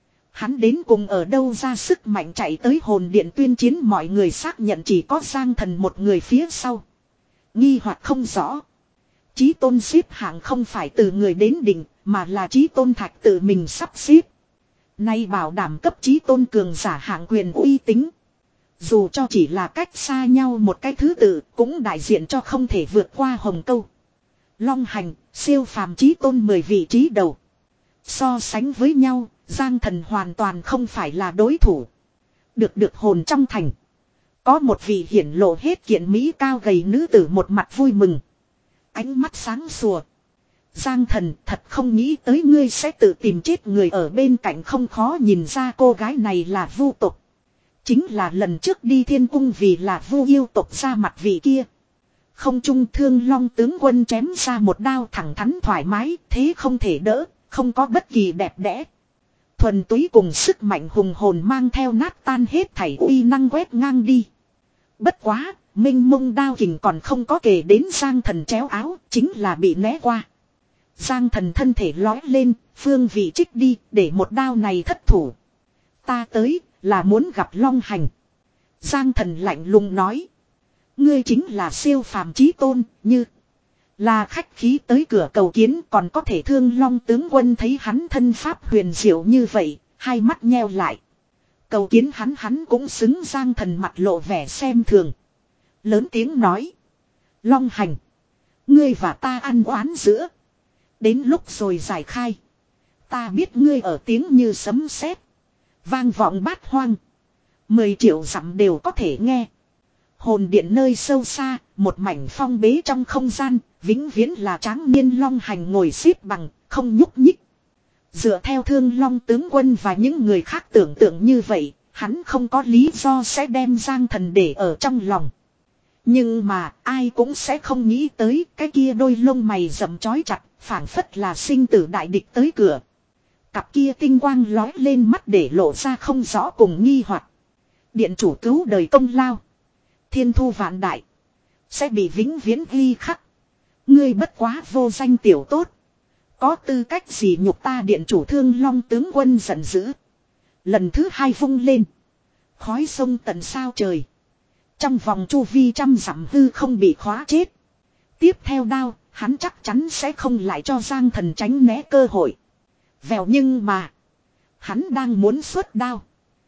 Hắn đến cùng ở đâu ra sức mạnh chạy tới hồn điện tuyên chiến? Mọi người xác nhận chỉ có Giang Thần một người phía sau. Nghi hoặc không rõ. Chí tôn xếp hạng không phải từ người đến định, mà là chí tôn thạch tự mình sắp xếp. Nay bảo đảm cấp chí tôn cường giả hạng quyền uy tín. Dù cho chỉ là cách xa nhau một cái thứ tự, cũng đại diện cho không thể vượt qua hồng câu. Long Hành, siêu phàm chí tôn mười vị trí đầu. So sánh với nhau, Giang Thần hoàn toàn không phải là đối thủ. Được được hồn trong thành. Có một vị hiển lộ hết kiện mỹ cao gầy nữ tử một mặt vui mừng. Ánh mắt sáng sủa. Giang Thần, thật không nghĩ tới ngươi sẽ tự tìm chết. Người ở bên cạnh không khó nhìn ra cô gái này là vu tộc. Chính là lần trước đi thiên cung vì là vu yêu tộc ra mặt vị kia. Không trung Thương Long tướng quân chém ra một đao thẳng thắn thoải mái, thế không thể đỡ, không có bất kỳ đẹp đẽ. Thuần túy cùng sức mạnh hùng hồn mang theo nát tan hết thảy uy năng quét ngang đi. Bất quá, minh mông đao kình còn không có kể đến Giang Thần chéo áo, chính là bị né qua. Giang Thần thân thể lói lên, phương vị trích đi, để một đao này thất thủ. Ta tới, là muốn gặp Long Hành. Giang Thần lạnh lùng nói. Ngươi chính là siêu phàm chí tôn, như là khách khí tới cửa cầu kiến, còn có thể Thương Long tướng quân thấy hắn thân pháp huyền diệu như vậy, hai mắt nheo lại. Cầu kiến hắn hắn cũng xứng. Giang Thần mặt lộ vẻ xem thường. Lớn tiếng nói. Long Hành, ngươi và ta ăn oán giữa. Đến lúc rồi giải khai. Ta biết ngươi ở tiếng như sấm sét, vang vọng bát hoang. Mười triệu dặm đều có thể nghe. Hồn điện nơi sâu xa, một mảnh phong bế trong không gian, vĩnh viễn là tráng niên Long Hành ngồi xếp bằng, không nhúc nhích. Dựa theo Thương Long tướng quân và những người khác tưởng tượng như vậy, hắn không có lý do sẽ đem Giang Thần để ở trong lòng. Nhưng mà ai cũng sẽ không nghĩ tới cái kia đôi lông mày rậm chói chặt, phảng phất là sinh tử đại địch tới cửa. Cặp kia tinh quang lói lên mắt để lộ ra không rõ cùng nghi hoặc. Điện chủ cứu đời công lao. Thiên thu vạn đại. Sẽ bị vĩnh viễn ghi khắc. Ngươi bất quá vô danh tiểu tốt. Có tư cách gì nhục ta điện chủ Thương Long tướng quân giận dữ. Lần thứ hai vung lên. Khói sông tận sao trời. Trong vòng chu vi trăm dặm hư không bị khóa chết. Tiếp theo đao, hắn chắc chắn sẽ không lại cho Giang Thần tránh né cơ hội. Vèo nhưng mà. Hắn đang muốn xuất đao.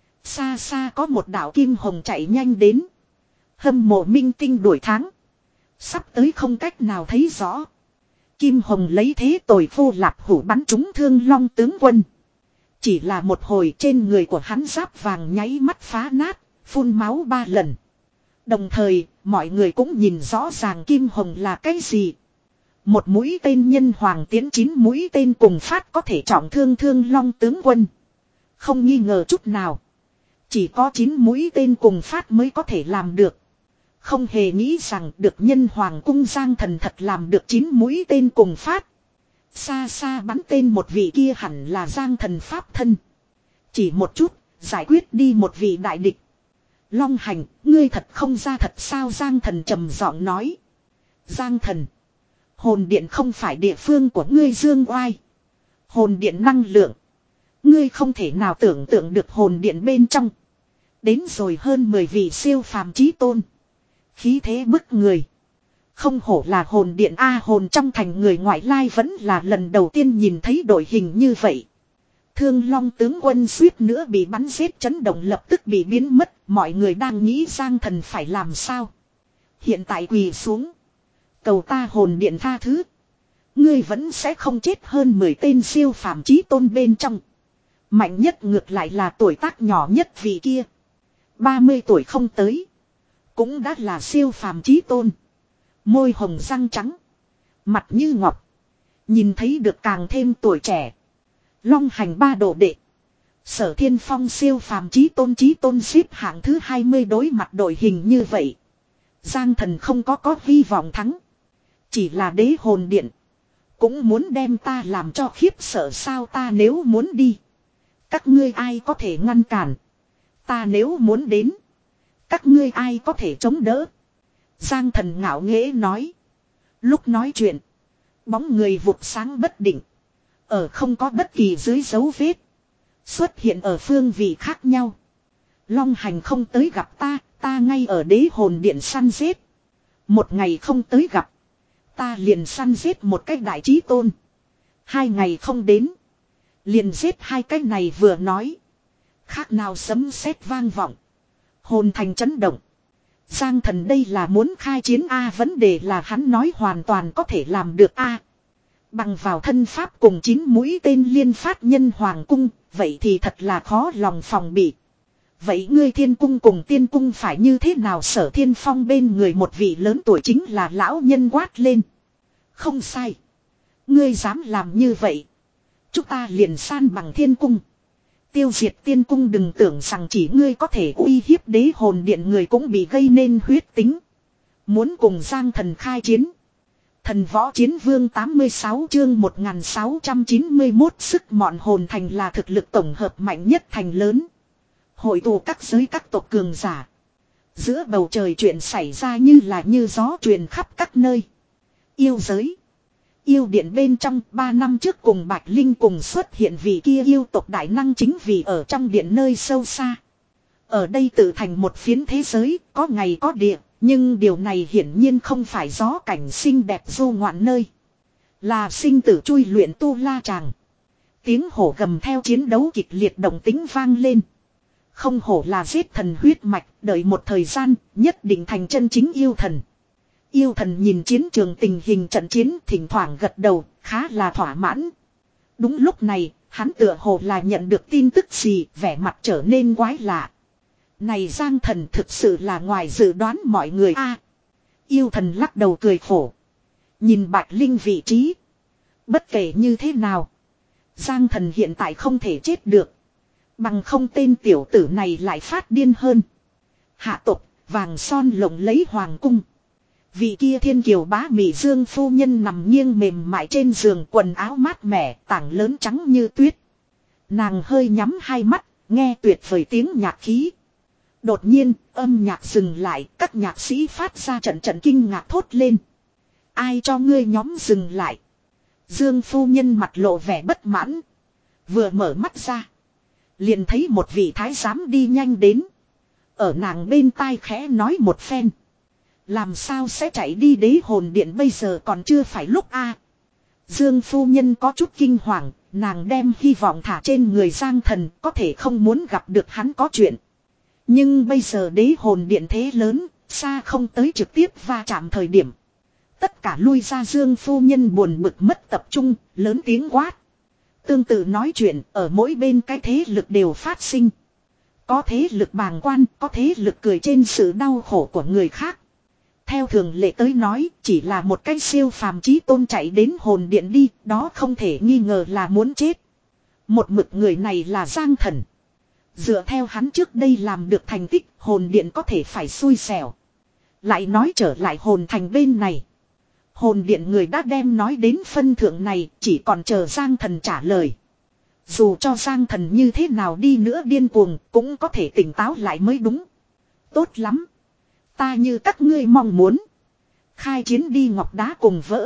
Xa xa có một đạo kim hồng chạy nhanh đến. Hâm mộ minh tinh đuổi tháng. Sắp tới không cách nào thấy rõ. Kim hồng lấy thế tồi vô lạp hủ bắn trúng Thương Long tướng quân. Chỉ là một hồi trên người của hắn giáp vàng nháy mắt phá nát, phun máu ba lần. Đồng thời, mọi người cũng nhìn rõ ràng kim hồng là cái gì. Một mũi tên nhân hoàng tiến chín mũi tên cùng phát có thể trọng thương Thương Long tướng quân. Không nghi ngờ chút nào. Chỉ có chín mũi tên cùng phát mới có thể làm được. Không hề nghĩ rằng được nhân hoàng cung Giang Thần thật làm được chín mũi tên cùng phát. Xa xa bắn tên một vị kia hẳn là Giang Thần pháp thân. Chỉ một chút, giải quyết đi một vị đại địch. Long Hành, ngươi thật không ra thật sao Giang Thần trầm giọng nói. Giang Thần. Hồn điện không phải địa phương của ngươi dương oai. Hồn điện năng lượng. Ngươi không thể nào tưởng tượng được hồn điện bên trong. Đến rồi hơn mười vị siêu phàm chí tôn. Khí thế bức người. Không hổ là hồn điện A hồn trong thành người ngoại lai vẫn là lần đầu tiên nhìn thấy đội hình như vậy. Thương Long tướng quân suýt nữa bị bắn giết chấn động lập tức bị biến mất. Mọi người đang nghĩ Giang Thần phải làm sao. Hiện tại quỳ xuống. Cầu ta hồn điện tha thứ. Ngươi vẫn sẽ không chết hơn mười tên siêu phàm chí tôn bên trong. Mạnh nhất ngược lại là tuổi tác nhỏ nhất vị kia. ba mươi tuổi không tới. Cũng đã là siêu phàm chí tôn. Môi hồng răng trắng. Mặt như ngọc. Nhìn thấy được càng thêm tuổi trẻ. Long Hành ba độ đệ. Sở Thiên Phong siêu phàm chí tôn chí tôn xếp hạng thứ hai mươi đối mặt đội hình như vậy. Giang Thần không có có hy vọng thắng. Chỉ là đế hồn điện. Cũng muốn đem ta làm cho khiếp sợ sao ta nếu muốn đi. Các ngươi ai có thể ngăn cản. Ta nếu muốn đến. Các ngươi ai có thể chống đỡ. Giang Thần ngạo nghễ nói. Lúc nói chuyện. Bóng người vụt sáng bất định. Ở không có bất kỳ dưới dấu vết. Xuất hiện ở phương vị khác nhau. Long Hành không tới gặp ta. Ta ngay ở đế hồn điện săn giết. Một ngày không tới gặp. Ta liền săn giết một cái đại chí tôn. Hai ngày không đến. Liền giết hai cái này vừa nói. Khác nào sấm sét vang vọng. Hồn thành chấn động. Giang Thần đây là muốn khai chiến A vấn đề là hắn nói hoàn toàn có thể làm được A. Bằng vào thân pháp cùng chín mũi tên liên phát nhân hoàng cung. Vậy thì thật là khó lòng phòng bị. Vậy ngươi thiên cung cùng tiên cung phải như thế nào Sở Thiên Phong bên người một vị lớn tuổi chính là lão nhân quát lên. Không sai. Ngươi dám làm như vậy. Chúng ta liền san bằng thiên cung. Tiêu diệt tiên cung đừng tưởng rằng chỉ ngươi có thể uy hiếp đế hồn điện người cũng bị gây nên huyết tính. Muốn cùng Giang Thần khai chiến. Thần võ chiến vương tám mươi sáu chương một nghìn sáu trăm chín mươi mốt sức mọn hồn thành là thực lực tổng hợp mạnh nhất thành lớn. Hội tụ các giới các tộc cường giả. Giữa bầu trời chuyện xảy ra như là như gió truyền khắp các nơi. Yêu giới. Yêu điện bên trong ba năm trước cùng Bạch Linh cùng xuất hiện vì kia yêu tộc đại năng chính vì ở trong điện nơi sâu xa. Ở đây tự thành một phiến thế giới, có ngày có địa, nhưng điều này hiển nhiên không phải gió cảnh xinh đẹp du ngoạn nơi. Là sinh tử chui luyện tu la tràng. Tiếng hổ gầm theo chiến đấu kịch liệt động tính vang lên. Không hổ là giết thần huyết mạch, đợi một thời gian, nhất định thành chân chính yêu thần. Yêu thần nhìn chiến trường tình hình trận chiến thỉnh thoảng gật đầu, khá là thỏa mãn. Đúng lúc này, hắn tựa hồ là nhận được tin tức gì, vẻ mặt trở nên quái lạ. Này Giang Thần thực sự là ngoài dự đoán mọi người a. Yêu thần lắc đầu cười khổ. Nhìn Bạch Linh vị trí. Bất kể như thế nào. Giang Thần hiện tại không thể chết được. Bằng không tên tiểu tử này lại phát điên hơn. Hạ tộc, vàng son lộng lấy hoàng cung. Vị kia thiên kiều bá mỹ dương phu nhân nằm nghiêng mềm mại trên giường quần áo mát mẻ, tảng lớn trắng như tuyết. Nàng hơi nhắm hai mắt, nghe tuyệt vời tiếng nhạc khí. Đột nhiên, âm nhạc dừng lại, các nhạc sĩ phát ra trận trận kinh ngạc thốt lên. Ai cho ngươi nhóm dừng lại? Dương phu nhân mặt lộ vẻ bất mãn. Vừa mở mắt ra. Liền thấy một vị thái giám đi nhanh đến. Ở nàng bên tai khẽ nói một phen. Làm sao sẽ chạy đi đế hồn điện bây giờ còn chưa phải lúc a? Dương phu nhân có chút kinh hoàng. Nàng đem hy vọng thả trên người Giang Thần, có thể không muốn gặp được hắn có chuyện. Nhưng bây giờ đế hồn điện thế lớn, xa không tới trực tiếp va chạm thời điểm. Tất cả lui ra. Dương phu nhân buồn bực mất tập trung, lớn tiếng quát. Tương tự nói chuyện, ở mỗi bên cái thế lực đều phát sinh. Có thế lực bàng quan, có thế lực cười trên sự đau khổ của người khác. Theo thường lệ tới nói, chỉ là một cái siêu phàm chí tôn chạy đến hồn điện đi, đó không thể nghi ngờ là muốn chết. Một mực người này là Giang Thần. Dựa theo hắn trước đây làm được thành tích, hồn điện có thể phải xui xẻo. Lại nói trở lại hồn thành bên này. Hồn điện người đã đem nói đến phân thượng này, chỉ còn chờ Giang Thần trả lời. Dù cho Giang Thần như thế nào đi nữa điên cuồng, cũng có thể tỉnh táo lại mới đúng. Tốt lắm. Ta như các ngươi mong muốn. Khai chiến đi ngọc đá cùng vỡ.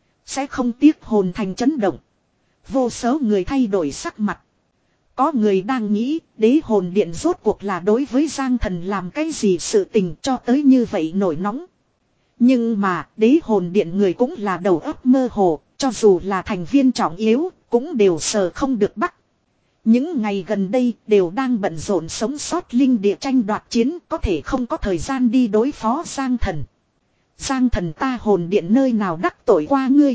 Sẽ không tiếc hồn thành chấn động. Vô số người thay đổi sắc mặt. Có người đang nghĩ đế hồn điện rốt cuộc là đối với Giang Thần làm cái gì sự tình cho tới như vậy nổi nóng. Nhưng mà đế hồn điện người cũng là đầu óc mơ hồ, cho dù là thành viên trọng yếu cũng đều sờ không được bắt. Những ngày gần đây đều đang bận rộn sống sót linh địa tranh đoạt chiến, có thể không có thời gian đi đối phó Giang Thần. Giang Thần ta hồn điện nơi nào đắc tội qua ngươi.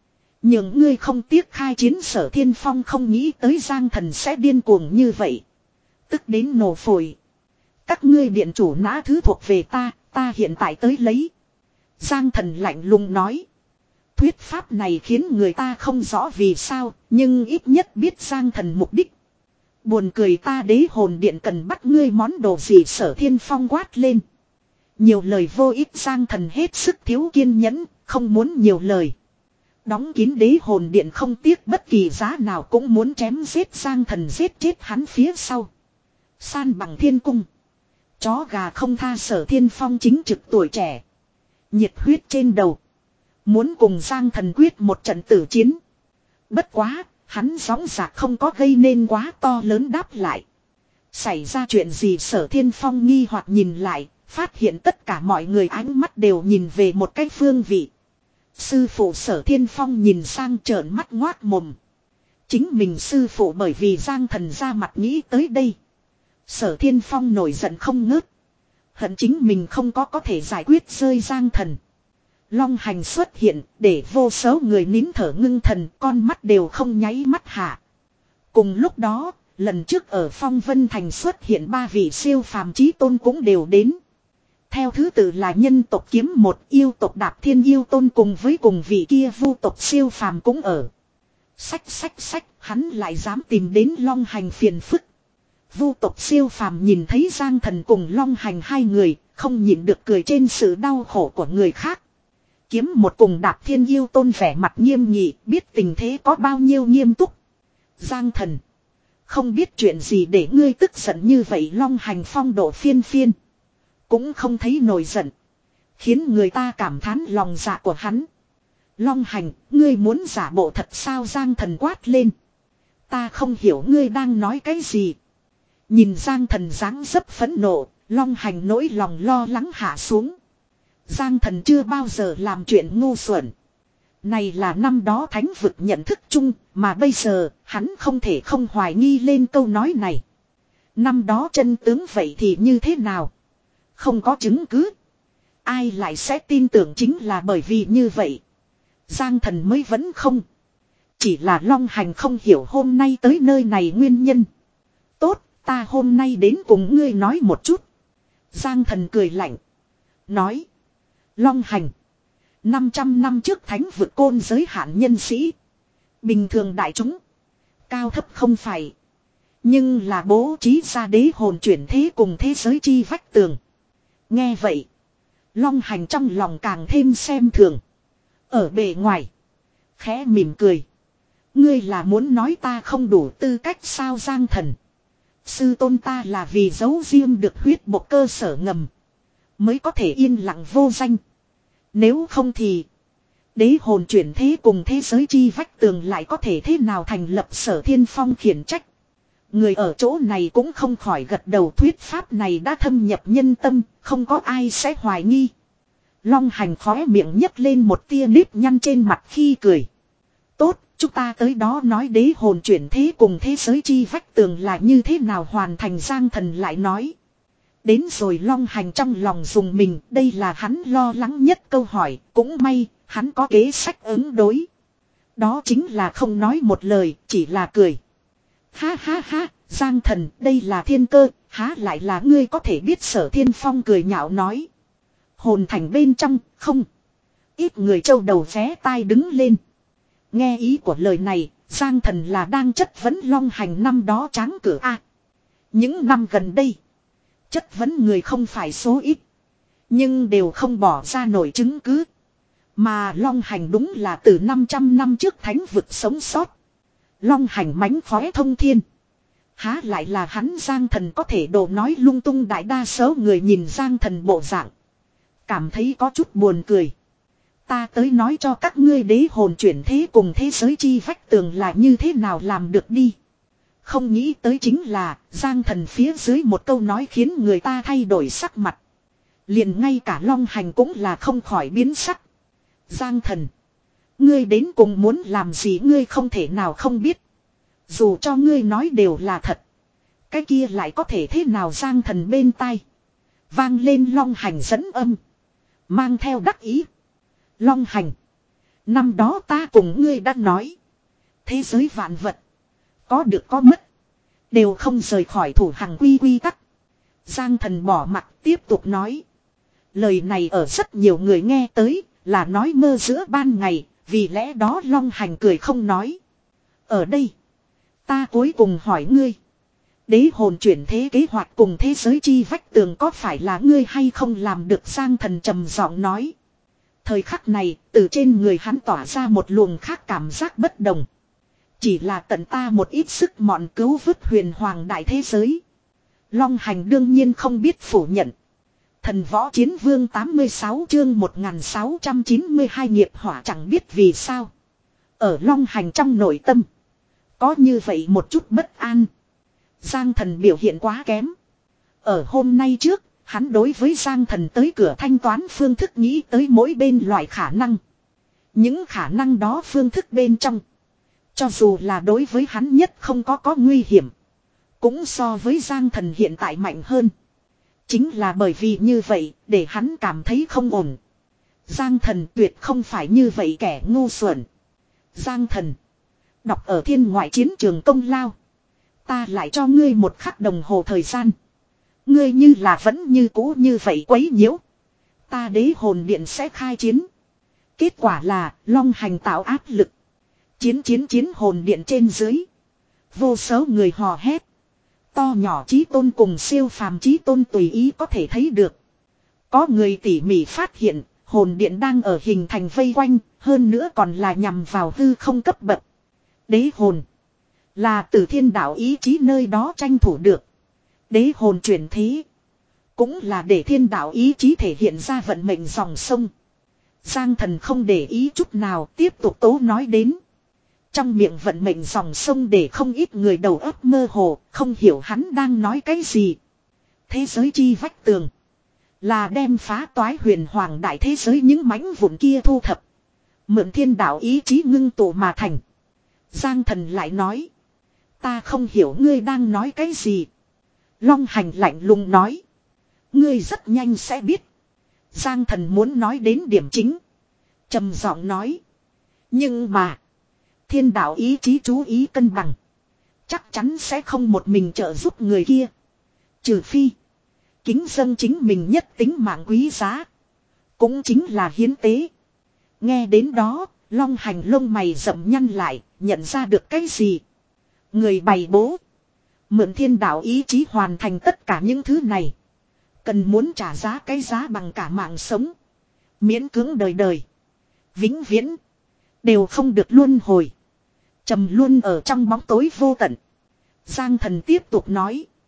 Nhưng ngươi không tiếc khai chiến. Sở Thiên Phong không nghĩ tới Giang Thần sẽ điên cuồng như vậy. Tức đến nổ phổi. Các ngươi điện chủ nã thứ thuộc về ta, ta hiện tại tới lấy. Giang Thần lạnh lùng nói. Thuyết pháp này khiến người ta không rõ vì sao, nhưng ít nhất biết Giang Thần mục đích. Buồn cười ta đế hồn điện cần bắt ngươi món đồ gì? Sở Thiên Phong quát lên. Nhiều lời vô ích. Giang Thần hết sức thiếu kiên nhẫn, không muốn nhiều lời. Đóng kín đế hồn điện không tiếc bất kỳ giá nào cũng muốn chém giết Giang Thần, giết chết hắn phía sau. San bằng thiên cung. Chó gà không tha. Sở Thiên Phong chính trực tuổi trẻ. Nhiệt huyết trên đầu. Muốn cùng Giang Thần quyết một trận tử chiến. Bất quá, hắn gióng giạc không có gây nên quá to lớn đáp lại. Xảy ra chuyện gì? Sở Thiên Phong nghi hoặc nhìn lại, phát hiện tất cả mọi người ánh mắt đều nhìn về một cái phương vị. Sư phụ. Sở Thiên Phong nhìn sang trợn mắt ngoác mồm. Chính mình sư phụ bởi vì Giang Thần ra mặt nghĩ tới đây. Sở Thiên Phong nổi giận không ngớt. Hận chính mình không có có thể giải quyết rơi Giang Thần. Long hành xuất hiện để vô số người nín thở ngưng thần, con mắt đều không nháy mắt hạ. Cùng lúc đó, lần trước ở Phong Vân Thành xuất hiện ba vị siêu phàm chí tôn cũng đều đến. Theo thứ tự là nhân tộc Kiếm Một, yêu tộc Đạp Thiên yêu tôn cùng với cùng vị kia vu tộc siêu phàm cũng ở. Sách sách sách, hắn lại dám tìm đến Long hành phiền phức. Vu tộc siêu phàm nhìn thấy Giang Thần cùng Long hành hai người, không nhịn được cười trên sự đau khổ của người khác. Kiếm Một cùng Đạp Thiên yêu tôn vẻ mặt nghiêm nghị, biết tình thế có bao nhiêu nghiêm túc. Giang Thần, không biết chuyện gì để ngươi tức giận như vậy? Long hành phong độ phiên phiên, cũng không thấy nổi giận, khiến người ta cảm thán lòng dạ của hắn. Long hành, ngươi muốn giả bộ thật sao? Giang Thần quát lên. Ta không hiểu ngươi đang nói cái gì. Nhìn Giang Thần dáng dấp phẫn nộ, Long hành nỗi lòng lo lắng hạ xuống. Giang Thần chưa bao giờ làm chuyện ngu xuẩn. Này là năm đó thánh vực nhận thức chung, mà bây giờ hắn không thể không hoài nghi lên câu nói này. Năm đó chân tướng vậy thì như thế nào? Không có chứng cứ. Ai lại sẽ tin tưởng? Chính là bởi vì như vậy, Giang Thần mới vẫn không. Chỉ là Long hành không hiểu hôm nay tới nơi này nguyên nhân. Tốt, ta hôm nay đến cùng ngươi nói một chút. Giang Thần cười lạnh. Nói. Long hành. năm trăm năm trước thánh vực côn giới hạn nhân sĩ. Bình thường đại chúng. Cao thấp không phải. Nhưng là bố trí ra đế hồn chuyển thế cùng thế giới chi vách tường. Nghe vậy. Long hành trong lòng càng thêm xem thường. Ở bề ngoài. Khẽ mỉm cười. Ngươi là muốn nói ta không đủ tư cách sao? Giang Thần. Sư tôn ta là vì giấu riêng được huyết bộ cơ sở ngầm. Mới có thể yên lặng vô danh. Nếu không thì. Đế hồn chuyển thế cùng thế giới chi vách tường lại có thể thế nào thành lập Sở Thiên Phong khiển trách. Người ở chỗ này cũng không khỏi gật đầu, thuyết pháp này đã thâm nhập nhân tâm, không có ai sẽ hoài nghi. Long Hành khóe miệng nhấc lên một tia nếp nhăn trên mặt khi cười. Tốt, chúng ta tới đó nói đế hồn chuyển thế cùng thế giới chi vách tường là như thế nào hoàn thành. Giang Thần lại nói. Đến rồi. Long Hành trong lòng dùng mình, đây là hắn lo lắng nhất câu hỏi, cũng may, hắn có kế sách ứng đối. Đó chính là không nói một lời, chỉ là cười. Ha ha ha, Giang Thần, đây là thiên cơ, há lại là ngươi có thể biết. Sở Thiên Phong cười nhạo nói. Hồn thành bên trong, không. Ít người trâu đầu vé tai đứng lên. Nghe ý của lời này, Giang Thần là đang chất vấn Long Hành năm đó tráng cửa A. Những năm gần đây, chất vấn người không phải số ít. Nhưng đều không bỏ ra nổi chứng cứ. Mà Long Hành đúng là từ năm trăm năm trước thánh vực sống sót. Long Hành mánh khóe thông thiên. Há lại là hắn Giang Thần có thể đổ nói lung tung. Đại đa số người nhìn Giang Thần bộ dạng, cảm thấy có chút buồn cười. Ta tới nói cho các ngươi đế hồn chuyển thế cùng thế giới chi vách tường là như thế nào làm được đi. Không nghĩ tới chính là Giang Thần phía dưới một câu nói khiến người ta thay đổi sắc mặt. Liền ngay cả Long Hành cũng là không khỏi biến sắc. Giang Thần, ngươi đến cùng muốn làm gì? Ngươi không thể nào không biết. Dù cho ngươi nói đều là thật, cái kia lại có thể thế nào? Giang Thần bên tai vang lên Long Hành dẫn âm, mang theo đắc ý. Long Hành, năm đó ta cùng ngươi đã nói, thế giới vạn vật, có được có mất, đều không rời khỏi thủ hằng quy quy tắc. Giang Thần bỏ mặt tiếp tục nói. Lời này ở rất nhiều người nghe tới là nói mơ giữa ban ngày, vì lẽ đó Long Hành cười không nói. Ở đây, ta cuối cùng hỏi ngươi, đế hồn chuyển thế kế hoạch cùng thế giới chi vách tường có phải là ngươi hay không làm được? Giang Thần trầm giọng nói. Thời khắc này, từ trên người hắn tỏa ra một luồng khác cảm giác bất đồng. Chỉ là tận ta một ít sức mọn cứu vớt huyền hoàng đại thế giới. Long Hành đương nhiên không biết phủ nhận. Thần Võ Chiến Vương tám mươi sáu chương một nghìn sáu trăm chín mươi hai nghiệp hỏa. Chẳng biết vì sao, ở Long Hành trong nội tâm có như vậy một chút bất an. Giang Thần biểu hiện quá kém. Ở hôm nay trước, hắn đối với Giang Thần tới cửa thanh toán phương thức nghĩ tới mỗi bên loại khả năng. Những khả năng đó phương thức bên trong, cho dù là đối với hắn nhất không có có nguy hiểm, cũng so với Giang Thần hiện tại mạnh hơn. Chính là bởi vì như vậy, để hắn cảm thấy không ổn. Giang Thần tuyệt không phải như vậy kẻ ngu xuẩn. Giang Thần, đọc ở thiên ngoại chiến trường công lao, ta lại cho ngươi một khắc đồng hồ thời gian. Ngươi như là vẫn như cũ như vậy quấy nhiễu, ta đế hồn điện sẽ khai chiến. Kết quả là Long Hành tạo áp lực. Chiến chiến chiến hồn điện trên dưới, vô số người hò hét. To nhỏ chí tôn cùng siêu phàm chí tôn tùy ý có thể thấy được. Có người tỉ mỉ phát hiện, hồn điện đang ở hình thành vây quanh, hơn nữa còn là nhằm vào hư không cấp bậc. Đế hồn là từ thiên đạo ý chí nơi đó tranh thủ được. Đế hồn chuyển thế cũng là để thiên đạo ý chí thể hiện ra vận mệnh dòng sông. Giang Thần không để ý chút nào, tiếp tục tố nói đến. Trong miệng vận mệnh dòng sông để không ít người đầu óc mơ hồ, không hiểu hắn đang nói cái gì. Thế giới chi vách tường là đem phá toái huyền hoàng đại thế giới những mảnh vụn kia thu thập, mượn thiên đạo ý chí ngưng tụ mà thành. Giang Thần lại nói. Ta không hiểu ngươi đang nói cái gì. Long Hành lạnh lùng nói. Ngươi rất nhanh sẽ biết. Giang Thần muốn nói đến điểm chính, trầm giọng nói. Nhưng mà, thiên đạo ý chí chú ý cân bằng, chắc chắn sẽ không một mình trợ giúp người kia. Trừ phi kính dâng chính mình nhất tính mạng quý giá, cũng chính là hiến tế. Nghe đến đó, Long Hành lông mày rậm nhăn lại, nhận ra được cái gì. Người bày bố, mượn thiên đạo ý chí hoàn thành tất cả những thứ này, cần muốn trả giá cái giá bằng cả mạng sống. Miễn cưỡng đời đời, vĩnh viễn, đều không được luân hồi, trầm luôn ở trong bóng tối vô tận. Giang Thần tiếp tục nói.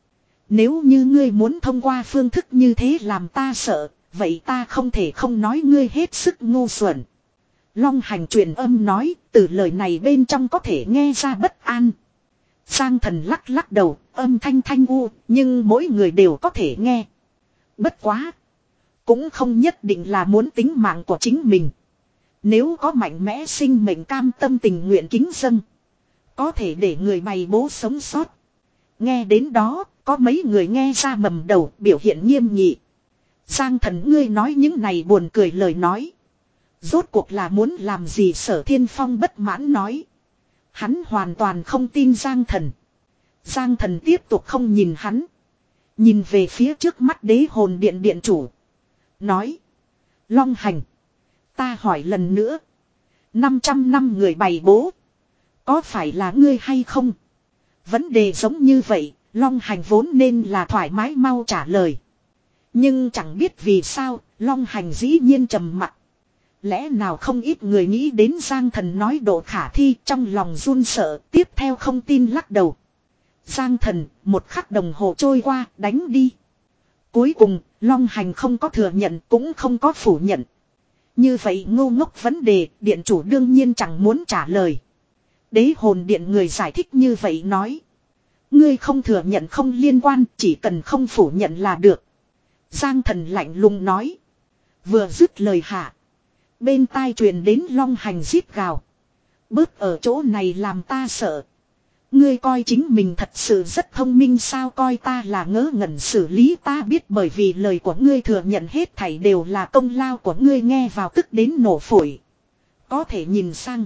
Nếu như ngươi muốn thông qua phương thức như thế làm ta sợ, vậy ta không thể không nói ngươi hết sức ngu xuẩn. Long Hành truyền âm nói, từ lời này bên trong có thể nghe ra bất an. Giang Thần lắc lắc đầu, âm thanh thanh u, nhưng mỗi người đều có thể nghe. Bất quá. Cũng không nhất định là muốn tính mạng của chính mình. Nếu có mạnh mẽ sinh mệnh cam tâm tình nguyện kính dâng. Có thể để người bày bố sống sót. Nghe đến đó, có mấy người nghe ra mầm đầu biểu hiện nghiêm nghị. Giang Thần ngươi nói những này buồn cười lời nói. Rốt cuộc là muốn làm gì Sở Thiên Phong bất mãn nói. Hắn hoàn toàn không tin Giang Thần. Giang Thần tiếp tục không nhìn hắn. Nhìn về phía trước mắt đế hồn điện điện chủ. Nói. Long Hành. Ta hỏi lần nữa. năm trăm năm người bày bố. Có phải là ngươi hay không? Vấn đề giống như vậy. Long Hành vốn nên là thoải mái mau trả lời. Nhưng chẳng biết vì sao. Long Hành dĩ nhiên trầm mặc. Lẽ nào không ít người nghĩ đến Giang Thần nói độ khả thi trong lòng run sợ. Tiếp theo không tin lắc đầu. Giang Thần một khắc đồng hồ trôi qua đánh đi. Cuối cùng Long Hành không có thừa nhận cũng không có phủ nhận. Như vậy ngu ngốc vấn đề điện chủ đương nhiên chẳng muốn trả lời. Đế hồn điện người giải thích như vậy nói. Ngươi không thừa nhận không liên quan chỉ cần không phủ nhận là được. Giang Thần lạnh lùng nói. Vừa dứt lời hạ. Bên tai truyền đến Long Hành rít gào. Bớt ở chỗ này làm ta sợ. Ngươi coi chính mình thật sự rất thông minh sao coi ta là ngớ ngẩn xử lý ta biết bởi vì lời của ngươi thừa nhận hết thảy đều là công lao của ngươi nghe vào tức đến nổ phổi. Có thể nhìn sang.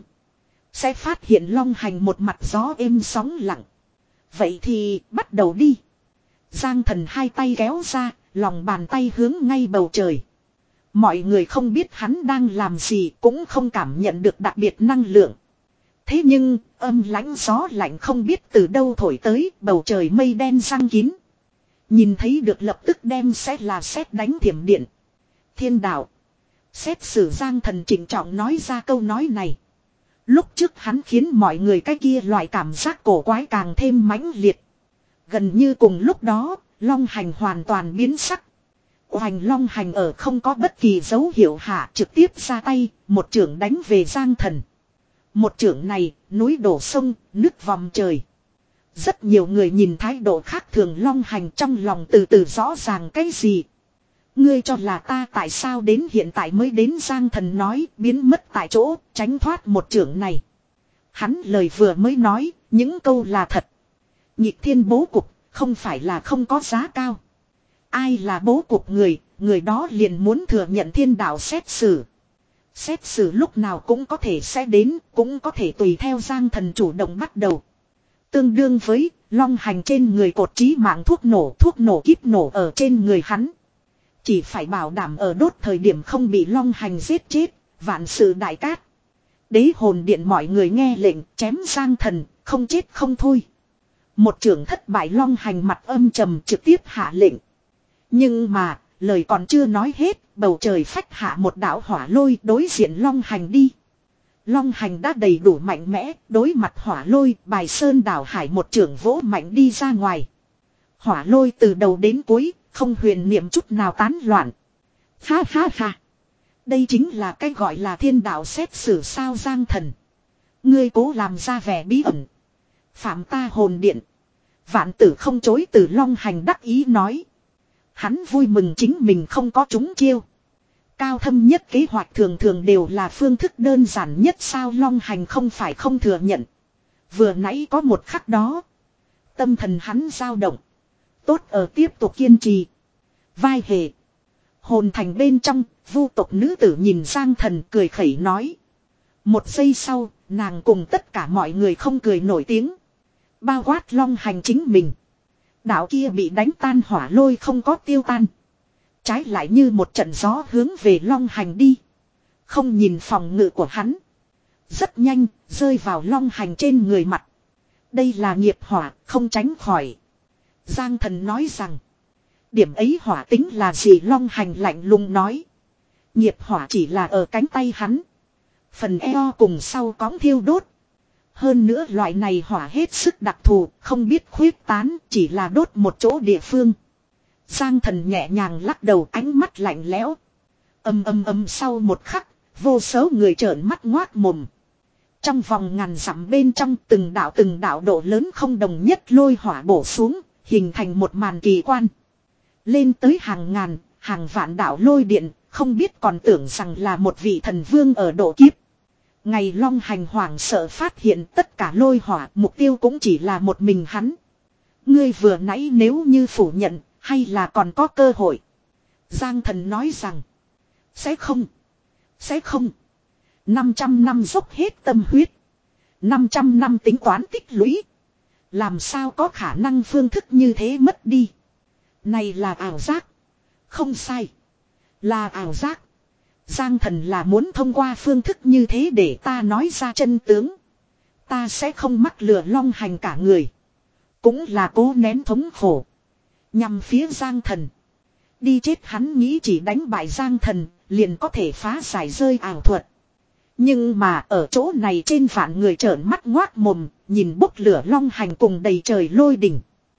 Sẽ phát hiện Long Hành một mặt gió êm sóng lặng. Vậy thì bắt đầu đi. Giang Thần hai tay kéo ra, lòng bàn tay hướng ngay bầu trời. Mọi người không biết hắn đang làm gì cũng không cảm nhận được đặc biệt năng lượng. Thế nhưng, âm lãnh gió lạnh không biết từ đâu thổi tới, bầu trời mây đen răng kín. Nhìn thấy được lập tức đem xét là xét đánh thiểm điện. Thiên đạo. Xét xử Giang Thần trịnh trọng nói ra câu nói này. Lúc trước hắn khiến mọi người cái kia loại cảm giác cổ quái càng thêm mãnh liệt. Gần như cùng lúc đó, Long Hành hoàn toàn biến sắc. Hoành Long Hành ở không có bất kỳ dấu hiệu hạ trực tiếp ra tay, một chưởng đánh về Giang Thần. Một chưởng này, núi đổ sông, nước vòng trời. Rất nhiều người nhìn thái độ khác thường Long Hành trong lòng từ từ rõ ràng cái gì. Ngươi cho là ta tại sao đến hiện tại mới đến Giang Thần nói biến mất tại chỗ, tránh thoát một chưởng này. Hắn lời vừa mới nói, những câu là thật. Nhịp thiên bố cục, không phải là không có giá cao. Ai là bố cục người, người đó liền muốn thừa nhận thiên đạo xét xử. Xét xử lúc nào cũng có thể sẽ đến, cũng có thể tùy theo Giang Thần chủ động bắt đầu. Tương đương với, Long Hành trên người cột chí mạng thuốc nổ, thuốc nổ kíp nổ ở trên người hắn. Chỉ phải bảo đảm ở đốt thời điểm không bị Long Hành giết chết, vạn sự đại cát. Đế hồn điện mọi người nghe lệnh, chém Giang Thần, không chết không thôi. Một trưởng thất bại Long Hành mặt âm trầm trực tiếp hạ lệnh. Nhưng mà, lời còn chưa nói hết, bầu trời phách hạ một đạo hỏa lôi đối diện Long Hành đi. Long Hành đã đầy đủ mạnh mẽ, đối mặt hỏa lôi, bài sơn đảo hải một trưởng vỗ mạnh đi ra ngoài. Hỏa lôi từ đầu đến cuối, không huyền niệm chút nào tán loạn. Ha ha ha. Đây chính là cái gọi là thiên đạo xét xử sao Giang Thần. Ngươi cố làm ra vẻ bí ẩn. Phạm ta hồn điện. Vạn tử không chối từ Long Hành đắc ý nói. Hắn vui mừng chính mình không có trúng chiêu. Cao thâm nhất kế hoạch thường thường đều là phương thức đơn giản nhất sao Long Hành không phải không thừa nhận. Vừa nãy có một khắc đó. Tâm thần hắn dao động. Tốt ở tiếp tục kiên trì. Vai hề. Hồn thành bên trong, vu tộc nữ tử nhìn Giang Thần cười khẩy nói. Một giây sau, nàng cùng tất cả mọi người không cười nổi tiếng. Bao quát Long Hành chính mình. Đạo kia bị đánh tan hỏa lôi không có tiêu tan. Trái lại như một trận gió hướng về Long Hành đi. Không nhìn phòng ngự của hắn. Rất nhanh, rơi vào Long Hành trên người mặt. Đây là nghiệp hỏa, không tránh khỏi. Giang Thần nói rằng. Điểm ấy hỏa tính là gì Long Hành lạnh lùng nói. Nghiệp hỏa chỉ là ở cánh tay hắn. Phần eo cùng sau cõng thiêu đốt. Hơn nữa loại này hỏa hết sức đặc thù, không biết khuyết tán, chỉ là đốt một chỗ địa phương. Giang Thần nhẹ nhàng lắc đầu, ánh mắt lạnh lẽo. Âm âm âm sau một khắc, vô số người trợn mắt ngoác mồm. Trong vòng ngàn dặm bên trong, từng đạo từng đạo độ lớn không đồng nhất lôi hỏa bổ xuống, hình thành một màn kỳ quan. Lên tới hàng ngàn, hàng vạn đạo lôi điện, không biết còn tưởng rằng là một vị thần vương ở độ kiếp. Ngày Long Hành hoảng sợ phát hiện tất cả lôi hỏa, mục tiêu cũng chỉ là một mình hắn. Ngươi vừa nãy nếu như phủ nhận, hay là còn có cơ hội. Giang Thần nói rằng, sẽ không, sẽ không. năm trăm năm dốc hết tâm huyết. năm trăm năm tính toán tích lũy. Làm sao có khả năng phương thức như thế mất đi. Này là ảo giác. Không sai. Là ảo giác. Giang Thần là muốn thông qua phương thức như thế để ta nói ra chân tướng. Ta sẽ không mắc lừa Long Hành cả người. Cũng là cố nén thống khổ. Nhằm phía Giang Thần. Đi chết hắn nghĩ chỉ đánh bại Giang Thần liền có thể phá giải rơi ảo thuật. Nhưng mà ở chỗ này trên vạn người trợn mắt ngoác mồm, nhìn bốc lửa Long Hành cùng đầy trời lôi đỉnh.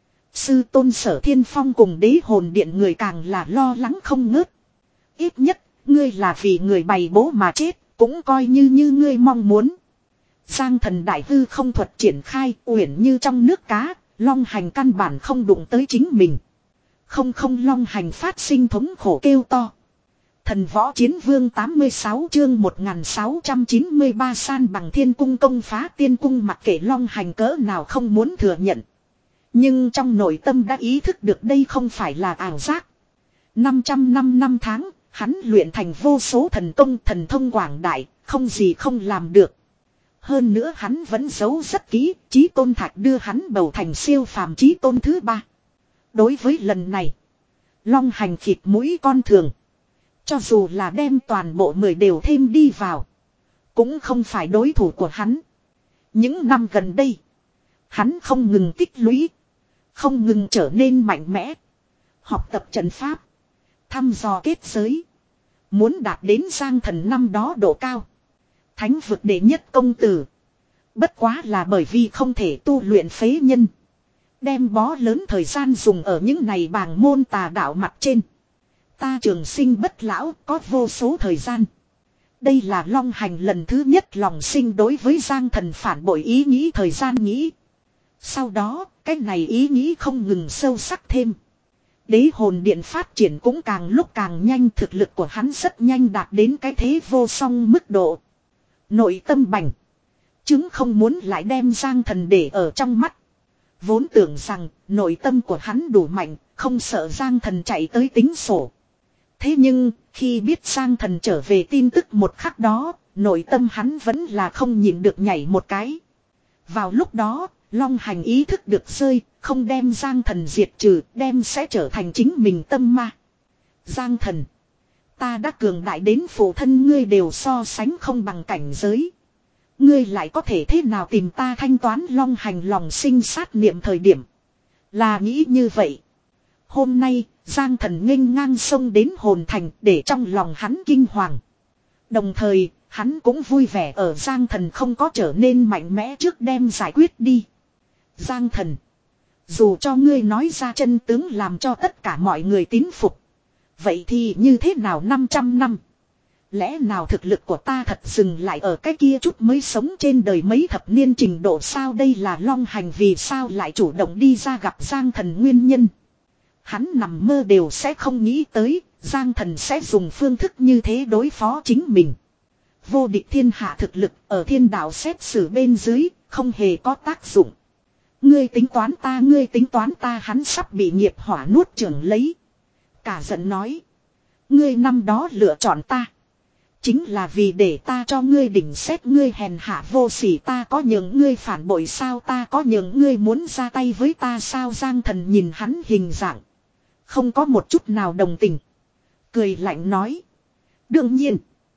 Sư tôn Sở Thiên Phong cùng đế hồn điện người càng là lo lắng không ngớt. Ít nhất, ngươi là vì người bày bố mà chết, cũng coi như như ngươi mong muốn. Giang Thần đại hư không thuật triển khai, uyển như trong nước cá, Long Hành căn bản không đụng tới chính mình. Không không Long Hành phát sinh thống khổ kêu to. Thần võ chiến vương tám mươi sáu chương một nghìn sáu trăm chín mươi ba san bằng thiên cung công phá tiên cung, mặc kệ Long Hành cỡ nào không muốn thừa nhận. Nhưng trong nội tâm đã ý thức được đây không phải là ảo giác. năm trăm năm năm tháng, hắn luyện thành vô số thần công thần thông quảng đại, không gì không làm được. Hơn nữa hắn vẫn giấu rất kỹ, Chí Tôn Thạch đưa hắn bầu thành siêu phàm Chí Tôn thứ ba. Đối với lần này, Long Hành khịt mũi con thường. Cho dù là đem toàn bộ mười đều thêm đi vào, cũng không phải đối thủ của hắn. Những năm gần đây, hắn không ngừng tích lũy, không ngừng trở nên mạnh mẽ. Học tập trận pháp, thăm dò kết giới, muốn đạt đến Giang Thần năm đó độ cao. Thánh vực đệ nhất công tử. Bất quá là bởi vì không thể tu luyện phế nhân, đem bó lớn thời gian dùng ở những này bàng môn tà đạo mặt trên. Ta trường sinh bất lão, có vô số thời gian. Đây là Long Hành lần thứ nhất lòng sinh đối với Giang Thần phản bội ý nghĩ thời gian nghĩ. Sau đó, cái này ý nghĩ không ngừng sâu sắc thêm. Đế hồn điện phát triển cũng càng lúc càng nhanh, thực lực của hắn rất nhanh đạt đến cái thế vô song mức độ. Nội tâm bành. Chứng không muốn lại đem Giang Thần để ở trong mắt. Vốn tưởng rằng nội tâm của hắn đủ mạnh, không sợ Giang Thần chạy tới tính sổ. Thế nhưng, khi biết Giang Thần trở về tin tức một khắc đó, nội tâm hắn vẫn là không nhịn được nhảy một cái. Vào lúc đó, Long Hành ý thức được rơi, không đem Giang Thần diệt trừ, đem sẽ trở thành chính mình tâm ma. Giang Thần, ta đã cường đại đến phụ thân ngươi đều so sánh không bằng cảnh giới. Ngươi lại có thể thế nào tìm ta thanh toán? Long Hành lòng sinh sát niệm thời điểm là nghĩ như vậy. Hôm nay, Giang Thần nghênh ngang sông đến hồn thành để trong lòng hắn kinh hoàng. Đồng thời, hắn cũng vui vẻ ở Giang Thần không có trở nên mạnh mẽ trước đem giải quyết đi. Giang Thần, dù cho ngươi nói ra chân tướng làm cho tất cả mọi người tín phục, vậy thì như thế nào năm trăm năm? Lẽ nào thực lực của ta thật dừng lại ở cái kia chút mới sống trên đời mấy thập niên trình độ sao? Đây là Long Hành vì sao lại chủ động đi ra gặp Giang Thần nguyên nhân. Hắn nằm mơ đều sẽ không nghĩ tới, Giang Thần sẽ dùng phương thức như thế đối phó chính mình. Vô địch thiên hạ thực lực ở thiên đạo xét xử bên dưới, không hề có tác dụng. Ngươi tính toán ta, ngươi tính toán ta, hắn sắp bị nghiệp hỏa nuốt chửng lấy. Cả giận nói, ngươi năm đó lựa chọn ta, chính là vì để ta cho ngươi đỉnh xét ngươi hèn hạ vô sỉ, ta có những ngươi phản bội sao, ta có những ngươi muốn ra tay với ta sao? Giang Thần nhìn hắn hình dạng, không có một chút nào đồng tình. Cười lạnh nói, đương nhiên,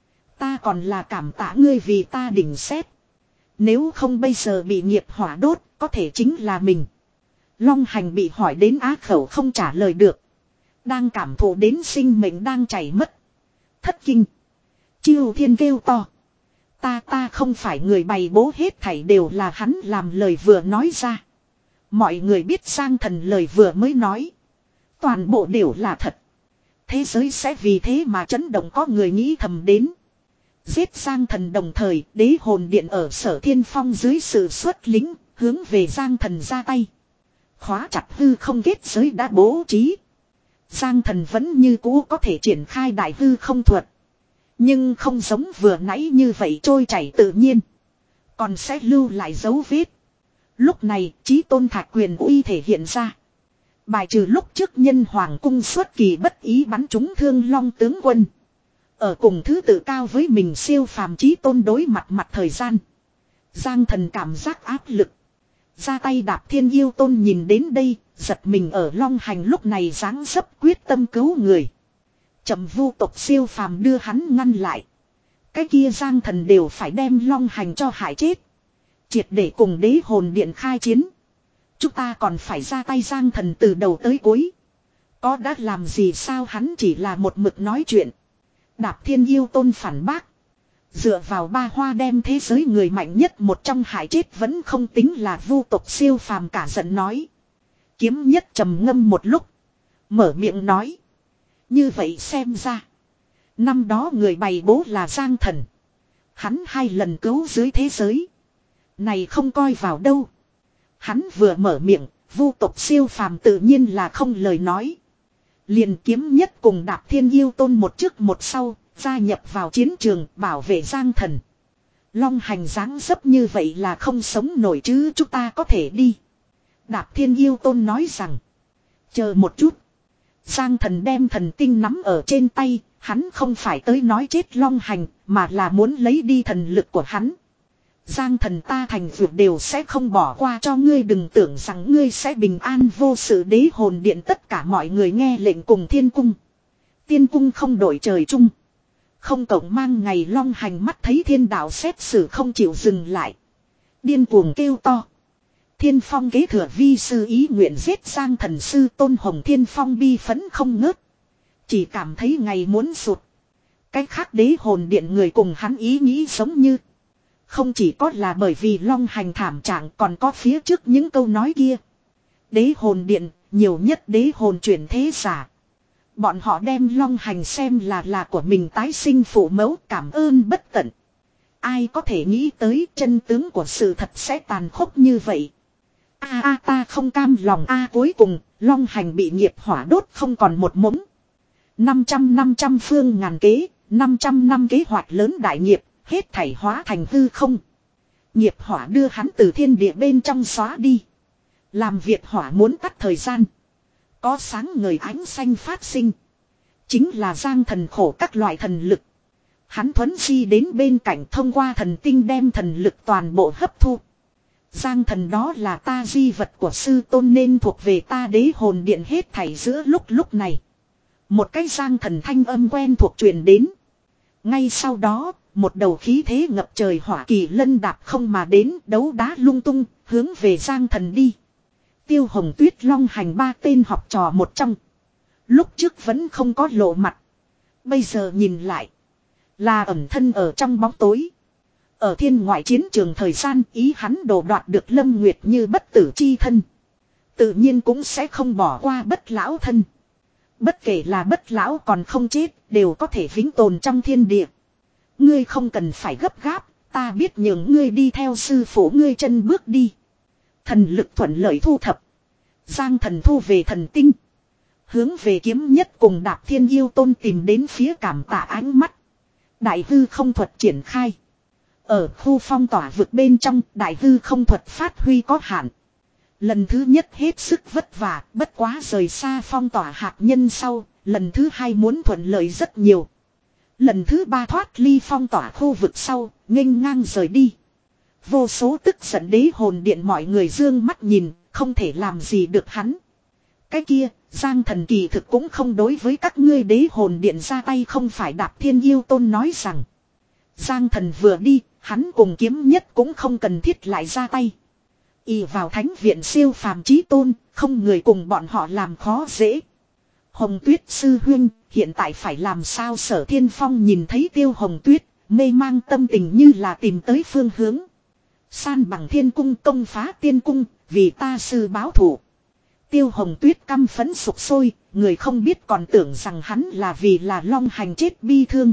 ta còn là cảm tạ ngươi vì ta đỉnh xét. Nếu không bây giờ bị nghiệp hỏa đốt, có thể chính là mình. Long Hành bị hỏi đến á khẩu không trả lời được. Đang cảm thụ đến sinh mệnh đang chảy mất. Thất kinh. Chiêu Thiên kêu to, Ta ta không phải người bày bố, hết thảy đều là hắn làm lời vừa nói ra. Mọi người biết Giang Thần lời vừa mới nói. Toàn bộ đều là thật. Thế giới sẽ vì thế mà chấn động, có người nghĩ thầm đến. Giết Giang Thần đồng thời, đế hồn điện ở Sở Thiên Phong dưới sự xuất lính, hướng về Giang Thần ra tay. Khóa chặt hư không kết giới đã bố trí. Giang Thần vẫn như cũ có thể triển khai đại hư không thuật. Nhưng không giống vừa nãy như vậy trôi chảy tự nhiên. Còn sẽ lưu lại dấu vết. Lúc này, Chí Tôn Thạch quyền uy thể hiện ra. Bài trừ lúc trước nhân hoàng cung xuất kỳ bất ý bắn trúng Thương Long tướng quân. Ở cùng thứ tự cao với mình siêu phàm Chí Tôn đối mặt mặt thời gian. Giang Thần cảm giác áp lực. Ra tay đạp Thiên Yêu Tôn nhìn đến đây, giật mình ở Long Hành lúc này dáng dấp quyết tâm cứu người. Chậm vu tộc siêu phàm đưa hắn ngăn lại. Cái kia Giang Thần đều phải đem Long Hành cho hại chết. Triệt để cùng đế hồn điện khai chiến. Chúng ta còn phải ra tay. Giang Thần từ đầu tới cuối. Có đã làm gì sao, hắn chỉ là một mực nói chuyện. Đạp Thiên Yêu Tôn phản bác. Dựa vào ba hoa đem thế giới người mạnh nhất một trong hại chết vẫn không tính là vu tộc siêu phàm cả giận nói. Kiếm Nhất trầm ngâm một lúc. Mở miệng nói. Như vậy xem ra. Năm đó người bày bố là Giang Thần. Hắn hai lần cứu dưới thế giới. Này không coi vào đâu. Hắn vừa mở miệng, vu tộc siêu phàm tự nhiên là không lời nói. Liền Kiếm Nhất cùng Đạp Thiên Yêu Tôn một trước một sau, gia nhập vào chiến trường bảo vệ Giang Thần. Long Hành dáng dấp như vậy là không sống nổi chứ, chúng ta có thể đi. Đạp Thiên Yêu Tôn nói rằng. Chờ một chút. Giang Thần đem thần tinh nắm ở trên tay, hắn không phải tới nói chết Long Hành, mà là muốn lấy đi thần lực của hắn. Giang Thần, ta thành vượt đều sẽ không bỏ qua cho ngươi, đừng tưởng rằng ngươi sẽ bình an vô sự. Đế hồn điện tất cả mọi người nghe lệnh cùng Thiên Cung. Tiên Cung không đổi trời chung. Không cộng mang ngày Long Hành mắt thấy thiên đạo xét xử không chịu dừng lại. Điên cuồng kêu to. Thiên Phong kế thừa vi sư ý nguyện giết Giang Thần sư Tôn Hồng. Thiên Phong bi phấn không ngớt. Chỉ cảm thấy ngày muốn sụt. Cách khác đế hồn điện người cùng hắn ý nghĩ giống như. Không chỉ có là bởi vì Long Hành thảm trạng, còn có phía trước những câu nói kia. Đế hồn điện, nhiều nhất đế hồn chuyển thế giả. Bọn họ đem Long Hành xem là là của mình tái sinh phụ mẫu, cảm ơn bất tận. Ai có thể nghĩ tới chân tướng của sự thật sẽ tàn khốc như vậy. A a ta không cam lòng a. Cuối cùng, Long Hành bị nghiệp hỏa đốt không còn một mống. năm trăm năm trăm phương ngàn kế, năm trăm năm kế hoạch lớn đại nghiệp, hết thảy hóa thành hư không. Nghiệp hỏa đưa hắn từ thiên địa bên trong xóa đi. Làm việc hỏa muốn tắt thời gian. Có sáng ngời ánh xanh phát sinh. Chính là Giang Thần khổ các loại thần lực. Hắn thuấn di đến bên cạnh, thông qua thần tinh đem thần lực toàn bộ hấp thu. Giang Thần, đó là ta di vật của sư tôn nên thuộc về ta. Đế hồn điện hết thảy giữa lúc lúc này. Một cái Giang Thần thanh âm quen thuộc truyền đến. Ngay sau đó, một đầu khí thế ngập trời hỏa kỳ lân đạp không mà đến, đấu đá lung tung, hướng về Giang Thần đi. Tiêu Hồng Tuyết, Long Hành ba tên học trò một trong. Lúc trước vẫn không có lộ mặt. Bây giờ nhìn lại. Là ẩn thân ở trong bóng tối. Ở thiên ngoại chiến trường thời gian, ý hắn đồ đoạt được Lâm Nguyệt Như bất tử chi thân. Tự nhiên cũng sẽ không bỏ qua bất lão thân. Bất kể là bất lão còn không chết, đều có thể vĩnh tồn trong thiên địa. Ngươi không cần phải gấp gáp, ta biết nhường ngươi đi theo sư phụ ngươi chân bước đi. Thần lực thuận lợi thu thập. Giang Thần thu về thần tinh. Hướng về Kiếm Nhất cùng Đạp Thiên Yêu Tôn tìm đến phía cảm tạ ánh mắt. Đại hư không thuật triển khai. Ở khu phong tỏa vực bên trong, đại hư không thuật phát huy có hạn. Lần thứ nhất hết sức vất vả, bất quá rời xa phong tỏa hạt nhân sau, lần thứ hai muốn thuận lợi rất nhiều. Lần thứ ba thoát ly phong tỏa khu vực sau, nghênh ngang rời đi. Vô số tức giận đế hồn điện mọi người dương mắt nhìn, không thể làm gì được hắn. Cái kia, Giang Thần kỳ thực cũng không đối với các ngươi đế hồn điện ra tay, không phải. Đạp Thiên Yêu Tôn nói rằng. Giang Thần vừa đi, hắn cùng Kiếm Nhất cũng không cần thiết lại ra tay. Y vào thánh viện siêu phàm chí tôn, không người cùng bọn họ làm khó dễ. Hồng Tuyết sư huynh, hiện tại phải làm sao? Sở Thiên Phong nhìn thấy Tiêu Hồng Tuyết, mê mang tâm tình như là tìm tới phương hướng. San bằng thiên cung công phá tiên cung, vì ta sư báo thù. Tiêu Hồng Tuyết căm phẫn sục sôi, người không biết còn tưởng rằng hắn là vì là Long Hành chết bi thương.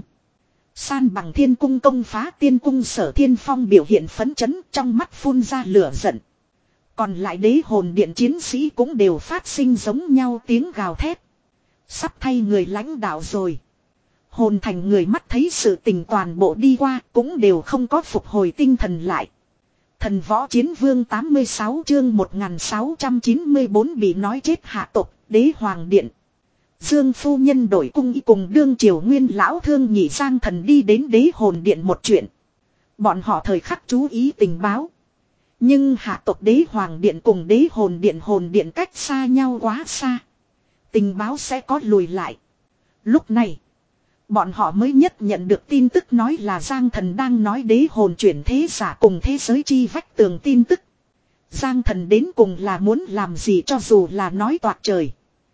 San bằng thiên cung công phá tiên cung, Sở Thiên Phong biểu hiện phấn chấn, trong mắt phun ra lửa giận. Còn lại đế hồn điện chiến sĩ cũng đều phát sinh giống nhau tiếng gào thét. Sắp thay người lãnh đạo rồi. Hồn thành người mắt thấy sự tình toàn bộ đi qua, cũng đều không có phục hồi tinh thần lại. Thần võ chiến vương tám mươi sáu chương một nghìn sáu trăm chín mươi tư bị nói chết hạ tộc, đế hoàng điện. Dương phu nhân đổi cung y cùng đương triều nguyên lão thương nhị Giang Thần đi đến đế hồn điện một chuyện. Bọn họ thời khắc chú ý tình báo. Nhưng hạ tộc đế hoàng điện cùng đế hồn điện hồn điện cách xa nhau quá xa. Tình báo sẽ có lùi lại. Lúc này, bọn họ mới nhất nhận được tin tức nói là Giang Thần đang nói đế hồn chuyển thế giả cùng thế giới chi vách tường tin tức. Giang Thần đến cùng là muốn làm gì, cho dù là nói toạc trời.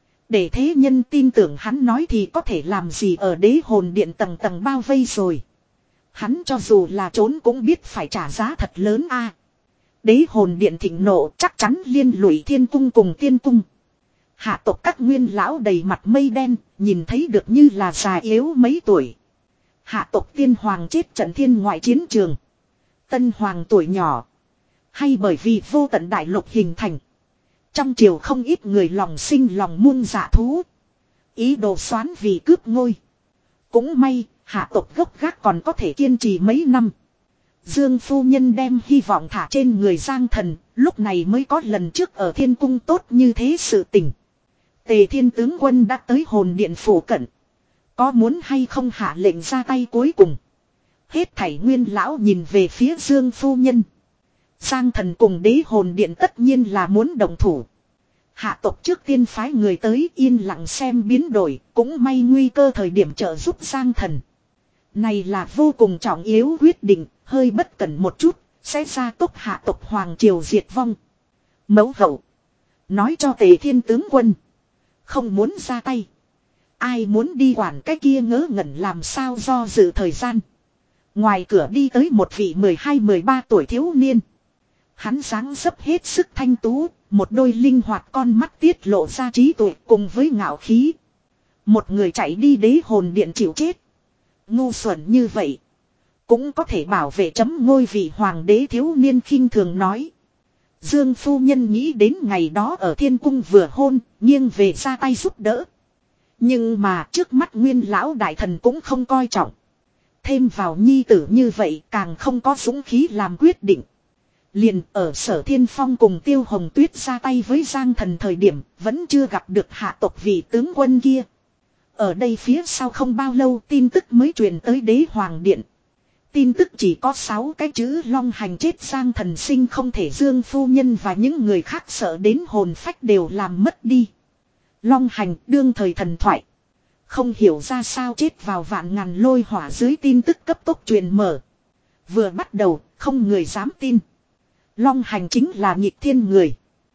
Để thế nhân tin tưởng hắn nói thì có thể làm gì, ở đế hồn điện tầng tầng bao vây rồi. Hắn cho dù là trốn cũng biết phải trả giá thật lớn a. Đế hồn điện thịnh nộ chắc chắn liên lụy thiên cung cùng tiên cung. Hạ tộc các nguyên lão đầy mặt mây đen, nhìn thấy được như là già yếu mấy tuổi. Hạ tộc tiên hoàng chết trận thiên ngoại chiến trường. Tân hoàng tuổi nhỏ. Hay bởi vì vô tận đại lục hình thành. Trong triều không ít người lòng sinh lòng muôn dạ thú. Ý đồ xoán vì cướp ngôi. Cũng may, hạ tộc gốc gác còn có thể kiên trì mấy năm. Dương phu nhân đem hy vọng thả trên người Giang Thần, lúc này mới có lần trước ở thiên cung tốt như thế sự tình. Tề Thiên tướng quân đã tới hồn điện phủ cận. Có muốn hay không hạ lệnh ra tay cuối cùng. Hết thảy nguyên lão nhìn về phía Dương phu nhân. Giang Thần cùng đế hồn điện tất nhiên là muốn đồng thủ. Hạ tộc trước tiên phái người tới yên lặng xem biến đổi, cũng may nguy cơ thời điểm trợ giúp Giang Thần. Này là vô cùng trọng yếu quyết định, hơi bất cẩn một chút, sẽ ra tốc hạ tộc hoàng triều diệt vong. Mẫu hậu nói cho Tề Thiên tướng quân, không muốn ra tay. Ai muốn đi quản cái kia ngớ ngẩn làm sao do dự thời gian. Ngoài cửa đi tới một vị mười hai mười ba tuổi thiếu niên. Hắn dáng dấp hết sức thanh tú, một đôi linh hoạt con mắt tiết lộ ra trí tuệ cùng với ngạo khí. Một người chạy đi đế hồn điện chịu chết. Ngu xuẩn như vậy, cũng có thể bảo vệ chấm ngôi vị hoàng đế, thiếu niên khinh thường nói. Dương phu nhân nghĩ đến ngày đó ở thiên cung vừa hôn, nghiêng về ra tay giúp đỡ. Nhưng mà trước mắt nguyên lão đại thần cũng không coi trọng. Thêm vào nhi tử như vậy càng không có dũng khí làm quyết định. Liền ở Sở Thiên Phong cùng Tiêu Hồng Tuyết ra tay với Giang Thần thời điểm, vẫn chưa gặp được hạ tộc vị tướng quân kia. Ở đây phía sau không bao lâu tin tức mới truyền tới đế hoàng điện. Tin tức chỉ có sáu cái chữ: Long Hành chết, Giang Thần sinh không thể. Dương phu nhân và những người khác sợ đến hồn phách đều làm mất đi. Long Hành đương thời thần thoại, không hiểu ra sao chết vào vạn ngàn lôi hỏa dưới, tin tức cấp tốc truyền mở. Vừa bắt đầu không người dám tin. Long Hành chính là nghịch thiên người.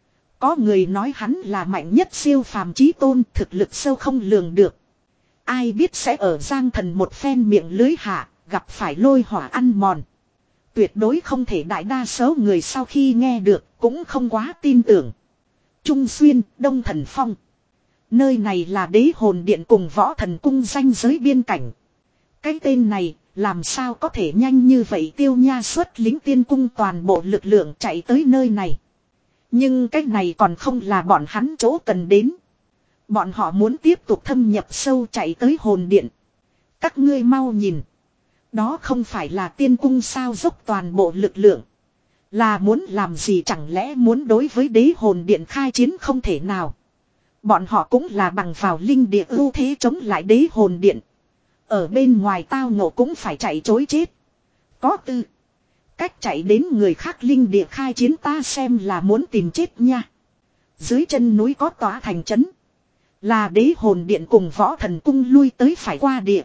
Có người nói hắn là mạnh nhất siêu phàm chí tôn, thực lực sâu không lường được. Ai biết sẽ ở Giang Thần một phen miệng lưới hạ, gặp phải lôi hỏa ăn mòn. Tuyệt đối không thể. Đại đa số người sau khi nghe được cũng không quá tin tưởng. Trung Xuyên, Đông Thần Phong. Nơi này là đế hồn điện cùng võ thần cung ranh giới biên cảnh. Cái tên này làm sao có thể nhanh như vậy. Tiêu Nha xuất lính tiên cung toàn bộ lực lượng chạy tới nơi này. Nhưng cái này còn không là bọn hắn chỗ cần đến. Bọn họ muốn tiếp tục thâm nhập sâu chạy tới hồn điện. Các ngươi mau nhìn. Đó không phải là tiên cung sao, dốc toàn bộ lực lượng. Là muốn làm gì, chẳng lẽ muốn đối với đế hồn điện khai chiến? Không thể nào. Bọn họ cũng là bằng vào linh địa ưu thế chống lại đế hồn điện. Ở bên ngoài tao ngộ cũng phải chạy chối chết. Có tư cách chạy đến người khác linh địa khai chiến, ta xem là muốn tìm chết nha. Dưới chân núi có tòa thành trấn, là đế hồn điện cùng võ thần cung lui tới phải qua địa.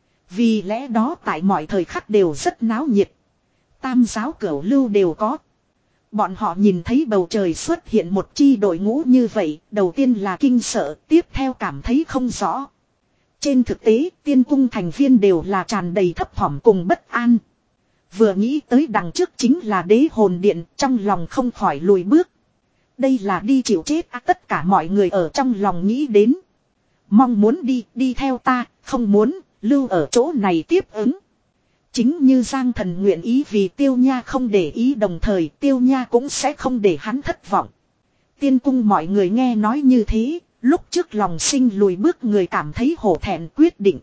Vì lẽ đó tại mọi thời khắc đều rất náo nhiệt. Tam giáo cửu lưu đều có. Bọn họ nhìn thấy bầu trời xuất hiện một chi đội ngũ như vậy, đầu tiên là kinh sợ, tiếp theo cảm thấy không rõ. Trên thực tế, tiên cung thành viên đều là tràn đầy thấp thỏm cùng bất an. Vừa nghĩ tới đằng trước chính là đế hồn điện, trong lòng không khỏi lùi bước. Đây là đi chịu chết à, tất cả mọi người ở trong lòng nghĩ đến. Mong muốn đi, đi theo ta, không muốn, lưu ở chỗ này tiếp ứng. Chính như Giang Thần nguyện ý vì Tiêu Nha không để ý, đồng thời Tiêu Nha cũng sẽ không để hắn thất vọng. Tiên cung mọi người nghe nói như thế, lúc trước lòng sinh lùi bước người cảm thấy hổ thẹn quyết định.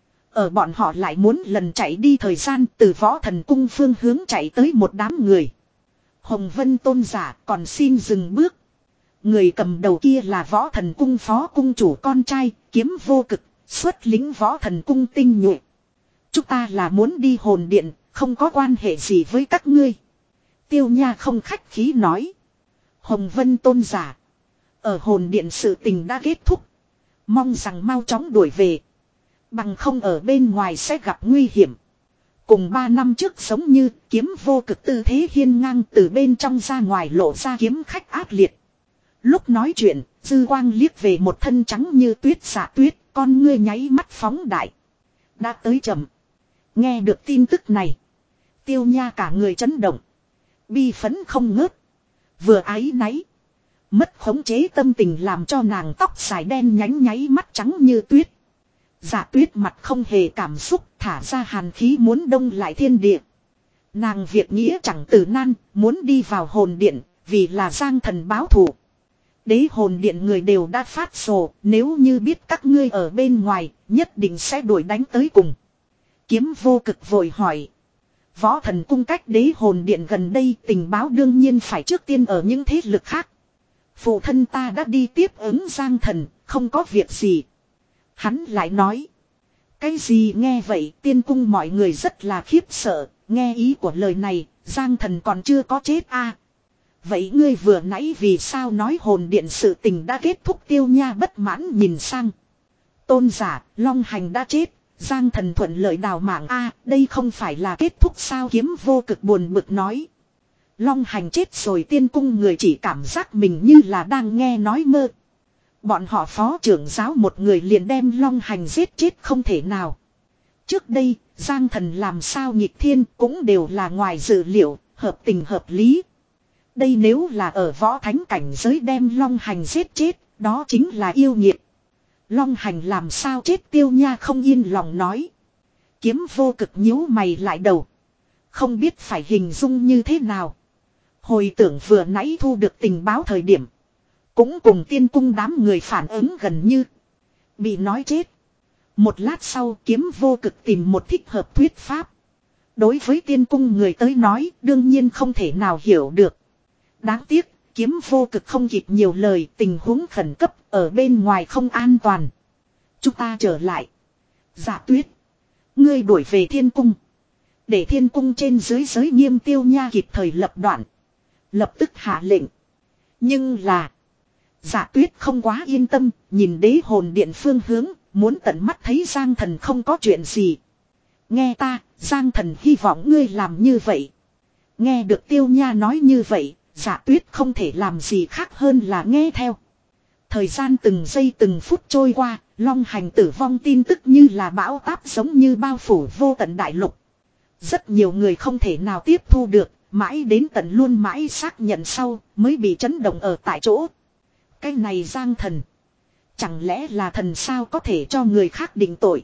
Ở bọn họ lại muốn lần chạy đi thời gian, từ Võ Thần cung phương hướng chạy tới một đám người. Hồng Vân tôn giả còn xin dừng bước. Người cầm đầu kia là Võ Thần cung phó cung chủ con trai, Kiếm Vô Cực, xuất lính Võ Thần cung tinh nhuệ. Chúng ta là muốn đi hồn điện, không có quan hệ gì với các ngươi. Tiêu Nha không khách khí nói. Hồng Vân tôn giả. Ở hồn điện sự tình đã kết thúc. Mong rằng mau chóng đuổi về. Bằng không ở bên ngoài sẽ gặp nguy hiểm. Cùng ba năm trước giống như Kiếm Vô Cực tư thế hiên ngang từ bên trong ra ngoài lộ ra kiếm khách ác liệt. Lúc nói chuyện, dư quang liếc về một thân trắng như tuyết xạ tuyết, con ngươi nháy mắt phóng đại. Đã tới chậm. Nghe được tin tức này. Tiêu Nha cả người chấn động. Bi phấn không ngớt. Vừa áy náy. Mất khống chế tâm tình làm cho nàng tóc dài đen nhánh nháy mắt trắng như tuyết. Dạ tuyết mặt không hề cảm xúc, thả ra hàn khí muốn đông lại thiên địa. Nàng việc nghĩa chẳng từ nan, muốn đi vào hồn điện, vì là Giang Thần báo thù. Đế hồn điện người đều đã phát sổ, nếu như biết các ngươi ở bên ngoài, nhất định sẽ đuổi đánh tới cùng. Kiếm Vô Cực vội hỏi. Võ Thần cung cách đế hồn điện gần đây, tình báo đương nhiên phải trước tiên ở những thế lực khác. Phụ thân ta đã đi tiếp ứng Giang Thần, không có việc gì. Hắn lại nói. Cái gì nghe vậy, tiên cung mọi người rất là khiếp sợ, nghe ý của lời này, Giang Thần còn chưa có chết a. À, vậy ngươi vừa nãy vì sao nói hồn điện sự tình đã kết thúc? Tiêu Nha bất mãn nhìn sang. Tôn giả, Long Hành đã chết, Giang Thần thuận lợi đào mạng a, à, đây không phải là kết thúc sao? Kiếm Vô Cực buồn bực nói. Long Hành chết rồi, tiên cung người chỉ cảm giác mình như là đang nghe nói mơ. Bọn họ phó trưởng giáo một người liền đem Long Hành giết chết không thể nào. Trước đây, Giang Thần làm sao nghịch thiên cũng đều là ngoài dự liệu, hợp tình hợp lý. Đây nếu là ở võ thánh cảnh giới đem Long Hành giết chết, đó chính là yêu nghiệt. Long Hành làm sao chết? Tiêu Nha không yên lòng nói. Kiếm Vô Cực nhíu mày lại đầu. Không biết phải hình dung như thế nào. Hồi tưởng vừa nãy thu được tình báo thời điểm. Cũng cùng tiên cung đám người phản ứng gần như. Bị nói chết. Một lát sau Kiếm Vô Cực tìm một thích hợp thuyết pháp. Đối với tiên cung người tới nói đương nhiên không thể nào hiểu được. Đáng tiếc Kiếm Vô Cực không kịp nhiều lời, tình huống khẩn cấp ở bên ngoài không an toàn. Chúng ta trở lại. Dạ Tuyết. Ngươi đuổi về thiên cung. Để thiên cung trên dưới giới nghiêm. Tiêu Nha kịp thời lập đoạn. Lập tức hạ lệnh. Nhưng là. Dạ Tuyết không quá yên tâm, nhìn đế hồn điện phương hướng, muốn tận mắt thấy Giang Thần không có chuyện gì. Nghe ta, Giang Thần hy vọng ngươi làm như vậy. Nghe được Tiêu Nha nói như vậy, Dạ Tuyết không thể làm gì khác hơn là nghe theo. Thời gian từng giây từng phút trôi qua, Long Hành tử vong tin tức như là bão táp giống như bao phủ vô tận đại lục. Rất nhiều người không thể nào tiếp thu được, mãi đến tận luôn mãi xác nhận sau mới bị chấn động ở tại chỗ. Cái này Giang Thần. Chẳng lẽ là thần sao có thể cho người khác định tội.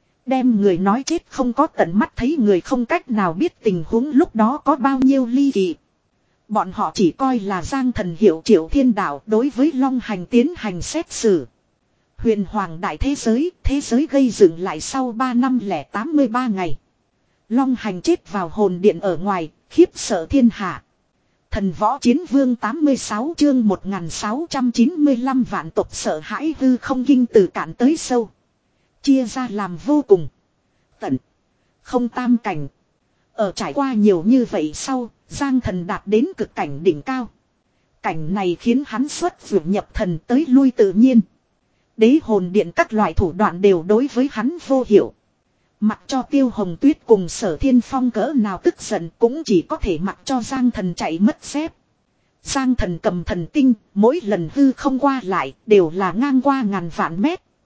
Đem người nói chết không có tận mắt thấy người không cách nào biết tình huống lúc đó có bao nhiêu ly kỳ. Bọn họ chỉ coi là Giang Thần hiệu triệu thiên đạo đối với Long Hành tiến hành xét xử. Huyền hoàng đại thế giới, thế giới gây dựng lại sau ba năm lẻ tám mươi ba ngày. Long Hành chết vào hồn điện ở ngoài, khiếp sợ thiên hạ. Thần võ chiến vương tám mươi sáu chương một nghìn sáu trăm chín mươi lăm vạn tộc sợ hãi hư không kinh từ cạn tới sâu. Chia ra làm vô cùng. Tận. Không tam cảnh. Ở trải qua nhiều như vậy sau, Giang Thần đạt đến cực cảnh đỉnh cao. Cảnh này khiến hắn xuất vượt nhập thần tới lui tự nhiên. Đế hồn điện các loại thủ đoạn đều đối với hắn vô hiệu. Mặc cho Tiêu Hồng Tuyết cùng Sở Thiên Phong cỡ nào tức giận cũng chỉ có thể mặc cho Giang Thần chạy mất dép. Giang Thần cầm thần tinh, mỗi lần hư không qua lại đều là ngang qua ngàn vạn mét.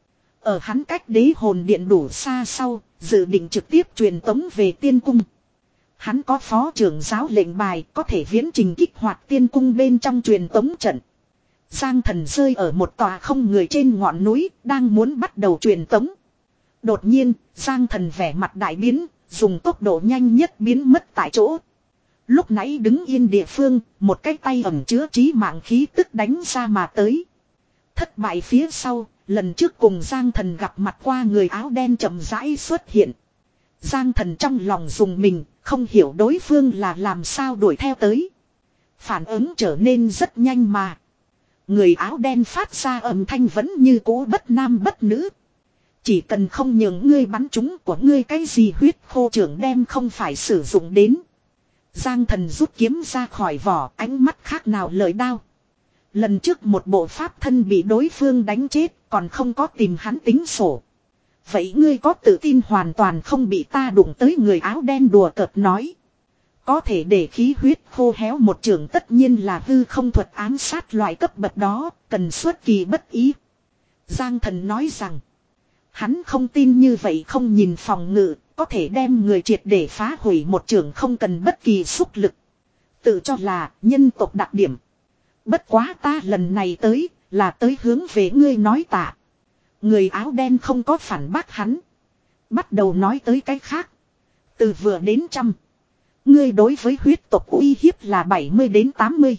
Ở hắn cách đế hồn điện đủ xa sau, dự định trực tiếp truyền tống về tiên cung. Hắn có phó trưởng giáo lệnh bài có thể viễn trình kích hoạt tiên cung bên trong truyền tống trận. Giang Thần rơi ở một tòa không người trên ngọn núi, đang muốn bắt đầu truyền tống. Đột nhiên, Giang Thần vẻ mặt đại biến, dùng tốc độ nhanh nhất biến mất tại chỗ. Lúc nãy đứng yên địa phương, một cái tay ẩn chứa trí mạng khí tức đánh ra mà tới. Thất bại phía sau, lần trước cùng Giang Thần gặp mặt qua người áo đen chậm rãi xuất hiện. Giang Thần trong lòng dùng mình, không hiểu đối phương là làm sao đuổi theo tới. Phản ứng trở nên rất nhanh mà. Người áo đen phát ra âm thanh vẫn như cũ bất nam bất nữ. Chỉ cần không nhường ngươi bắn trúng của ngươi cái gì huyết khô trưởng đem không phải sử dụng đến. Giang Thần rút kiếm ra khỏi vỏ, ánh mắt khác nào lời đao. Lần trước một bộ pháp thân bị đối phương đánh chết, còn không có tìm hắn tính sổ. Vậy ngươi có tự tin hoàn toàn không bị ta đụng tới? Người áo đen đùa cợt nói. Có thể để khí huyết khô héo một trường tất nhiên là hư không thuật ám sát loại cấp bậc đó, cần xuất kỳ bất ý. Giang Thần nói rằng, hắn không tin như vậy không nhìn phòng ngự, có thể đem người triệt để phá hủy một trường không cần bất kỳ xúc lực. Tự cho là nhân tộc đặc điểm. Bất quá ta lần này tới, là tới hướng về ngươi nói tạ. Người áo đen không có phản bác hắn. Bắt đầu nói tới cái khác. Từ vừa đến trăm. Ngươi đối với huyết tộc uy hiếp là bảy mươi đến tám mươi.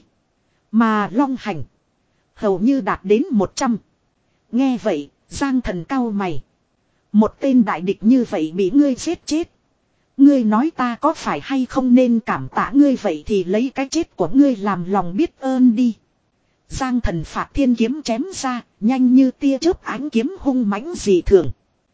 Mà long hành. Hầu như đạt đến một trăm. Nghe vậy, Giang Thần cau mày. Một tên đại địch như vậy bị ngươi giết chết. Ngươi nói ta có phải hay không nên cảm tạ ngươi, vậy thì lấy cái chết của ngươi làm lòng biết ơn đi. Giang Thần phạt thiên kiếm chém ra, nhanh như tia chớp ánh kiếm hung mãnh dị thường.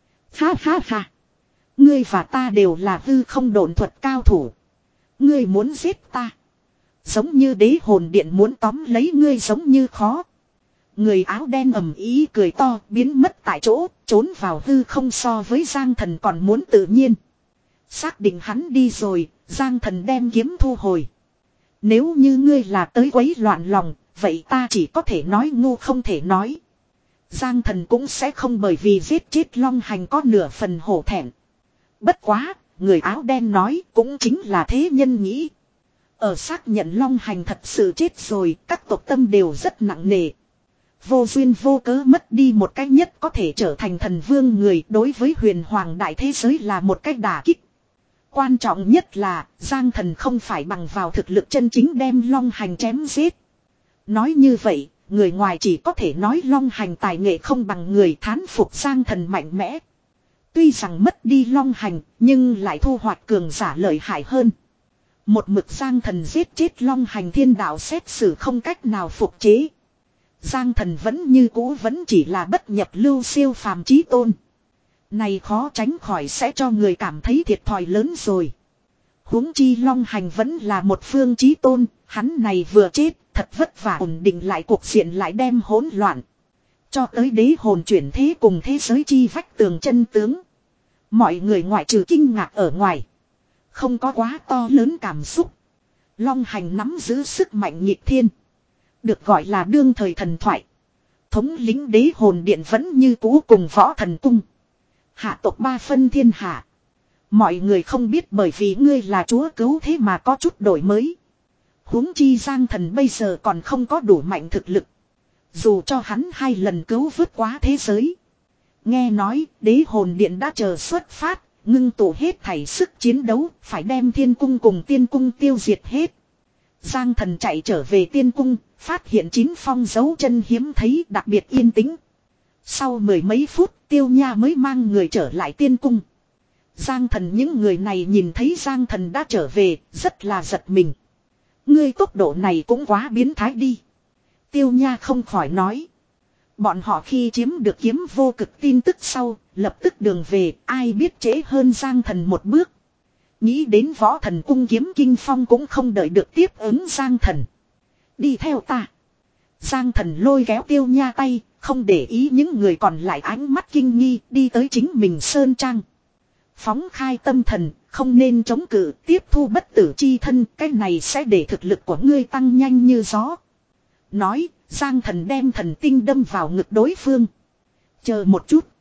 Ha ha ha. Ngươi và ta đều là hư không độn thuật cao thủ. Ngươi muốn giết ta. Giống như đế hồn điện muốn tóm lấy ngươi giống như khó. Người áo đen ầm ý cười to, biến mất tại chỗ, trốn vào hư không. So với Giang Thần còn muốn tự nhiên. Xác định hắn đi rồi, Giang Thần đem kiếm thu hồi. Nếu như ngươi là tới quấy loạn lòng, vậy ta chỉ có thể nói ngu không thể nói. Giang Thần cũng sẽ không bởi vì giết chết long hành có nửa phần hổ thẹn. Bất quá, người áo đen nói cũng chính là thế nhân nghĩ. Ở xác nhận long hành thật sự chết rồi, các tộc tâm đều rất nặng nề. Vô duyên vô cớ mất đi một cách nhất có thể trở thành thần vương người, đối với huyền hoàng đại thế giới là một cách đả kích. Quan trọng nhất là, Giang Thần không phải bằng vào thực lực chân chính đem long hành chém giết. Nói như vậy, người ngoài chỉ có thể nói long hành tài nghệ không bằng người, thán phục Giang Thần mạnh mẽ. Tuy rằng mất đi long hành, nhưng lại thu hoạch cường giả lợi hại hơn. Một mực Giang Thần giết chết long hành, thiên đạo xét xử không cách nào phục chế. Giang Thần vẫn như cũ vẫn chỉ là bất nhập lưu siêu phàm chí tôn. Này khó tránh khỏi sẽ cho người cảm thấy thiệt thòi lớn rồi. Huống chi long hành vẫn là một phương chí tôn, hắn này vừa chết, thật vất vả ổn định lại cuộc diện lại đem hỗn loạn. Cho tới đế hồn chuyển thế cùng thế giới chi vách tường chân tướng. Mọi người ngoại trừ kinh ngạc ở ngoài. Không có quá to lớn cảm xúc. Long hành nắm giữ sức mạnh nghịch thiên. Được gọi là đương thời thần thoại. Thống lĩnh đế hồn điện vẫn như cũ cùng võ thần cung. Hạ tộc ba phân thiên hạ. Mọi người không biết bởi vì ngươi là chúa cứu thế mà có chút đổi mới. Huống chi Giang Thần bây giờ còn không có đủ mạnh thực lực. Dù cho hắn hai lần cứu vớt quá thế giới. Nghe nói đế hồn điện đã chờ xuất phát, ngưng tụ hết thảy sức chiến đấu, phải đem thiên cung cùng tiên cung tiêu diệt hết. Giang Thần chạy trở về tiên cung, phát hiện chín phong dấu chân hiếm thấy, đặc biệt yên tĩnh. Sau mười mấy phút, Tiêu Nha mới mang người trở lại tiên cung. Giang Thần những người này nhìn thấy Giang Thần đã trở về, rất là giật mình. Ngươi tốc độ này cũng quá biến thái đi. Tiêu Nha không khỏi nói. Bọn họ khi chiếm được kiếm vô cực tin tức sau, lập tức đường về, ai biết trễ hơn Giang Thần một bước. Nghĩ đến võ thần cung kiếm kinh phong cũng không đợi được tiếp ứng Giang Thần. Đi theo ta. Giang Thần lôi kéo Tiêu Nha tay, không để ý những người còn lại ánh mắt kinh nghi, đi tới chính mình sơn trang. Phóng khai tâm thần, không nên chống cự, tiếp thu bất tử chi thân, cái này sẽ để thực lực của ngươi tăng nhanh như gió. Nói, Giang Thần đem thần tinh đâm vào ngực đối phương. Chờ một chút.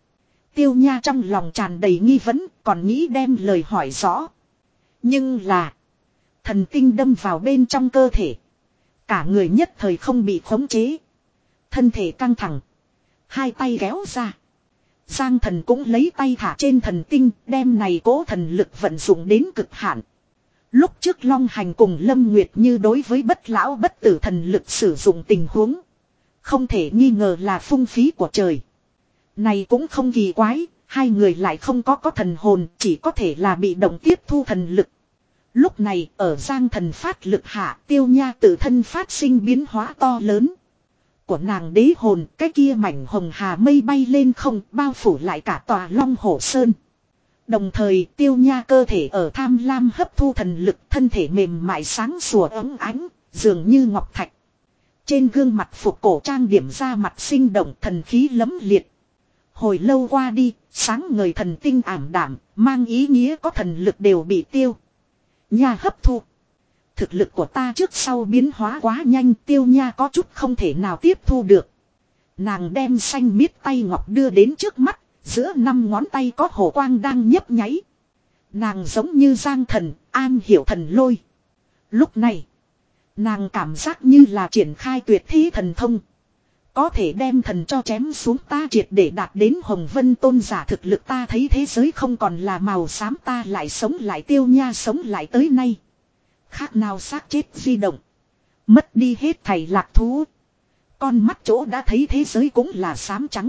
Tiêu Nha trong lòng tràn đầy nghi vấn, còn nghĩ đem lời hỏi rõ. Nhưng là, thần tinh đâm vào bên trong cơ thể. Cả người nhất thời không bị khống chế. Thân thể căng thẳng. Hai tay kéo ra. Giang Thần cũng lấy tay thả trên thần tinh, đem này cố thần lực vận dụng đến cực hạn. Lúc trước Long Hành cùng Lâm Nguyệt Như đối với bất lão bất tử thần lực sử dụng tình huống. Không thể nghi ngờ là phung phí của trời. Này cũng không kỳ quái, hai người lại không có có thần hồn, chỉ có thể là bị động tiếp thu thần lực. Lúc này ở Giang Thần phát lực hạ, Tiêu Nha tự thân phát sinh biến hóa to lớn. Của nàng đế hồn, cái kia mảnh hồng hà mây bay lên không, bao phủ lại cả tòa Long Hổ Sơn. Đồng thời Tiêu Nha cơ thể ở tham lam hấp thu thần lực, thân thể mềm mại sáng sủa ấm ánh, dường như ngọc thạch. Trên gương mặt phục cổ trang điểm ra mặt sinh động, thần khí lẫm liệt. Hồi lâu qua đi, sáng ngời thần tinh ảm đạm, mang ý nghĩa có thần lực đều bị Tiêu Nha hấp thu. Thực lực của ta trước sau biến hóa quá nhanh, Tiêu Nha có chút không thể nào tiếp thu được. Nàng đem xanh miết tay ngọc đưa đến trước mắt, giữa năm ngón tay có hồ quang đang nhấp nháy. Nàng giống như Giang Thần, an hiểu thần lôi. Lúc này, nàng cảm giác như là triển khai tuyệt thế thần thông. Có thể đem thần cho chém xuống, ta triệt để đạt đến Hồng Vân tôn giả thực lực, ta thấy thế giới không còn là màu xám, ta lại sống lại. Tiêu Nha sống lại tới nay. Khác nào xác chết di động. Mất đi hết thảy lạc thú. Con mắt chỗ đã thấy thế giới cũng là xám trắng.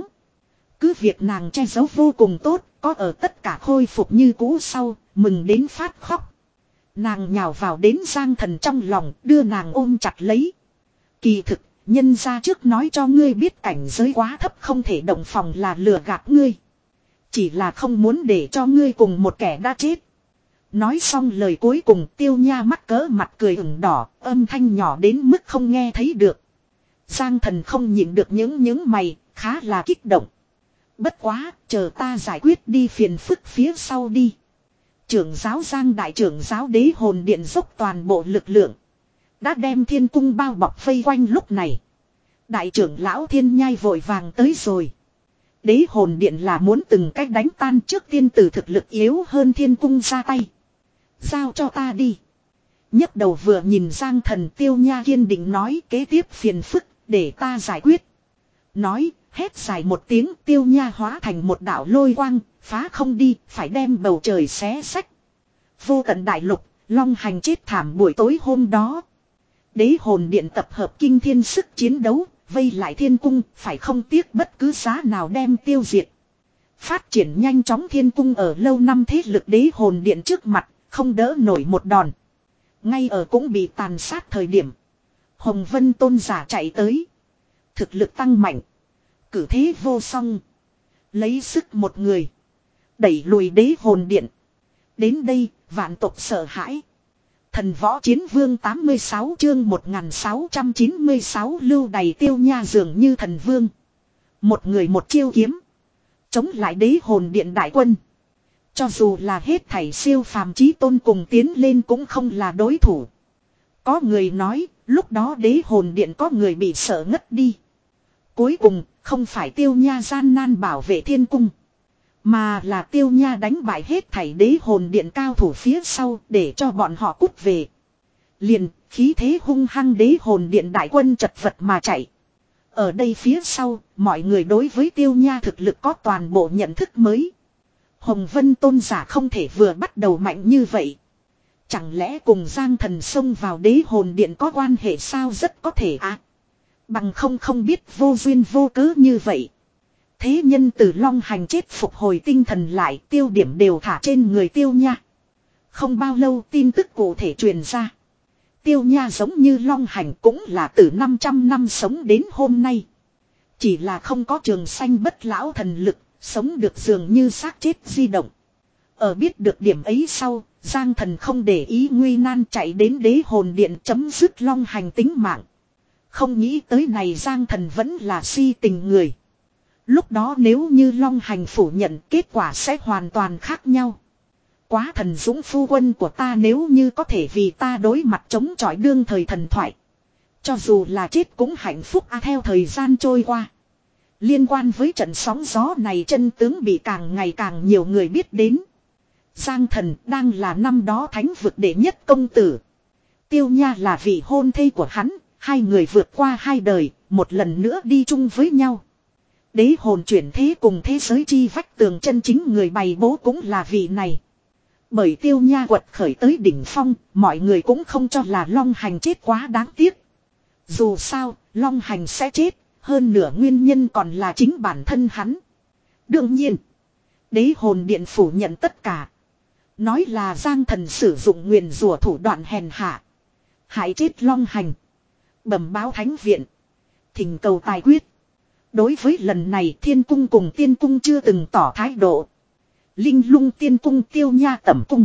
Cứ việc nàng che giấu vô cùng tốt, có ở tất cả khôi phục như cũ sau, mừng đến phát khóc. Nàng nhào vào đến Giang Thần trong lòng, đưa nàng ôm chặt lấy. Kỳ thực, nhân ra trước nói cho ngươi biết cảnh giới quá thấp không thể động phòng là lừa gạt ngươi. Chỉ là không muốn để cho ngươi cùng một kẻ đã chết. Nói xong lời cuối cùng, Tiêu Nha mắc cỡ mặt cười ửng đỏ, âm thanh nhỏ đến mức không nghe thấy được. Giang Thần không nhịn được những những mày, khá là kích động. Bất quá, chờ ta giải quyết đi phiền phức phía sau đi. Trưởng giáo Giang đại trưởng giáo đế hồn điện dốc toàn bộ lực lượng. Đã đem thiên cung bao bọc vây quanh lúc này. Đại trưởng lão Thiên Nhai vội vàng tới rồi. Đế hồn điện là muốn từng cách đánh tan, trước tiên từ thực lực yếu hơn thiên cung ra tay. Giao cho ta đi. Nhấc đầu vừa nhìn Giang Thần, Tiêu Nha kiên định nói, kế tiếp phiền phức, để ta giải quyết. Nói, hét dài một tiếng, Tiêu Nha hóa thành một đạo lôi quang, phá không đi, phải đem bầu trời xé xách. Vô tận đại lục, Long Hành chết thảm buổi tối hôm đó. Đế hồn điện tập hợp kinh thiên sức chiến đấu, vây lại thiên cung, phải không tiếc bất cứ giá nào đem tiêu diệt. Phát triển nhanh chóng thiên cung ở lâu năm thế lực đế hồn điện trước mặt, không đỡ nổi một đòn. Ngay ở cũng bị tàn sát thời điểm. Hồng Vân tôn giả chạy tới. Thực lực tăng mạnh. Cử thế vô song. Lấy sức một người. Đẩy lùi đế hồn điện. Đến đây, vạn tộc sợ hãi. Thần võ chiến vương tám mươi sáu chương một nghìn sáu trăm chín mươi sáu lưu đầy Tiêu Nha dường như thần vương. Một người một chiêu kiếm. Chống lại đế hồn điện đại quân. Cho dù là hết thảy siêu phàm chí tôn cùng tiến lên cũng không là đối thủ. Có người nói, lúc đó đế hồn điện có người bị sợ ngất đi. Cuối cùng, không phải Tiêu Nha gian nan bảo vệ thiên cung. Mà là Tiêu Nha đánh bại hết thảy đế hồn điện cao thủ phía sau để cho bọn họ cút về. Liền, khí thế hung hăng đế hồn điện đại quân chật vật mà chạy. Ở đây phía sau, mọi người đối với Tiêu Nha thực lực có toàn bộ nhận thức mới. Hồng Vân tôn giả không thể vừa bắt đầu mạnh như vậy. Chẳng lẽ cùng Giang Thần xông vào đế hồn điện có quan hệ sao? Rất có thể à. Bằng không không biết vô duyên vô cớ như vậy. Thế nhân từ Long Hành chết phục hồi tinh thần lại, tiêu điểm đều thả trên người Tiêu Nha. Không bao lâu tin tức cụ thể truyền ra. Tiêu Nha giống như Long Hành cũng là từ năm trăm năm sống đến hôm nay. Chỉ là không có trường sanh bất lão thần lực, sống được dường như xác chết di động. Ở biết được điểm ấy sau, Giang Thần không để ý nguy nan chạy đến đế hồn điện chấm dứt Long Hành tính mạng. Không nghĩ tới này Giang Thần vẫn là si tình người. Lúc đó nếu như Long Hành phủ nhận, kết quả sẽ hoàn toàn khác nhau. Quá thần dũng phu quân của ta, nếu như có thể vì ta đối mặt chống chọi đương thời thần thoại. Cho dù là chết cũng hạnh phúc à. Theo thời gian trôi qua, Liên quan với trận sóng gió này chân tướng bị càng ngày càng nhiều người biết đến. Giang Thần đang là năm đó thánh vực đệ nhất công tử. Tiêu Nha là vị hôn thê của hắn, hai người vượt qua hai đời, một lần nữa đi chung với nhau. Đế hồn chuyển thế cùng thế giới chi vách tường chân chính người bày bố cũng là vị này. Bởi Tiêu Nha quật khởi tới đỉnh phong, mọi người cũng không cho là Long Hành chết quá đáng tiếc. Dù sao, Long Hành sẽ chết, hơn nửa nguyên nhân còn là chính bản thân hắn. Đương nhiên, đế hồn điện phủ nhận tất cả. Nói là Giang Thần sử dụng nguyền rủa thủ đoạn hèn hạ, hại chết Long Hành. Bẩm báo thánh viện, thỉnh cầu tài quyết. Đối với lần này thiên cung cùng tiên cung chưa từng tỏ thái độ. Linh Lung tiên cung Tiêu Nha tẩm cung.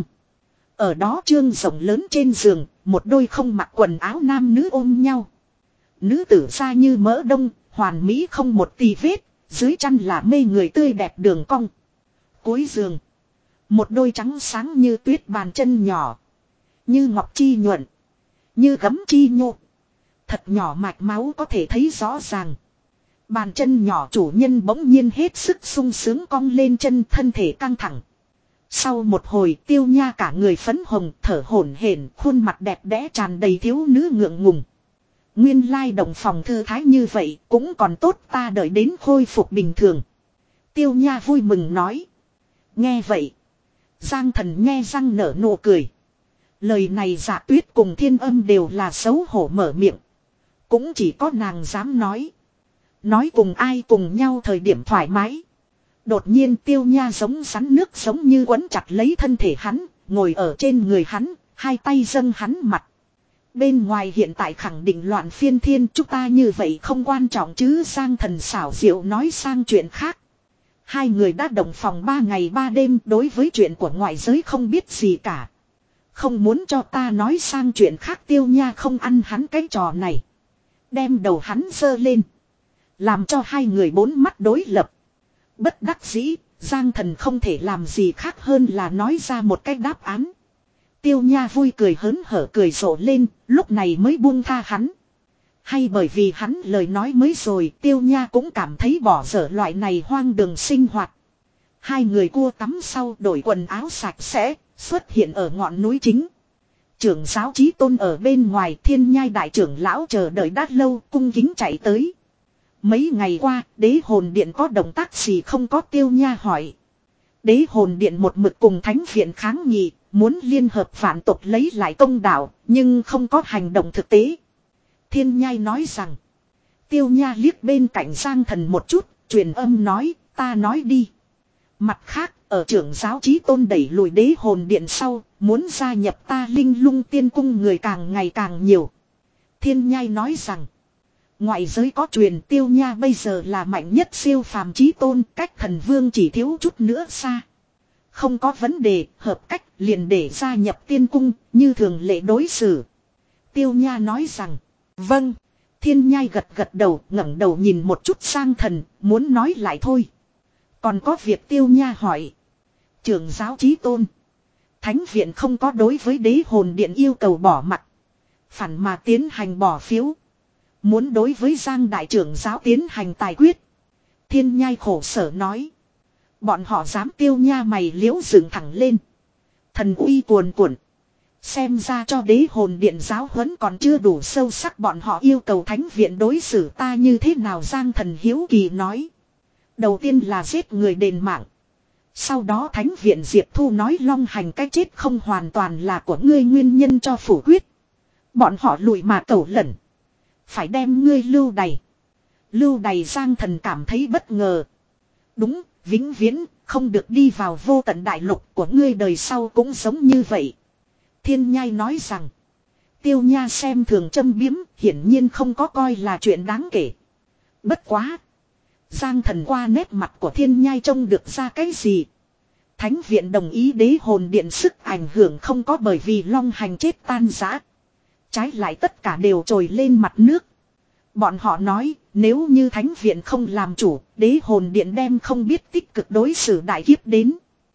Ở đó trương rộng lớn trên giường, một đôi không mặc quần áo nam nữ ôm nhau. Nữ tử da như mỡ đông, hoàn mỹ không một tì vết, dưới chăn là mê người tươi đẹp đường cong. Cuối giường, một đôi trắng sáng như tuyết bàn chân nhỏ, như ngọc chi nhuận, như gấm chi nhô. Thật nhỏ mạch máu có thể thấy rõ ràng. Bàn chân nhỏ chủ nhân bỗng nhiên hết sức sung sướng cong lên chân, thân thể căng thẳng. Sau một hồi Tiêu Nha cả người phấn hồng, thở hổn hển, khuôn mặt đẹp đẽ tràn đầy thiếu nữ ngượng ngùng. Nguyên lai động phòng thư thái như vậy cũng còn tốt, ta đợi đến khôi phục bình thường. Tiêu Nha vui mừng nói. Nghe vậy, Giang Thần nghe răng nở nụ cười. Lời này Dạ Tuyết cùng Thiên Âm đều là xấu hổ mở miệng. Cũng chỉ có nàng dám nói. Nói cùng ai cùng nhau thời điểm thoải mái. Đột nhiên Tiêu Nha giống rắn nước giống như quấn chặt lấy thân thể hắn, ngồi ở trên người hắn, hai tay dâng hắn mặt. Bên ngoài hiện tại khẳng định loạn phiên thiên, chúng ta như vậy không quan trọng chứ. Giang Thần xảo diệu nói sang chuyện khác. Hai người đã đồng phòng ba ngày ba đêm, đối với chuyện của ngoại giới không biết gì cả. Không muốn cho ta nói sang chuyện khác. Tiêu Nha không ăn hắn cái trò này. Đem đầu hắn giơ lên, làm cho hai người bốn mắt đối lập. Bất đắc dĩ, Giang Thần không thể làm gì khác hơn là nói ra một cách đáp án. Tiêu Nha vui cười hớn hở cười rộ lên, lúc này mới buông tha hắn. Hay bởi vì hắn lời nói mới rồi, Tiêu Nha cũng cảm thấy bỏ dở loại này hoang đường sinh hoạt. Hai người cua tắm sau đổi quần áo sạch sẽ, xuất hiện ở ngọn núi chính. Trưởng giáo Chí Tôn ở bên ngoài, Thiên Nhai đại trưởng lão chờ đợi đã lâu, cung kính chạy tới. Mấy ngày qua, đế hồn điện có động tác gì không có? Tiêu Nha hỏi. Đế hồn điện một mực cùng thánh viện kháng nghị, muốn liên hợp phản tộc lấy lại công đạo, nhưng không có hành động thực tế. Thiên Nhai nói rằng. Tiêu Nha liếc bên cạnh Giang Thần một chút, truyền âm nói, ta nói đi. Mặt khác, ở trưởng giáo Chí Tôn đẩy lùi đế hồn điện sau, muốn gia nhập ta Linh Lung tiên cung người càng ngày càng nhiều. Thiên Nhai nói rằng. Ngoại giới có truyền Tiêu Nha bây giờ là mạnh nhất siêu phàm Chí Tôn, cách thần vương chỉ thiếu chút nữa xa. Không có vấn đề, hợp cách liền để gia nhập tiên cung, như thường lệ đối xử. Tiêu Nha nói rằng, vâng. Thiên Nhai gật gật đầu, ngẩng đầu nhìn một chút Giang Thần, muốn nói lại thôi. Còn có việc. Tiêu Nha hỏi. Trưởng giáo Chí Tôn, thánh viện không có đối với đế hồn điện yêu cầu bỏ mặt, phản mà tiến hành bỏ phiếu. Muốn đối với Giang đại trưởng giáo tiến hành tài quyết. Thiên Nhai khổ sở nói. Bọn họ dám. Tiêu Nha mày liễu dựng thẳng lên. Thần uy cuồn cuộn. Xem ra cho đế hồn điện giáo huấn còn chưa đủ sâu sắc, bọn họ yêu cầu thánh viện đối xử ta như thế nào? Giang Thần hiếu kỳ nói. Đầu tiên là giết người đền mạng. Sau đó thánh viện Diệp Thu nói Long Hành cái chết không hoàn toàn là của ngươi, nguyên nhân cho phủ quyết. Bọn họ lùi mà cầu lẩn. Phải đem ngươi lưu đày. Lưu đày. Giang Thần cảm thấy bất ngờ. Đúng, vĩnh viễn, không được đi vào vô tận đại lục của ngươi, đời sau cũng giống như vậy. Thiên Nhai nói rằng. Tiêu Nha xem thường châm biếm, hiển nhiên không có coi là chuyện đáng kể. Bất quá. Giang Thần qua nét mặt của Thiên Nhai trông được ra cái gì. Thánh viện đồng ý đế hồn điện sức ảnh hưởng không có bởi vì Long Hành chết tan rã. Trái lại tất cả đều trồi lên mặt nước. Bọn họ nói, nếu như thánh viện không làm chủ, đế hồn điện đem không biết tích cực đối xử đại kiếp đến.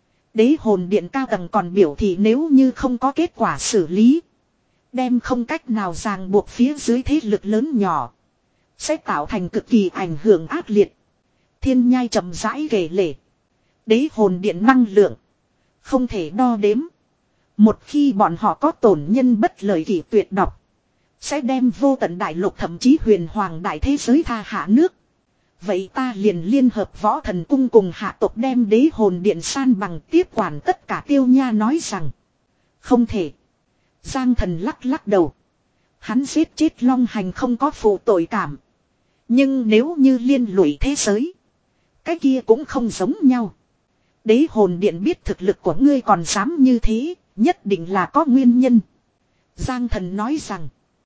Đế hồn điện cao tầng còn biểu thị nếu như không có kết quả xử lý, đem không cách nào ràng buộc phía dưới thế lực lớn nhỏ, sẽ tạo thành cực kỳ ảnh hưởng ác liệt. Thiên Nhai chậm rãi kể lể. Đế hồn điện năng lượng. Không thể đo đếm. Một khi bọn họ có tổn nhân bất lợi kỷ tuyệt độc. Sẽ đem vô tận đại lục thậm chí huyền hoàng đại thế giới tha hạ nước. Vậy ta liền liên hợp võ thần cung cùng hạ tộc đem đế hồn điện san bằng tiếp quản tất cả. Tiêu Nha nói rằng. Không thể. Giang thần lắc lắc đầu. Hắn giết chết Long Hành không có phụ tội cảm. Nhưng nếu như liên lụy thế giới. Cái kia cũng không giống nhau. Đế hồn điện biết thực lực của ngươi còn dám như thế. Nhất định là có nguyên nhân. Giang thần nói rằng.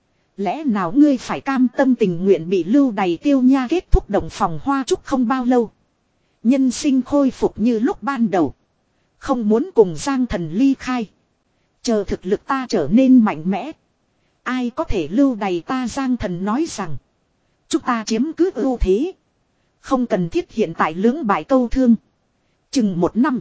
Lẽ nào ngươi phải cam tâm tình nguyện bị lưu đày. Tiêu Nha kết thúc động phòng hoa trúc không bao lâu. Nhân sinh khôi phục như lúc ban đầu. Không muốn cùng Giang thần ly khai. Chờ thực lực ta trở nên mạnh mẽ. Ai có thể lưu đày ta. Giang thần nói rằng. Chúng ta chiếm cứ ưu thế. Không cần thiết hiện tại lưỡng bại câu thương. Chừng một năm.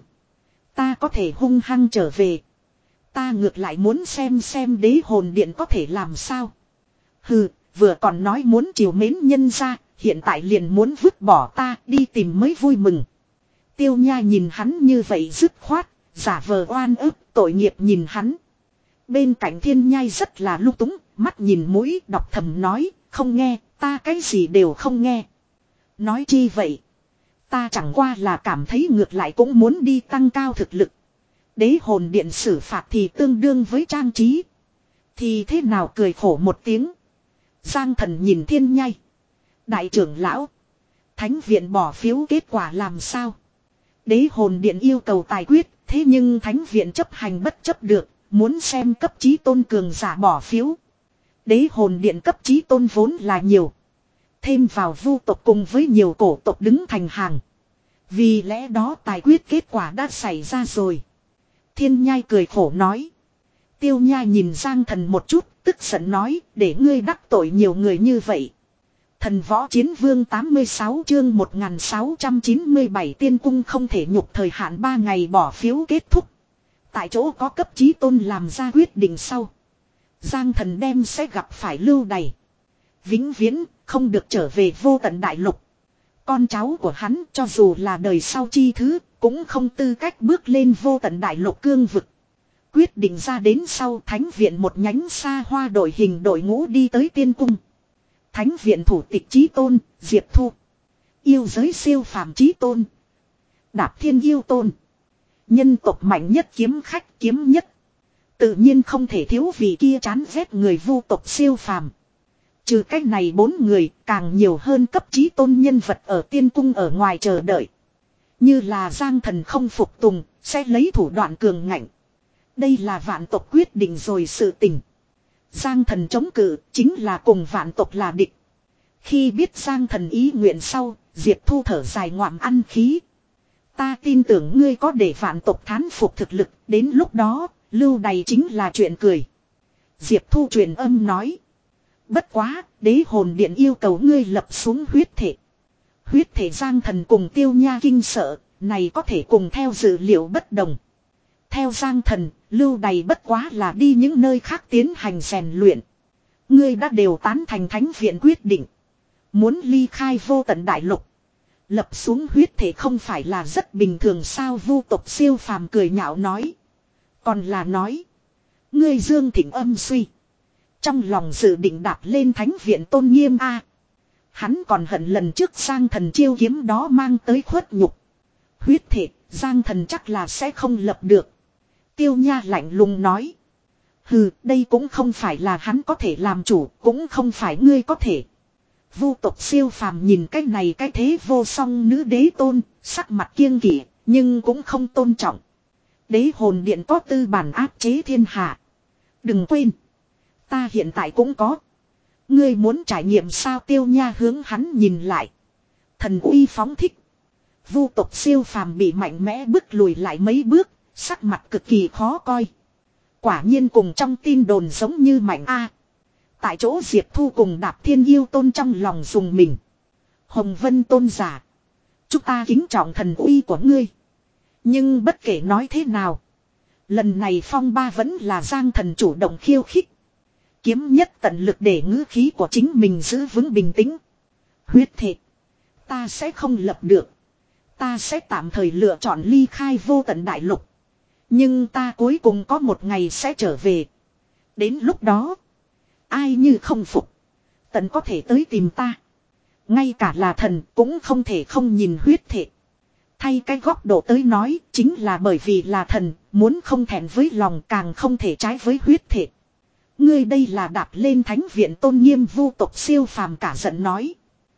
Ta có thể hung hăng trở về. Ta ngược lại muốn xem xem đế hồn điện có thể làm sao. Hừ, vừa còn nói muốn chiều mến nhân ra. Hiện tại liền muốn vứt bỏ ta đi tìm mới vui mừng. Tiêu Nha nhìn hắn như vậy dứt khoát. Giả vờ oan ức tội nghiệp nhìn hắn. Bên cạnh Thiên Nhai rất là lung túng. Mắt nhìn mũi đọc thầm nói. Không nghe, ta cái gì đều không nghe. Nói chi vậy? Ta chẳng qua là cảm thấy ngược lại cũng muốn đi tăng cao thực lực. Đế hồn điện xử phạt thì tương đương với trang trí. Thì thế nào cười khổ một tiếng. Giang thần nhìn Thiên Nhai. Đại trưởng lão. Thánh viện bỏ phiếu kết quả làm sao? Đế hồn điện yêu cầu tài quyết. Thế nhưng thánh viện chấp hành bất chấp được. Muốn xem cấp chí tôn cường giả bỏ phiếu. Đế hồn điện cấp chí tôn vốn là nhiều. Thêm vào vu tộc cùng với nhiều cổ tộc đứng thành hàng. Vì lẽ đó tài quyết kết quả đã xảy ra rồi. Thiên Nhai cười khổ nói. Tiêu Nha nhìn Giang thần một chút, tức giận nói, để ngươi đắc tội nhiều người như vậy. Thần võ chiến vương tám mươi sáu chương một nghìn sáu trăm chín mươi bảy tiên cung không thể nhục thời hạn ba ngày bỏ phiếu kết thúc. Tại chỗ có cấp chí tôn làm ra quyết định sau. Giang thần đem sẽ gặp phải lưu đày. Vĩnh viễn không được trở về vô tận đại lục. Con cháu của hắn cho dù là đời sau chi thứ cũng không tư cách bước lên vô tận đại lục cương vực. Quyết định ra đến sau thánh viện một nhánh xa hoa đội hình đội ngũ đi tới tiên cung. Thánh viện thủ tịch chí tôn Diệp Thu. Yêu giới siêu phàm chí tôn Đạp Thiên yêu tôn. Nhân tộc mạnh nhất kiếm khách kiếm nhất. Tự nhiên không thể thiếu vì kia chán ghét người vu tộc siêu phàm. Trừ cách này bốn người càng nhiều hơn cấp chí tôn nhân vật ở tiên cung ở ngoài chờ đợi. Như là Giang thần không phục tùng sẽ lấy thủ đoạn cường ngạnh. Đây là vạn tộc quyết định rồi sự tình. Giang thần chống cự chính là cùng vạn tộc là địch. Khi biết Giang thần ý nguyện sau, Diệp Thu thở dài ngoạm ăn khí. Ta tin tưởng ngươi có để vạn tộc thán phục thực lực, đến lúc đó, lưu đày chính là chuyện cười. Diệp Thu truyền âm nói. Bất quá, đế hồn điện yêu cầu ngươi lập xuống huyết thể. Huyết thể Giang thần cùng Tiêu Nha kinh sợ, này có thể cùng theo dữ liệu bất đồng. Theo Giang thần, lưu đày bất quá là đi những nơi khác tiến hành rèn luyện. Ngươi đã đều tán thành thánh viện quyết định. Muốn ly khai vô tận đại lục. Lập xuống huyết thể không phải là rất bình thường sao? Vu tộc siêu phàm cười nhạo nói. Còn là nói. Ngươi Dương Thịnh âm suy. Trong lòng dự định đạp lên thánh viện tôn nghiêm a. Hắn còn hận lần trước Giang thần chiêu kiếm đó mang tới khuất nhục. Huyết thể, Giang thần chắc là sẽ không lập được. Tiêu Nha lạnh lùng nói. Hừ, đây cũng không phải là hắn có thể làm chủ, cũng không phải ngươi có thể. Vu tộc siêu phàm nhìn cái này cái thế vô song nữ đế tôn, sắc mặt kiêng kỵ, nhưng cũng không tôn trọng. Đế hồn điện có tư bản áp chế thiên hạ. Đừng quên. Ta hiện tại cũng có. Ngươi muốn trải nghiệm sao? Tiêu Nha hướng hắn nhìn lại. Thần uy phóng thích. Vu tộc siêu phàm bị mạnh mẽ bước lùi lại mấy bước, sắc mặt cực kỳ khó coi. Quả nhiên cùng trong tin đồn giống như mạnh a. Tại chỗ Diệp Thu cùng Đạp Thiên yêu tôn trong lòng dùng mình. Hồng Vân tôn giả. Chúng ta kính trọng thần uy của ngươi. Nhưng bất kể nói thế nào. Lần này phong ba vẫn là Giang thần chủ động khiêu khích. Kiếm nhất tận lực để ngữ khí của chính mình giữ vững bình tĩnh. Huyết thể. Ta sẽ không lập được. Ta sẽ tạm thời lựa chọn ly khai vô tận đại lục. Nhưng ta cuối cùng có một ngày sẽ trở về. Đến lúc đó. Ai như không phục. Tận có thể tới tìm ta. Ngay cả là thần cũng không thể không nhìn huyết thể. Thay cái góc độ tới nói. Chính là bởi vì là thần. Muốn không thẹn với lòng càng không thể trái với huyết thể. Ngươi đây là đạp lên thánh viện tôn nghiêm vu tộc siêu phàm cả giận nói.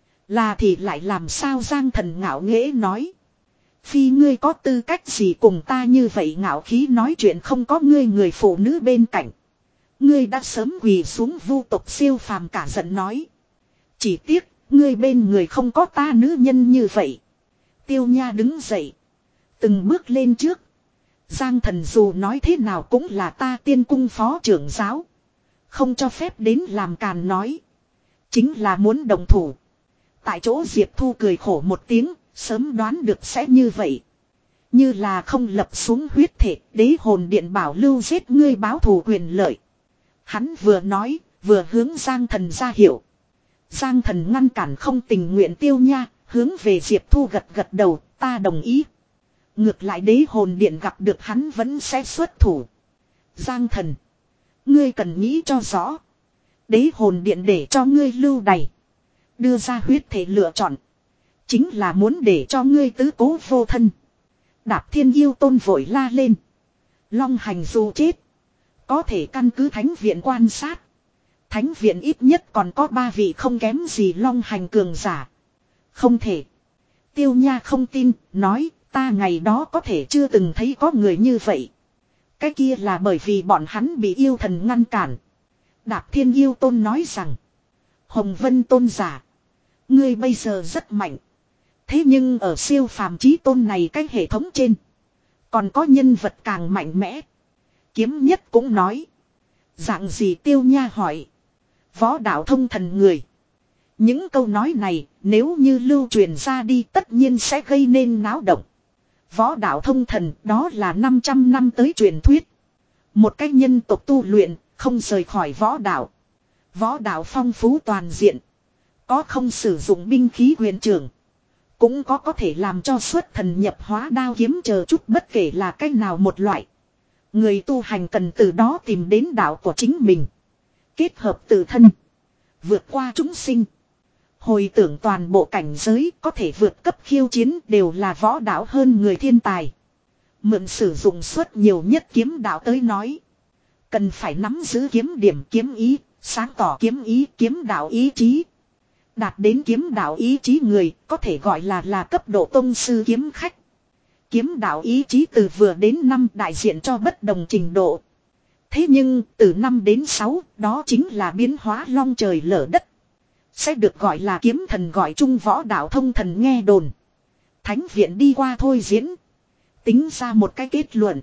Là thì lại làm sao Giang Thần ngạo nghễ nói. Phi ngươi có tư cách gì cùng ta như vậy ngạo khí nói chuyện không có ngươi người phụ nữ bên cạnh. Ngươi đã sớm quỳ xuống vu tộc siêu phàm cả giận nói. Chỉ tiếc, ngươi bên người không có ta nữ nhân như vậy. Tiêu Nha đứng dậy. Từng bước lên trước. Giang Thần dù nói thế nào cũng là ta tiên cung phó trưởng giáo. Không cho phép đến làm càn nói. Chính là muốn đồng thủ. Tại chỗ Diệp Thu cười khổ một tiếng, sớm đoán được sẽ như vậy. Như là không lập xuống huyết thể, đế hồn điện bảo lưu giết ngươi báo thù quyền lợi. Hắn vừa nói, vừa hướng Giang Thần ra hiệu. Giang Thần ngăn cản không tình nguyện Tiêu Nha, hướng về Diệp Thu gật gật đầu, ta đồng ý. Ngược lại đế hồn điện gặp được hắn vẫn sẽ xuất thủ. Giang Thần, ngươi cần nghĩ cho rõ. Đế hồn điện để cho ngươi lưu đày. Đưa ra huyết thể lựa chọn. Chính là muốn để cho ngươi tứ cố vô thân. Đạp Thiên Yêu Tôn vội la lên. Long Hành dù chết. Có thể căn cứ thánh viện quan sát. Thánh viện ít nhất còn có ba vị không kém gì Long Hành cường giả. Không thể. Tiêu Nha không tin, nói ta ngày đó có thể chưa từng thấy có người như vậy. Cái kia là bởi vì bọn hắn bị yêu thần ngăn cản. Đạp Thiên Yêu Tôn nói rằng. Hồng Vân Tôn giả. Ngươi bây giờ rất mạnh. Thế nhưng ở siêu phàm chí tôn này cái hệ thống trên. Còn có nhân vật càng mạnh mẽ. Kiếm Nhất cũng nói. Dạng gì Tiêu Nha hỏi. Võ đạo thông thần người. Những câu nói này nếu như lưu truyền ra đi tất nhiên sẽ gây nên náo động. Võ đạo thông thần đó là năm trăm năm tới truyền thuyết. Một cái nhân tộc tu luyện không rời khỏi võ đạo. Võ đạo phong phú toàn diện. Có không sử dụng binh khí huyền trưởng. Cũng có có thể làm cho xuất thần nhập hóa đao kiếm chờ chút bất kể là cách nào một loại. Người tu hành cần từ đó tìm đến đạo của chính mình. Kết hợp tự thân. Vượt qua chúng sinh. Hồi tưởng toàn bộ cảnh giới có thể vượt cấp khiêu chiến đều là võ đạo hơn người thiên tài. Mượn sử dụng suất nhiều nhất kiếm đạo tới nói. Cần phải nắm giữ kiếm điểm kiếm ý, sáng tỏ kiếm ý kiếm đạo ý chí. Đạt đến kiếm đạo ý chí người có thể gọi là là cấp độ tông sư kiếm khách. Kiếm đạo ý chí từ vừa đến năm đại diện cho bất đồng trình độ. Thế nhưng từ năm đến sáu đó chính là biến hóa long trời lở đất. Sẽ được gọi là kiếm thần gọi chung võ đạo thông thần nghe đồn. Thánh viện đi qua thôi diễn. Tính ra một cái kết luận.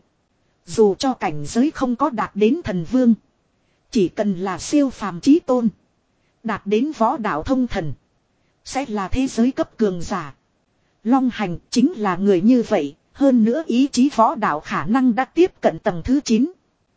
Dù cho cảnh giới không có đạt đến thần vương. Chỉ cần là siêu phàm chí tôn. Đạt đến võ đạo thông thần. Sẽ là thế giới cấp cường giả. Long Hành chính là người như vậy. Hơn nữa ý chí võ đạo khả năng đã tiếp cận tầng thứ chín.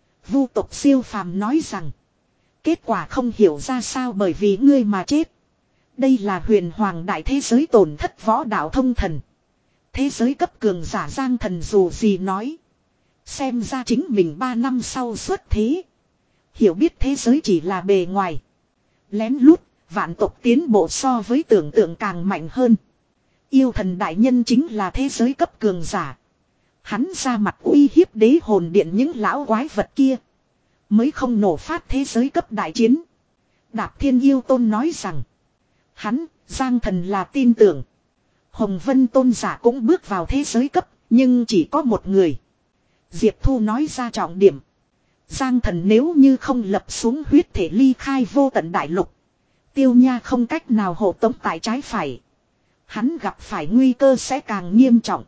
Vu tộc siêu phàm nói rằng. Kết quả không hiểu ra sao bởi vì ngươi mà chết. Đây là huyền hoàng đại thế giới tổn thất võ đạo thông thần. Thế giới cấp cường giả Giang Thần dù gì nói. Xem ra chính mình ba năm sau xuất thế. Hiểu biết thế giới chỉ là bề ngoài. Lén lút, vạn tộc tiến bộ so với tưởng tượng càng mạnh hơn. Yêu thần đại nhân chính là thế giới cấp cường giả. Hắn ra mặt uy hiếp đế hồn điện những lão quái vật kia. Mới không nổ phát thế giới cấp đại chiến. Đạp Thiên Yêu Tôn nói rằng. Hắn, Giang Thần là tin tưởng. Hồng Vân Tôn giả cũng bước vào thế giới cấp, nhưng chỉ có một người. Diệp Thu nói ra trọng điểm. Giang Thần nếu như không lập xuống huyết thể ly khai vô tận đại lục. Tiêu Nha không cách nào hộ tống tại trái phải. Hắn gặp phải nguy cơ sẽ càng nghiêm trọng.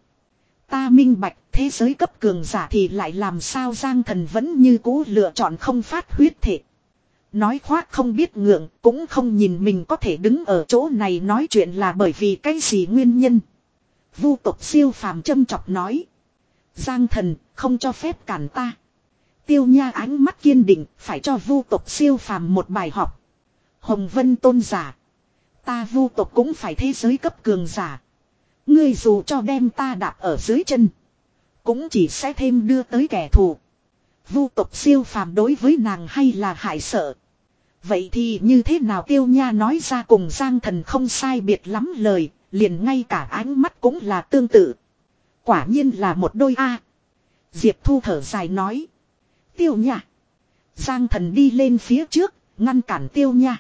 Ta minh bạch thế giới cấp cường giả thì lại làm sao Giang Thần vẫn như cũ lựa chọn không phát huyết thể. Nói khoác không biết ngượng cũng không nhìn mình có thể đứng ở chỗ này nói chuyện là bởi vì cái gì nguyên nhân. Vu tộc siêu phàm châm chọc nói. Giang Thần không cho phép cản ta. Tiêu Nha ánh mắt kiên định phải cho vu tộc siêu phàm một bài học. Hồng Vân Tôn giả. Ta vu tộc cũng phải thế giới cấp cường giả. Ngươi dù cho đem ta đạp ở dưới chân. Cũng chỉ sẽ thêm đưa tới kẻ thù. Vu tộc siêu phàm đối với nàng hay là hại sợ. Vậy thì như thế nào Tiêu Nha nói ra cùng Giang Thần không sai biệt lắm lời. Liền ngay cả ánh mắt cũng là tương tự. Quả nhiên là một đôi A. Diệp Thu thở dài nói. Tiêu Nha. Giang Thần đi lên phía trước. Ngăn cản Tiêu Nha.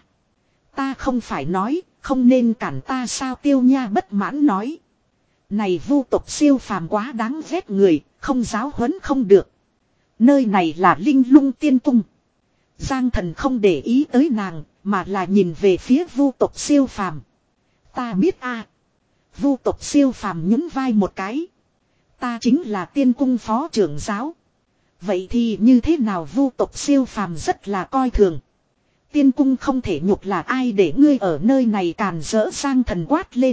Ta không phải nói. Không nên cản ta sao Tiêu Nha bất mãn nói. Này vu tộc siêu phàm quá đáng ghét người. Không giáo huấn không được. Nơi này là Linh Lung Tiên Cung. Giang Thần không để ý tới nàng. Mà là nhìn về phía vu tộc siêu phàm. Ta biết a. Vu tộc siêu phàm nhún vai một cái. Ta chính là tiên cung phó trưởng giáo. Vậy thì như thế nào vu tộc siêu phàm rất là coi thường. Tiên cung không thể nhục là ai để ngươi ở nơi này càn rỡ Giang Thần quát lên.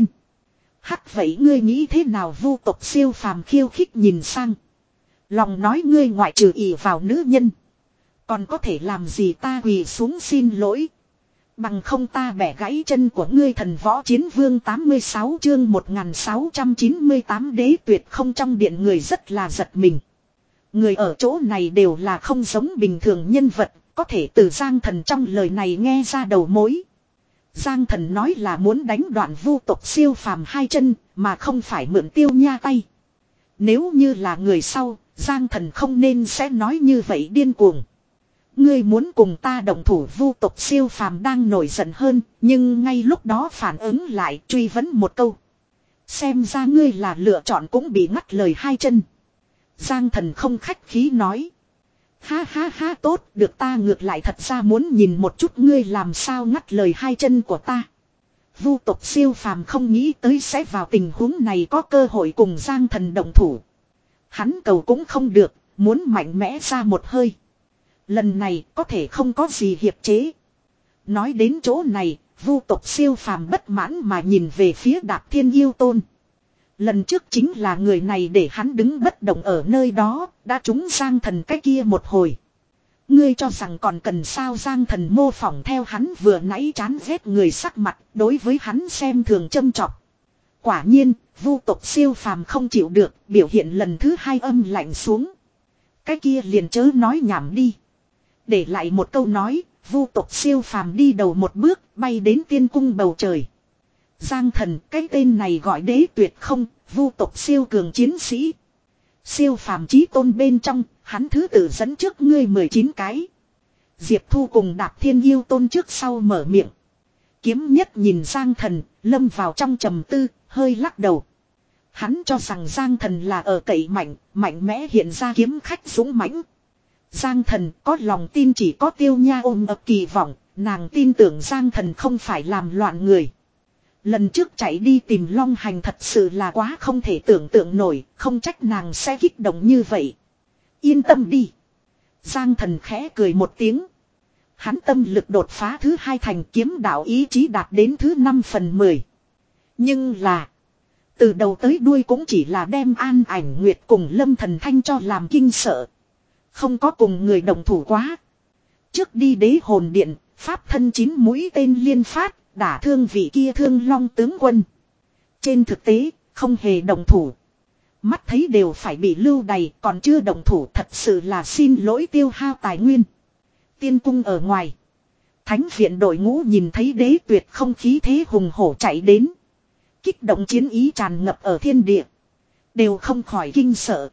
Hắc vậy ngươi nghĩ thế nào vu tộc siêu phàm khiêu khích nhìn sang. Lòng nói ngươi ngoại trừ ỷ vào nữ nhân. Còn có thể làm gì ta quỳ xuống xin lỗi. Bằng không ta bẻ gãy chân của ngươi thần võ chiến vương tám mươi sáu chương một nghìn sáu trăm chín mươi tám đế tuyệt không trong điện người rất là giật mình. Người ở chỗ này đều là không giống bình thường nhân vật, có thể từ Giang Thần trong lời này nghe ra đầu mối. Giang Thần nói là muốn đánh đoạn vu tộc siêu phàm hai chân, mà không phải mượn Tiêu Nha tay. Nếu như là người sau, Giang Thần không nên sẽ nói như vậy điên cuồng. Ngươi muốn cùng ta đồng thủ vu tộc siêu phàm đang nổi giận hơn, nhưng ngay lúc đó phản ứng lại truy vấn một câu. Xem ra ngươi là lựa chọn cũng bị ngắt lời hai chân. Giang Thần không khách khí nói. Ha ha ha tốt, được ta ngược lại thật ra muốn nhìn một chút ngươi làm sao ngắt lời hai chân của ta. Vu tộc siêu phàm không nghĩ tới sẽ vào tình huống này có cơ hội cùng Giang Thần đồng thủ. Hắn cầu cũng không được, muốn mạnh mẽ ra một hơi. Lần này có thể không có gì hiệp chế. Nói đến chỗ này, vu tộc siêu phàm bất mãn mà nhìn về phía Đạp Thiên Yêu Tôn. Lần trước chính là người này để hắn đứng bất động ở nơi đó, đã trúng Giang Thần cái kia một hồi. Ngươi cho rằng còn cần sao Giang Thần mô phỏng theo hắn vừa nãy chán ghét người sắc mặt, đối với hắn xem thường châm chọc. Quả nhiên, vu tộc siêu phàm không chịu được, biểu hiện lần thứ hai âm lạnh xuống. Cái kia liền chớ nói nhảm đi. Để lại một câu nói, vu tộc siêu phàm đi đầu một bước, bay đến tiên cung bầu trời. Giang Thần, cái tên này gọi đế tuyệt không, vu tộc siêu cường chiến sĩ. Siêu phàm chí tôn bên trong, hắn thứ tự dẫn trước ngươi mười chín cái. Diệp Thu cùng Đạp Thiên Yêu Tôn trước sau mở miệng. Kiếm Nhất nhìn Giang Thần, lâm vào trong trầm tư, hơi lắc đầu. Hắn cho rằng Giang Thần là ở cậy mạnh, mạnh mẽ hiện ra kiếm khách dũng mãnh. Giang Thần có lòng tin chỉ có Tiêu Nha ôm ập kỳ vọng, nàng tin tưởng Giang Thần không phải làm loạn người. Lần trước chạy đi tìm Long Hành thật sự là quá không thể tưởng tượng nổi, không trách nàng sẽ kích động như vậy. Yên tâm đi. Giang Thần khẽ cười một tiếng. Hắn tâm lực đột phá thứ hai thành kiếm đạo ý chí đạt đến thứ năm phần mười. Nhưng là, từ đầu tới đuôi cũng chỉ là đem An Ảnh Nguyệt cùng Lâm Thần Thanh cho làm kinh sợ. Không có cùng người đồng thủ quá. Trước đi đế hồn điện, pháp thân chín mũi tên liên phát, đả thương vị kia Thương Long tướng quân. Trên thực tế, không hề đồng thủ. Mắt thấy đều phải bị lưu đày, còn chưa đồng thủ thật sự là xin lỗi tiêu hao tài nguyên. Tiên cung ở ngoài. Thánh viện đội ngũ nhìn thấy đế tuyệt không khí thế hùng hổ chạy đến. Kích động chiến ý tràn ngập ở thiên địa. Đều không khỏi kinh sợ.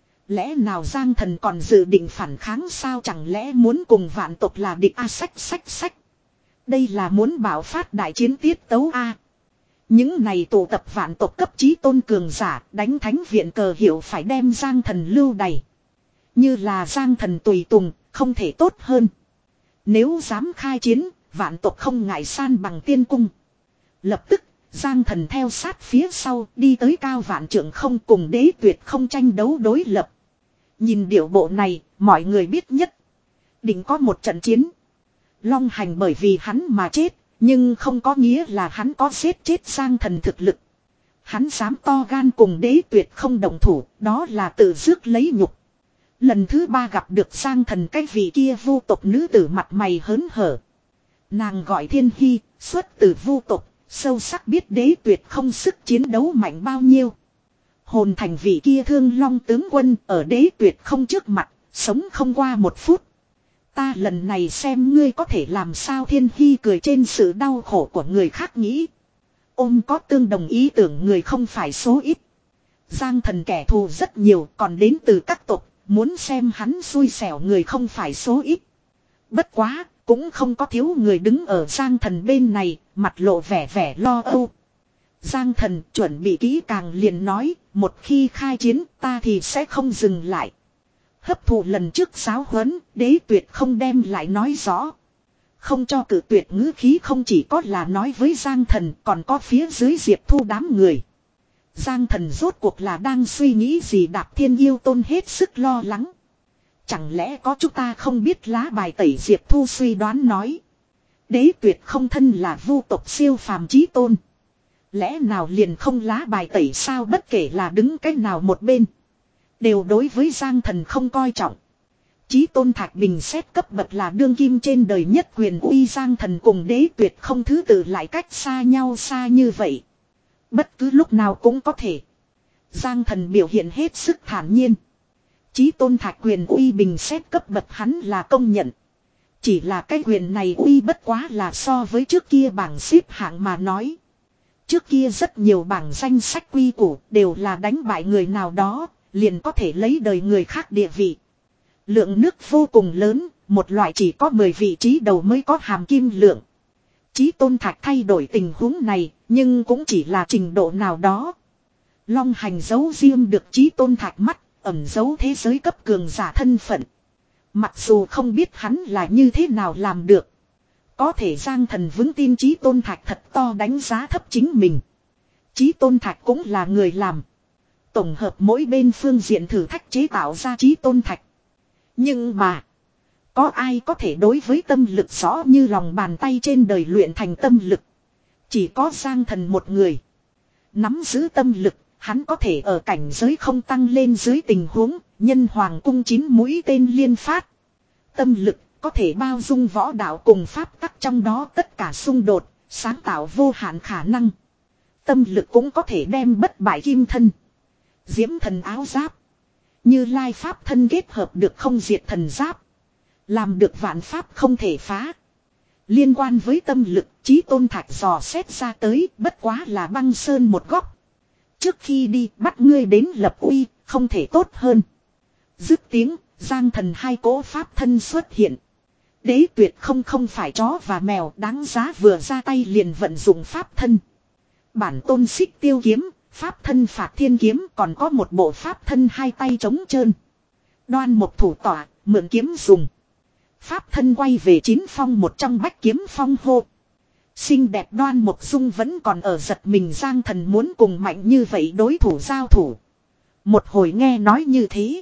Lẽ nào Giang Thần còn dự định phản kháng sao, chẳng lẽ muốn cùng vạn tộc là địch a sách sách sách. Đây là muốn bảo phát đại chiến tiết tấu a. Những này tụ tập vạn tộc cấp chí tôn cường giả đánh thánh viện cờ hiệu phải đem Giang Thần lưu đày. Như là Giang Thần tùy tùng, không thể tốt hơn. Nếu dám khai chiến, vạn tộc không ngại san bằng tiên cung. Lập tức, Giang Thần theo sát phía sau đi tới cao vạn trượng không cùng đế tuyệt không tranh đấu đối lập. Nhìn điệu bộ này, mọi người biết nhất. Định có một trận chiến. Long Hành bởi vì hắn mà chết, nhưng không có nghĩa là hắn có giết chết Giang Thần thực lực. Hắn dám to gan cùng đế tuyệt không đồng thủ, đó là tự rước lấy nhục. Lần thứ ba gặp được Giang Thần cái vị kia vu tộc nữ tử mặt mày hớn hở. Nàng gọi Thiên Hy, xuất từ vu tộc, Sâu sắc biết đế tuyệt không sức chiến đấu mạnh bao nhiêu. Hồn thành vị kia thương long tướng quân ở đế tuyệt không trước mặt, sống không qua một phút. Ta lần này xem ngươi có thể làm sao. Thiên Hy cười trên sự đau khổ của người khác nghĩ. Ôm có tương đồng ý tưởng người không phải số ít. Giang thần kẻ thù rất nhiều còn đến từ các tộc, muốn xem hắn xui xẻo người không phải số ít. Bất quá, cũng không có thiếu người đứng ở Giang thần bên này, mặt lộ vẻ vẻ lo âu. Giang thần chuẩn bị kỹ càng liền nói, một khi khai chiến ta thì sẽ không dừng lại. Hấp thụ lần trước giáo huấn, đế tuyệt không đem lại nói rõ. Không cho cử tuyệt ngữ khí không chỉ có là nói với Giang thần còn có phía dưới Diệp Thu đám người. Giang thần rốt cuộc là đang suy nghĩ gì. Đạp Thiên Yêu Tôn hết sức lo lắng. Chẳng lẽ có chúng ta không biết lá bài tẩy. Diệp Thu suy đoán nói. Đế tuyệt không thân là vu tộc siêu phàm chí tôn. Lẽ nào liền không lá bài tẩy sao. Bất kể là đứng cách nào một bên, đều đối với Giang thần không coi trọng. Chí tôn Thạch Bình xét cấp bậc là đương kim trên đời nhất quyền uy. Giang thần cùng đế tuyệt không thứ tự lại cách xa nhau xa như vậy. Bất cứ lúc nào cũng có thể. Giang thần biểu hiện hết sức thản nhiên. Chí tôn Thạch quyền uy bình xét cấp bậc hắn là công nhận. Chỉ là cái quyền này uy bất quá là so với trước kia bảng xếp hạng mà nói. Trước kia rất nhiều bảng danh sách quy củ đều là đánh bại người nào đó, liền có thể lấy đời người khác địa vị. Lượng nước vô cùng lớn, một loại chỉ có mười vị trí đầu mới có hàm kim lượng. Chí tôn Thạch thay đổi tình huống này, nhưng cũng chỉ là trình độ nào đó. Long hành giấu riêng được Chí tôn Thạch mắt, ẩn giấu thế giới cấp cường giả thân phận. Mặc dù không biết hắn là như thế nào làm được. Có thể Giang thần vững tin Chí tôn Thạch thật to đánh giá thấp chính mình. Chí tôn Thạch cũng là người làm. Tổng hợp mỗi bên phương diện thử thách chế tạo ra Chí tôn Thạch. Nhưng mà, có ai có thể đối với tâm lực rõ như lòng bàn tay trên đời luyện thành tâm lực. Chỉ có Giang thần một người. Nắm giữ tâm lực, hắn có thể ở cảnh giới không tăng lên dưới tình huống, nhân hoàng cung chín mũi tên liên phát. Tâm lực có thể bao dung võ đạo cùng pháp tắc trong đó tất cả xung đột, sáng tạo vô hạn khả năng. Tâm lực cũng có thể đem bất bại kim thân, diễm thần áo giáp, Như Lai pháp thân kết hợp được không diệt thần giáp. Làm được vạn pháp không thể phá. Liên quan với tâm lực, Chí tôn Thạch dò xét ra tới, bất quá là băng sơn một góc. Trước khi đi, bắt ngươi đến lập uy, không thể tốt hơn. Dứt tiếng, Giang thần hai cỗ pháp thân xuất hiện. Đế tuyệt không không phải chó và mèo, đáng giá vừa ra tay liền vận dụng pháp thân. Bản tôn xích tiêu kiếm, pháp thân phạt thiên kiếm, còn có một bộ pháp thân hai tay trống trơn. Đoan một thủ tỏa, mượn kiếm dùng. Pháp thân quay về chín phong một trong bách kiếm phong hô. Xinh đẹp Đoan Mộc Dung vẫn còn ở giật mình. Giang thần muốn cùng mạnh như vậy đối thủ giao thủ. Một hồi nghe nói như thế,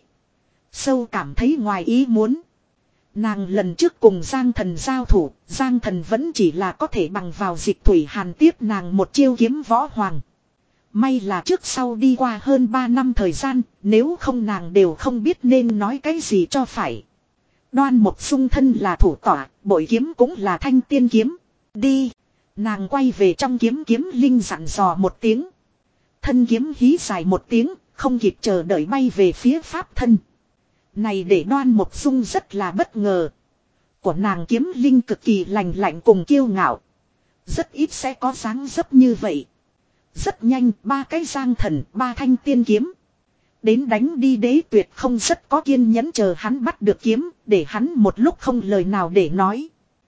sâu cảm thấy ngoài ý muốn. Nàng lần trước cùng Giang thần giao thủ, Giang thần vẫn chỉ là có thể bằng vào Dịch Thủy Hàn tiếp nàng một chiêu kiếm võ hoàng. May là trước sau đi qua hơn ba năm thời gian, nếu không nàng đều không biết nên nói cái gì cho phải. Đoan Mộc Dung thân là thủ tỏa, bội kiếm cũng là thanh tiên kiếm. Đi! Nàng quay về trong kiếm kiếm linh dặn dò một tiếng. Thân kiếm hí dài một tiếng, không kịp chờ đợi bay về phía pháp thân. Này để Đoan Mộc Dung rất là bất ngờ. Của nàng kiếm linh cực kỳ lành lạnh cùng kiêu ngạo. Rất ít sẽ có dáng dấp như vậy. Rất nhanh, ba cái Giang thần, ba thanh tiên kiếm. Đến đánh đi. Đế tuyệt không rất có kiên nhẫn chờ hắn bắt được kiếm, để hắn một lúc không lời nào để nói.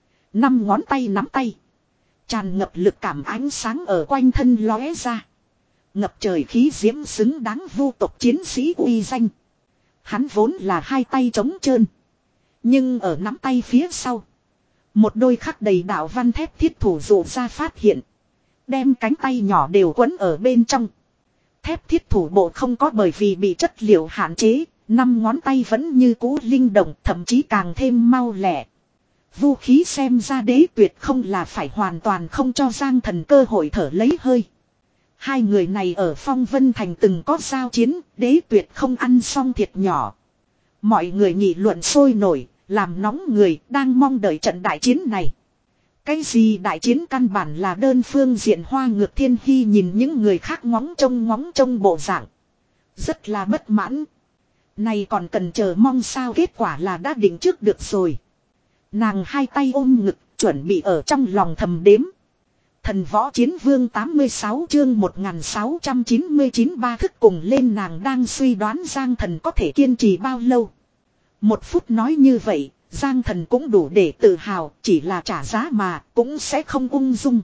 Năm ngón tay nắm tay. Tràn ngập lực cảm ánh sáng ở quanh thân lóe ra. Ngập trời khí diễm xứng đáng vu tộc chiến sĩ uy danh. Hắn vốn là hai tay trống trơn. Nhưng ở nắm tay phía sau, một đôi khắc đầy đạo văn thép thiết thủ dụ ra phát hiện. Đem cánh tay nhỏ đều quấn ở bên trong. Thép thiết thủ bộ không có bởi vì bị chất liệu hạn chế, năm ngón tay vẫn như cũ linh động, thậm chí càng thêm mau lẹ. Vũ khí xem ra đế tuyệt không là phải hoàn toàn không cho Giang thần cơ hội thở lấy hơi. Hai người này ở Phong Vân Thành từng có giao chiến, đế tuyệt không ăn xong thiệt nhỏ. Mọi người nghị luận sôi nổi, làm nóng người, đang mong đợi trận đại chiến này. Cái gì đại chiến căn bản là đơn phương diện Hoa Ngược Thiên Hy nhìn những người khác ngóng trông ngóng trông bộ dạng. Rất là bất mãn. Này còn cần chờ mong sao, kết quả là đã định trước được rồi. Nàng hai tay ôm ngực chuẩn bị ở trong lòng thầm đếm. Thần Võ Chiến Vương tám mươi sáu chương một nghìn sáu trăm chín mươi chín ba thức cùng lên, nàng đang suy đoán Giang Thần có thể kiên trì bao lâu. Một phút nói như vậy, Giang Thần cũng đủ để tự hào, chỉ là trả giá mà cũng sẽ không ung dung.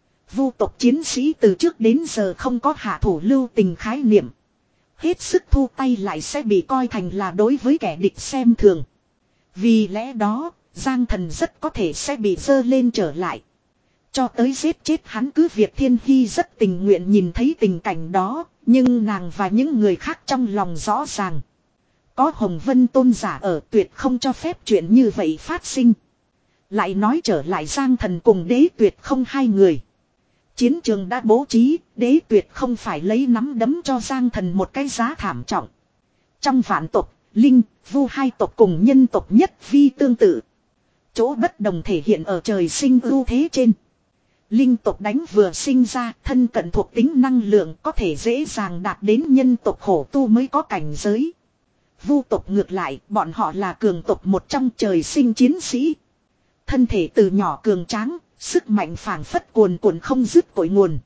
Vu tộc chiến sĩ từ trước đến giờ không có hạ thủ lưu tình khái niệm. Hết sức thu tay lại sẽ bị coi thành là đối với kẻ địch xem thường. Vì lẽ đó, Giang Thần rất có thể sẽ bị dơ lên trở lại. Cho tới giết chết hắn cứ việc Thiên Hy rất tình nguyện nhìn thấy tình cảnh đó, nhưng nàng và những người khác trong lòng rõ ràng. Có Hồng Vân tôn giả ở, tuyệt không cho phép chuyện như vậy phát sinh. Lại nói trở lại, Giang Thần cùng Đế Tuyệt không hai người. Chiến trường đã bố trí, Đế Tuyệt không phải lấy nắm đấm cho Giang Thần một cái giá thảm trọng. Trong vạn tộc, Linh, Vu hai tộc cùng nhân tộc nhất vi tương tự. Chỗ bất đồng thể hiện ở trời sinh ưu thế trên. Linh tộc đánh vừa sinh ra, thân cận thuộc tính năng lượng có thể dễ dàng đạt đến nhân tộc khổ tu mới có cảnh giới. Vu tộc ngược lại, bọn họ là cường tộc một trong trời sinh chiến sĩ. Thân thể từ nhỏ cường tráng, sức mạnh phảng phất cuồn cuộn không dứt cội nguồn.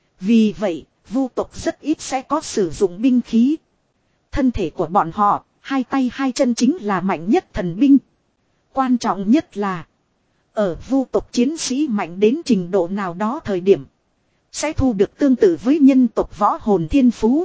Vì vậy, Vu tộc rất ít sẽ có sử dụng binh khí. Thân thể của bọn họ, hai tay hai chân chính là mạnh nhất thần binh. Quan trọng nhất là, ở Vu tộc chiến sĩ mạnh đến trình độ nào đó thời điểm, sẽ thu được tương tự với nhân tộc võ hồn thiên phú.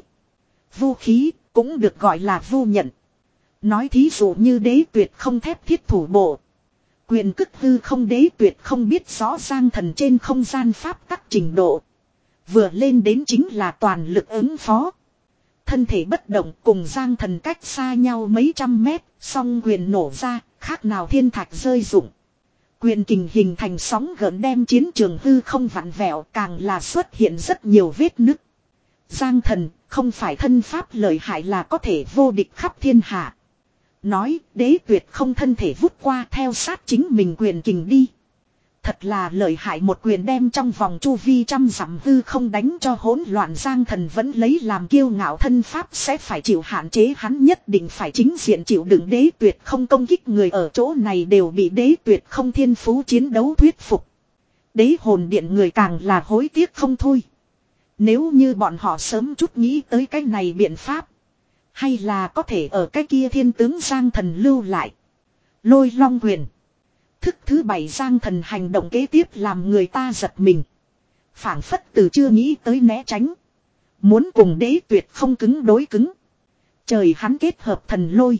Vũ khí cũng được gọi là vu nhận. Nói thí dụ như Đế Tuyệt không thép thiết thủ bộ. Quyền cức hư không, Đế Tuyệt không biết rõ Giang Thần trên không gian pháp tắc trình độ. Vừa lên đến chính là toàn lực ứng phó. Thân thể bất động, cùng Giang Thần cách xa nhau mấy trăm mét, song quyền nổ ra, khác nào thiên thạch rơi rụng. Quyền kình hình thành sóng gợn đem chiến trường hư không vặn vẹo, càng là xuất hiện rất nhiều vết nứt. Giang Thần không phải thân pháp lợi hại là có thể vô địch khắp thiên hạ. Nói Đế Tuyệt không thân thể vút qua theo sát chính mình quyền kình đi. Thật là lợi hại, một quyền đem trong vòng chu vi trăm dặm hư không đánh cho hỗn loạn. Giang Thần vẫn lấy làm kiêu ngạo thân pháp sẽ phải chịu hạn chế, hắn nhất định phải chính diện chịu đựng Đế Tuyệt không công kích. Người ở chỗ này đều bị Đế Tuyệt không thiên phú chiến đấu thuyết phục. Đế hồn điện người càng là hối tiếc không thôi. Nếu như bọn họ sớm chút nghĩ tới cái này biện pháp, hay là có thể ở cái kia thiên tướng Giang Thần lưu lại. Lôi long quyền. Thức thứ bảy Giang Thần hành động kế tiếp làm người ta giật mình. Phảng phất từ chưa nghĩ tới né tránh. Muốn cùng Đế Tuyệt không cứng đối cứng. Trời, hắn kết hợp thần lôi.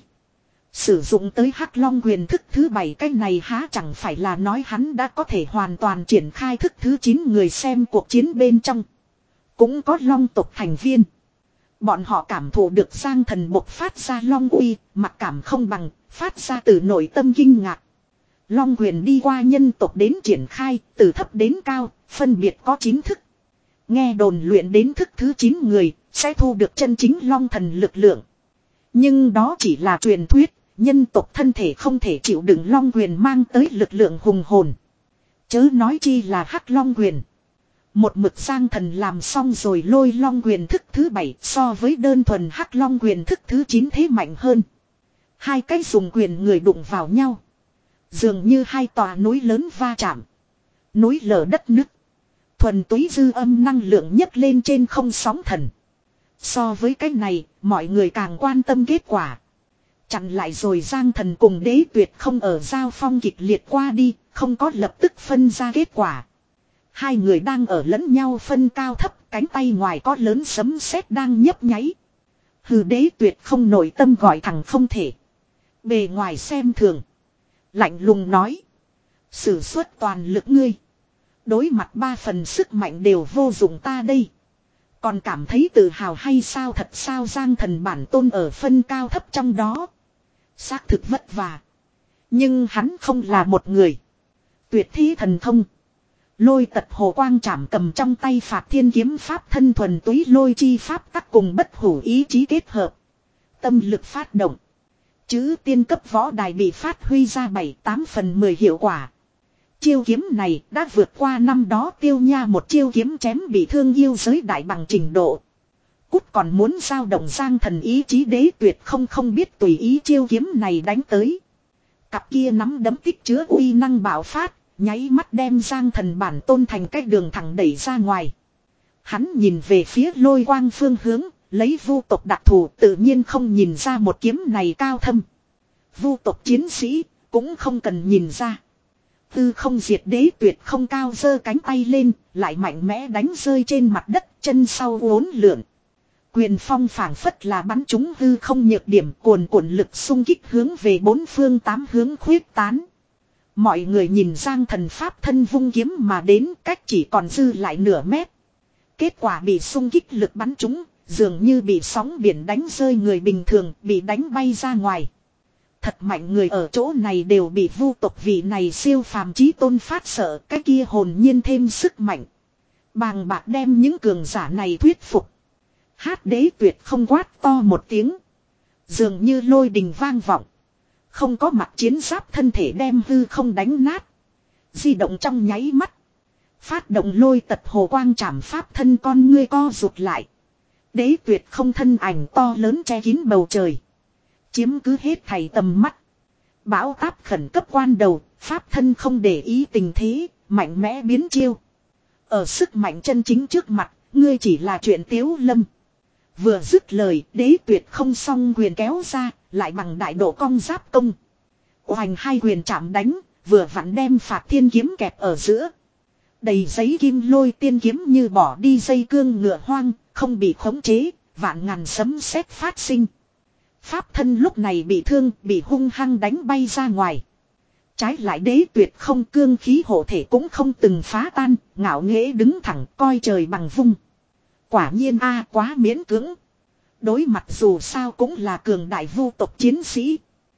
Sử dụng tới hắc long quyền thức thứ bảy, cái này há chẳng phải là nói hắn đã có thể hoàn toàn triển khai thức thứ chín. Người xem cuộc chiến bên trong cũng có long tộc thành viên. Bọn họ cảm thụ được Giang Thần bộc phát ra long uy, mặc cảm không bằng, phát ra từ nội tâm kinh ngạc. Long quyền đi qua nhân tộc đến triển khai, từ thấp đến cao, phân biệt có chín thức. Nghe đồn luyện đến thức thứ chín người, sẽ thu được chân chính long thần lực lượng. Nhưng đó chỉ là truyền thuyết, nhân tộc thân thể không thể chịu đựng long quyền mang tới lực lượng hùng hồn. Chớ nói chi là hắc long quyền. Một mực Giang Thần làm xong rồi lôi long quyền thức thứ bảy, so với đơn thuần hắc long quyền thức thứ chín thế mạnh hơn. Hai cái dùng quyền người đụng vào nhau. Dường như hai tòa núi lớn va chạm. Núi lở đất nứt. Thuần túy dư âm năng lượng nhấc lên trên không sóng thần. So với cái này, mọi người càng quan tâm kết quả. Chặn lại rồi Giang Thần cùng Đế Tuyệt không ở giao phong kịch liệt qua đi, không có lập tức phân ra kết quả. Hai người đang ở lẫn nhau phân cao thấp, cánh tay ngoài có lớn sấm sét đang nhấp nháy. Hừ, Đế Tuyệt không nội tâm gọi thẳng không thể. Bề ngoài xem thường. Lạnh lùng nói. Sử xuất toàn lực ngươi. Đối mặt ba phần sức mạnh đều vô dụng ta đây. Còn cảm thấy tự hào hay sao? Thật sao? Giang Thần bản tôn ở phân cao thấp trong đó. Xác thực vất vả. Nhưng hắn không là một người. Tuyệt thi thần thông. Lôi tật hồ quang chảm cầm trong tay phạt thiên kiếm pháp, thân thuần túy lôi chi pháp tắc cùng bất hủ ý chí kết hợp. Tâm lực phát động. Chữ tiên cấp võ đài bị phát huy ra bảy tám phần mười hiệu quả. Chiêu kiếm này đã vượt qua năm đó Tiêu Nha một chiêu kiếm chém bị thương yêu giới đại bằng trình độ. Cút còn muốn giao động Giang Thần ý chí Đế Tuyệt không không biết tùy ý chiêu kiếm này đánh tới. Cặp kia nắm đấm tích chứa uy năng bạo phát, nháy mắt đem Giang Thần bản tôn thành cách đường thẳng đẩy ra ngoài. Hắn nhìn về phía lôi quang phương hướng, lấy vu tộc đặc thù tự nhiên không nhìn ra một kiếm này cao thâm. Vu tộc chiến sĩ cũng không cần nhìn ra. Tư không diệt Đế Tuyệt không cao giơ cánh tay lên, lại mạnh mẽ đánh rơi trên mặt đất, chân sau uốn lượn. Quyền phong phảng phất là bắn trúng hư không nhược điểm, cuồn cuộn lực xung kích hướng về bốn phương tám hướng khuyết tán. Mọi người nhìn Giang Thần pháp thân vung kiếm mà đến, cách chỉ còn dư lại nửa mét. Kết quả bị xung kích lực bắn trúng, dường như bị sóng biển đánh rơi, người bình thường bị đánh bay ra ngoài. Thật mạnh, người ở chỗ này đều bị vu tộc vị này siêu phàm chí tôn phát sợ, cái kia hồn nhiên thêm sức mạnh. Bàng bạc đem những cường giả này thuyết phục. Hát Đế Tuyệt không quát to một tiếng. Dường như lôi đình vang vọng. Không có mặt chiến giáp thân thể đem hư không đánh nát. Di động trong nháy mắt. Phát động lôi tật hồ quang chảm pháp thân, con ngươi co rụt lại. Đế Tuyệt không thân ảnh to lớn che kín bầu trời. Chiếm cứ hết thảy tầm mắt. Bão táp khẩn cấp quan đầu, pháp thân không để ý tình thế, mạnh mẽ biến chiêu. Ở sức mạnh chân chính trước mặt, ngươi chỉ là chuyện tiếu lâm. Vừa dứt lời, Đế Tuyệt không song quyền kéo ra, lại bằng đại độ cong giáp công. Oành hai quyền chạm đánh, vừa vặn đem Phạt Thiên kiếm kẹp ở giữa. Đầy giấy kim lôi tiên kiếm như bỏ đi dây cương ngựa hoang, không bị khống chế, vạn ngàn sấm sét phát sinh. Pháp thân lúc này bị thương, bị hung hăng đánh bay ra ngoài. Trái lại Đế Tuyệt không, cương khí hộ thể cũng không từng phá tan, ngạo nghễ đứng thẳng coi trời bằng vung. Quả nhiên a quá miễn cưỡng. Đối mặt dù sao cũng là cường đại vu tộc chiến sĩ.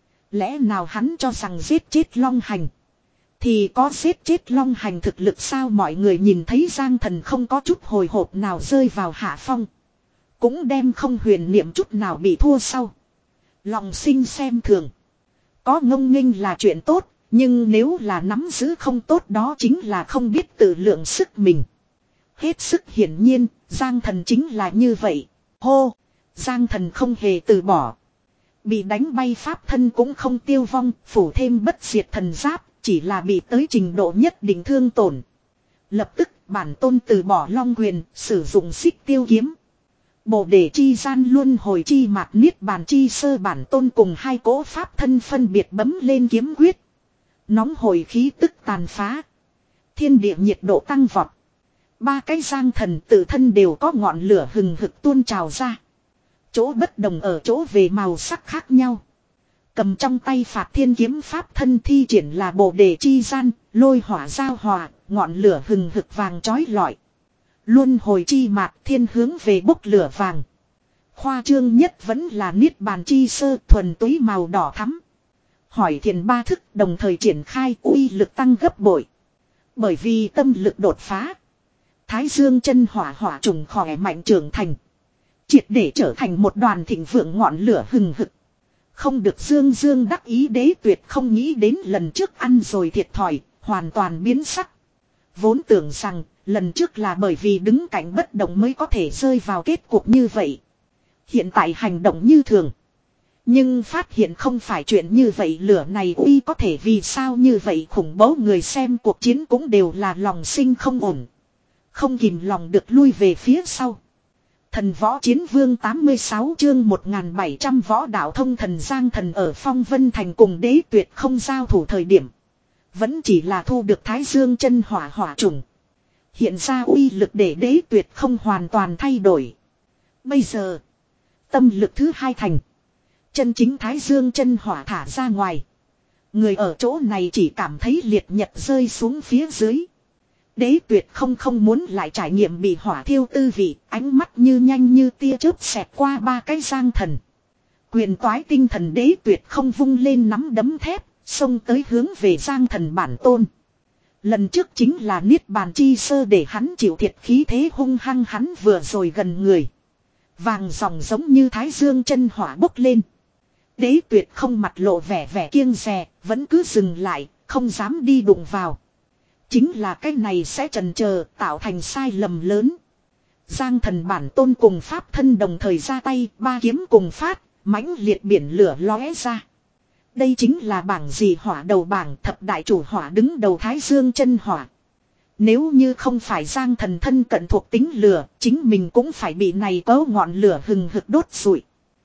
Lẽ nào hắn cho rằng giết chết Long Hành thì có giết chết Long Hành thực lực sao? Mọi người nhìn thấy Giang Thần không có chút hồi hộp nào rơi vào hạ phong. Cũng đem không huyền niệm chút nào bị thua sau. Lòng sinh xem thường. Có ngông nghênh là chuyện tốt, nhưng nếu là nắm giữ không tốt đó chính là không biết tự lượng sức mình. Hết sức hiển nhiên, Giang Thần chính là như vậy. Hô! Giang Thần không hề từ bỏ. Bị đánh bay pháp thân cũng không tiêu vong, phủ thêm bất diệt thần giáp, chỉ là bị tới trình độ nhất định thương tổn. Lập tức bản tôn từ bỏ long quyền, sử dụng xích tiêu kiếm. Bồ đề chi gian luân hồi chi mạt niết bàn chi sơ, bản tôn cùng hai cỗ pháp thân phân biệt bấm lên kiếm quyết. Nóng hồi khí tức tàn phá. Thiên địa nhiệt độ tăng vọt. Ba cái Giang Thần tự thân đều có ngọn lửa hừng hực tuôn trào ra. Chỗ bất đồng ở chỗ về màu sắc khác nhau. Cầm trong tay Phạt Thiên kiếm pháp thân thi triển là bồ đề chi gian, lôi hỏa giao hòa, ngọn lửa hừng hực vàng chói lọi. Luân hồi chi mạt thiên hướng về bốc lửa vàng. Khoa trương nhất vẫn là niết bàn chi sơ, thuần túy màu đỏ thắm. Hỏi thiền ba thức đồng thời triển khai, uy lực tăng gấp bội. Bởi vì tâm lực đột phá. Thái dương chân hỏa hỏa trùng khỏe mạnh trưởng thành. Triệt để trở thành một đoàn thịnh vượng ngọn lửa hừng hực. Không được dương dương đắc ý. Đế Tuyệt không nghĩ đến lần trước ăn rồi thiệt thòi, hoàn toàn biến sắc. Vốn tưởng rằng lần trước là bởi vì đứng cạnh bất động mới có thể rơi vào kết cục như vậy. Hiện tại hành động như thường. Nhưng phát hiện không phải chuyện như vậy, lửa này uy có thể vì sao như vậy khủng bố, người xem cuộc chiến cũng đều là lòng sinh không ổn. Không kìm lòng được lui về phía sau. Thần võ chiến vương tám mươi sáu chương một nghìn bảy trăm võ đạo thông thần. Giang Thần ở Phong Vân Thành cùng Đế Tuyệt không giao thủ thời điểm. Vẫn chỉ là thu được Thái Dương chân hỏa hỏa trùng. Hiện ra uy lực để Đế Tuyệt không hoàn toàn thay đổi. Bây giờ, tâm lực thứ hai thành. Chân chính Thái Dương chân hỏa thả ra ngoài. Người ở chỗ này chỉ cảm thấy liệt nhật rơi xuống phía dưới. Đế Tuyệt không không muốn lại trải nghiệm bị hỏa thiêu tư vị, ánh mắt như nhanh như tia chớp xẹt qua ba cái Giang Thần. Quyền toái tinh thần Đế Tuyệt không vung lên nắm đấm thép, xông tới hướng về Giang Thần bản tôn. Lần trước chính là niết bàn chi sơ để hắn chịu thiệt, khí thế hung hăng hắn vừa rồi gần người. Vàng dòng giống như Thái Dương chân hỏa bốc lên. Đế Tuyệt không mặt lộ vẻ vẻ kiêng dè, vẫn cứ dừng lại, không dám đi đụng vào. Chính là cái này sẽ chần chờ tạo thành sai lầm lớn. Giang thần bản tôn cùng pháp thân đồng thời ra tay, ba kiếm cùng phát, mãnh liệt biển lửa lóe ra. Đây chính là bảng gì hỏa đầu bảng, thập đại chủ hỏa đứng đầu Thái Dương chân hỏa. Nếu như không phải Giang thần thân cận thuộc tính lửa, chính mình cũng phải bị này có ngọn lửa hừng hực đốt rụi.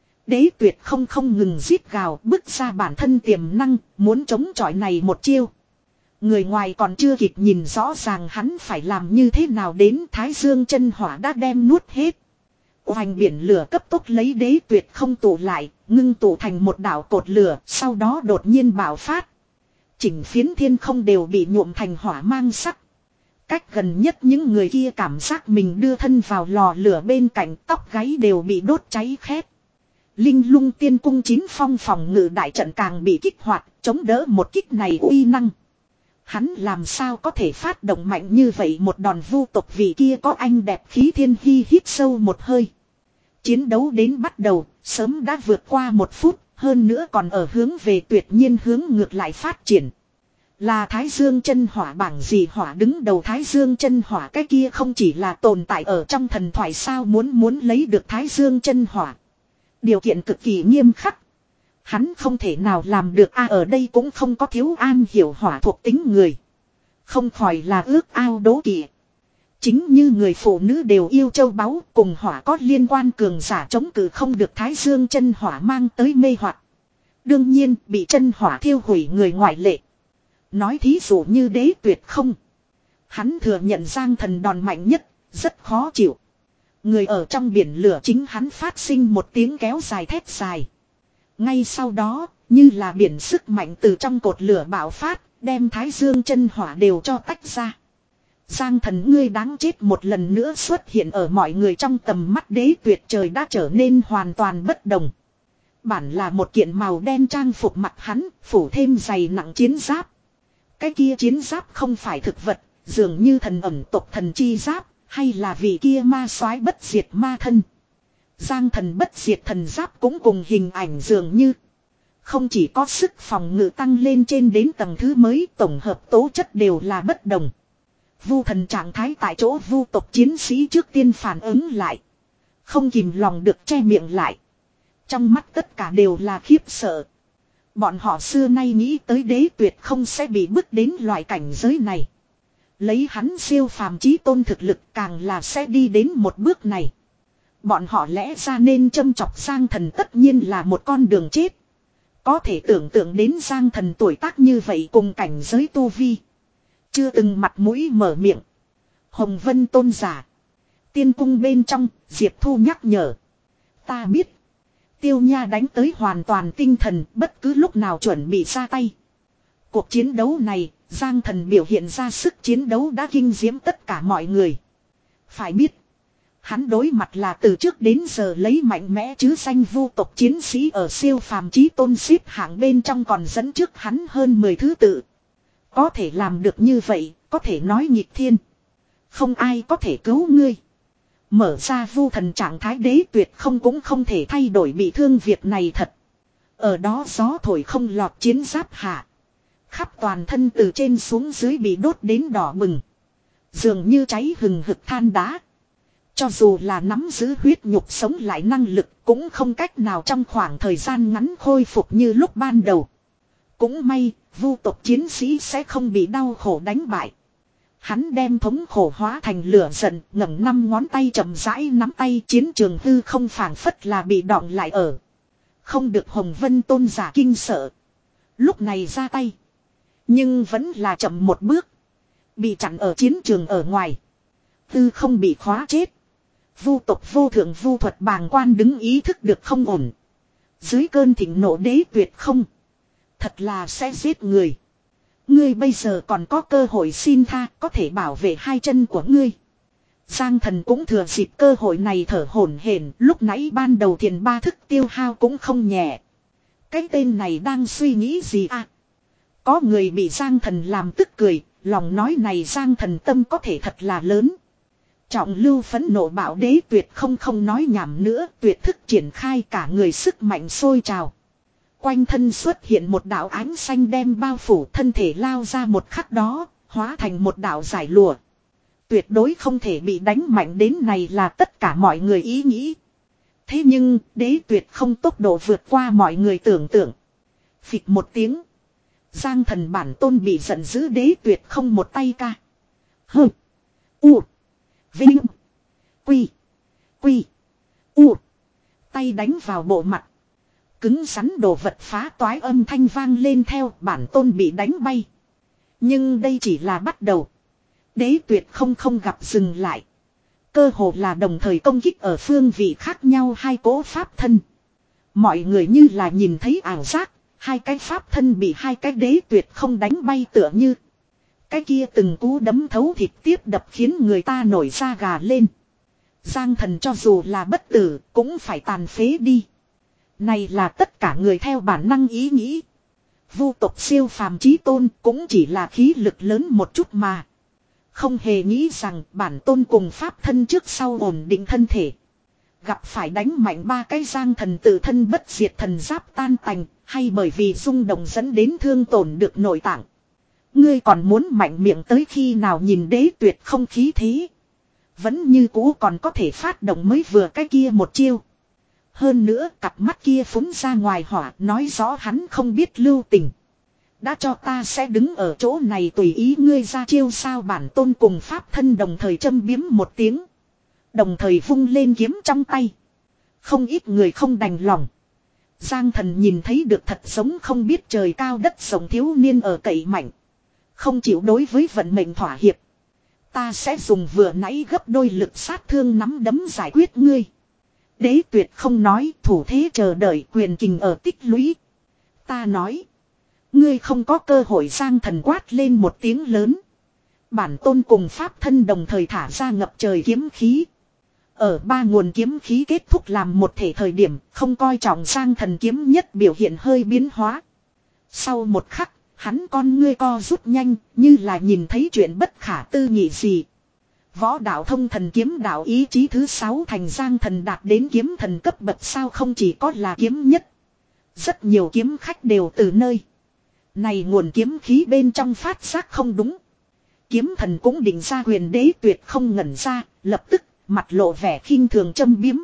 Đế Tuyệt không không ngừng giết gào, bức ra bản thân tiềm năng, muốn chống chọi này một chiêu. Người ngoài còn chưa kịp nhìn rõ ràng hắn phải làm như thế nào, đến Thái Dương chân hỏa đã đem nuốt hết. Hoành biển lửa cấp tốc lấy Đế Tuyệt không tụ lại, ngưng tụ thành một đạo cột lửa, sau đó đột nhiên bạo phát. Chỉnh phiến thiên không đều bị nhuộm thành hỏa mang sắc. Cách gần nhất những người kia cảm giác mình đưa thân vào lò lửa bên cạnh, tóc gáy đều bị đốt cháy khét. Linh Lung Tiên Cung chín phong phòng ngự đại trận càng bị kích hoạt, chống đỡ một kích này uy năng. Hắn làm sao có thể phát động mạnh như vậy một đòn, vu tộc vị kia có anh đẹp khí thiên hy hít sâu một hơi. Chiến đấu đến bắt đầu, sớm đã vượt qua một phút, hơn nữa còn ở hướng về tuyệt nhiên hướng ngược lại phát triển. Là Thái Dương chân hỏa bảng gì hỏa đứng đầu Thái Dương chân hỏa, cái kia không chỉ là tồn tại ở trong thần thoại sao, muốn muốn lấy được Thái Dương chân hỏa. Điều kiện cực kỳ nghiêm khắc. Hắn không thể nào làm được a ở đây cũng không có thiếu an hiểu hỏa thuộc tính người. Không khỏi là ước ao đố kỵ. Chính như người phụ nữ đều yêu châu báu, cùng hỏa có liên quan cường giả chống cự không được Thái Dương chân hỏa mang tới mê hoặc. Đương nhiên bị chân hỏa thiêu hủy người ngoại lệ. Nói thí dụ như Đế Tuyệt không. Hắn thừa nhận Giang thần đòn mạnh nhất, rất khó chịu. Người ở trong biển lửa chính hắn phát sinh một tiếng kéo dài thét dài. Ngay sau đó, như là biển sức mạnh từ trong cột lửa bạo phát, đem Thái Dương chân hỏa đều cho tách ra. Giang thần ngươi đáng chết một lần nữa xuất hiện ở mọi người trong tầm mắt. Đế Tuyệt trời đã trở nên hoàn toàn bất đồng. Bản là một kiện màu đen trang phục mặt hắn, phủ thêm dày nặng chiến giáp. Cái kia chiến giáp không phải thực vật, dường như thần ẩm tộc thần chi giáp, hay là vì kia ma soái bất diệt ma thân. Giang thần bất diệt thần giáp cũng cùng hình ảnh dường như. Không chỉ có sức phòng ngự tăng lên trên đến tầng thứ mới, tổng hợp tố chất đều là bất đồng. Vu thần trạng thái tại chỗ, vu tộc chiến sĩ trước tiên phản ứng lại. Không kìm lòng được che miệng lại. Trong mắt tất cả đều là khiếp sợ. Bọn họ xưa nay nghĩ tới Đế Tuyệt không sẽ bị bước đến loại cảnh giới này. Lấy hắn siêu phàm chí tôn thực lực càng là sẽ đi đến một bước này. Bọn họ lẽ ra nên châm chọc Giang thần tất nhiên là một con đường chết. Có thể tưởng tượng đến Giang thần tuổi tác như vậy cùng cảnh giới tu vi. Chưa từng mặt mũi mở miệng. Hồng Vân tôn giả. Tiên cung bên trong, Diệp Thu nhắc nhở. Ta biết. Tiêu Nha đánh tới hoàn toàn tinh thần, bất cứ lúc nào chuẩn bị ra tay. Cuộc chiến đấu này, Giang thần biểu hiện ra sức chiến đấu đã kinh diễm tất cả mọi người. Phải biết, hắn đối mặt là từ trước đến giờ lấy mạnh mẽ chứ danh vu tộc chiến sĩ ở siêu phàm chí tôn xếp hạng bên trong còn dẫn trước hắn hơn mười thứ tự. Có thể làm được như vậy, có thể nói nghịch thiên. Không ai có thể cứu ngươi. Mở ra vu thần trạng thái Đế Tuyệt không cũng không thể thay đổi bị thương việc này thật. Ở đó gió thổi không lọt chiến giáp hạ. Khắp toàn thân từ trên xuống dưới bị đốt đến đỏ bừng. Dường như cháy hừng hực than đá. Cho dù là nắm giữ huyết nhục sống lại năng lực cũng không cách nào trong khoảng thời gian ngắn khôi phục như lúc ban đầu. Cũng may, vu tộc chiến sĩ sẽ không bị đau khổ đánh bại. Hắn đem thống khổ hóa thành lửa giận, ngẩng năm ngón tay chậm rãi nắm tay, chiến trường hư không phảng phất là bị đọng lại ở. Không được Hồng Vân tôn giả kinh sợ. Lúc này ra tay. Nhưng vẫn là chậm một bước. Bị chặn ở chiến trường ở ngoài. Tư không bị khóa chết. Vu tộc vô thượng vu thuật bàng quan đứng ý thức được không ổn. Dưới cơn thịnh nộ Đế Tuyệt không. Thật là sẽ giết người. Ngươi bây giờ còn có cơ hội xin tha, có thể bảo vệ hai chân của ngươi. Giang thần cũng thừa dịp cơ hội này thở hổn hển, lúc nãy ban đầu thiền ba thức tiêu hao cũng không nhẹ. Cái tên này đang suy nghĩ gì à? Có người bị Giang thần làm tức cười, lòng nói này Giang thần tâm có thể thật là lớn. Trọng lưu phẫn nộ bạo Đế Tuyệt không không nói nhảm nữa, tuyệt thức triển khai cả người sức mạnh sôi trào. Quanh thân xuất hiện một đạo ánh xanh đem bao phủ, thân thể lao ra một khắc đó, Hóa thành một đạo giải lụa. Tuyệt đối không thể bị đánh mạnh đến này là tất cả mọi người ý nghĩ. Thế nhưng đế tuyệt không tốc độ vượt qua mọi người tưởng tượng. Phịch một tiếng. Giang thần bản tôn bị giận dữ đế tuyệt không một tay ca. Hơ. U. Vinh. Quy. Quy. U. Tay đánh vào bộ mặt. Cứng rắn đồ vật phá toái âm thanh vang lên theo bản tôn bị đánh bay. Nhưng đây chỉ là bắt đầu. Đế tuyệt không không gặp dừng lại. Cơ hồ là đồng thời công kích ở phương vị khác nhau hai cỗ pháp thân. Mọi người như là nhìn thấy ảo giác. Hai cái pháp thân bị hai cái đế tuyệt không đánh bay tựa như. Cái kia từng cú đấm thấu thịt tiếp đập khiến người ta nổi da gà lên. Giang thần cho dù là bất tử cũng phải tàn phế đi. Này là tất cả người theo bản năng ý nghĩ. Vu tộc siêu phàm chí tôn cũng chỉ là khí lực lớn một chút mà. Không hề nghĩ rằng bản tôn cùng pháp thân trước sau ổn định thân thể. Gặp phải đánh mạnh ba cái giang thần tự thân bất diệt thần giáp tan tành. Hay bởi vì rung động dẫn đến thương tổn được nội tạng. Ngươi còn muốn mạnh miệng tới khi nào nhìn đế tuyệt không khí thế. Vẫn như cũ còn có thể phát động mới vừa cái kia một chiêu. Hơn nữa cặp mắt kia phúng ra ngoài hỏa nói rõ hắn không biết lưu tình. Đã cho ta sẽ đứng ở chỗ này tùy ý ngươi ra chiêu sao bản tôn cùng pháp thân đồng thời châm biếm một tiếng. Đồng thời vung lên kiếm trong tay. Không ít người không đành lòng. Giang thần nhìn thấy được thật giống không biết trời cao đất rộng thiếu niên ở cậy mạnh. Không chịu đối với vận mệnh thỏa hiệp. Ta sẽ dùng vừa nãy gấp đôi lực sát thương nắm đấm giải quyết ngươi. Đế tuyệt không nói thủ thế chờ đợi quyền kình ở tích lũy. Ta nói. Ngươi không có cơ hội Giang thần quát lên một tiếng lớn. Bản tôn cùng pháp thân đồng thời thả ra ngập trời kiếm khí. Ở ba nguồn kiếm khí kết thúc làm một thể thời điểm không coi trọng Giang thần kiếm nhất biểu hiện hơi biến hóa. Sau một khắc, hắn con ngươi co rút nhanh như là nhìn thấy chuyện bất khả tư nghị gì. Võ đạo thông thần kiếm đạo ý chí thứ sáu thành Giang thần đạt đến kiếm thần cấp bậc sao không chỉ có là kiếm nhất. Rất nhiều kiếm khách đều từ nơi. Này nguồn kiếm khí bên trong phát giác không đúng. Kiếm thần cũng định ra quyền đế tuyệt không ngẩn ra, lập tức. Mặt lộ vẻ khinh thường châm biếm.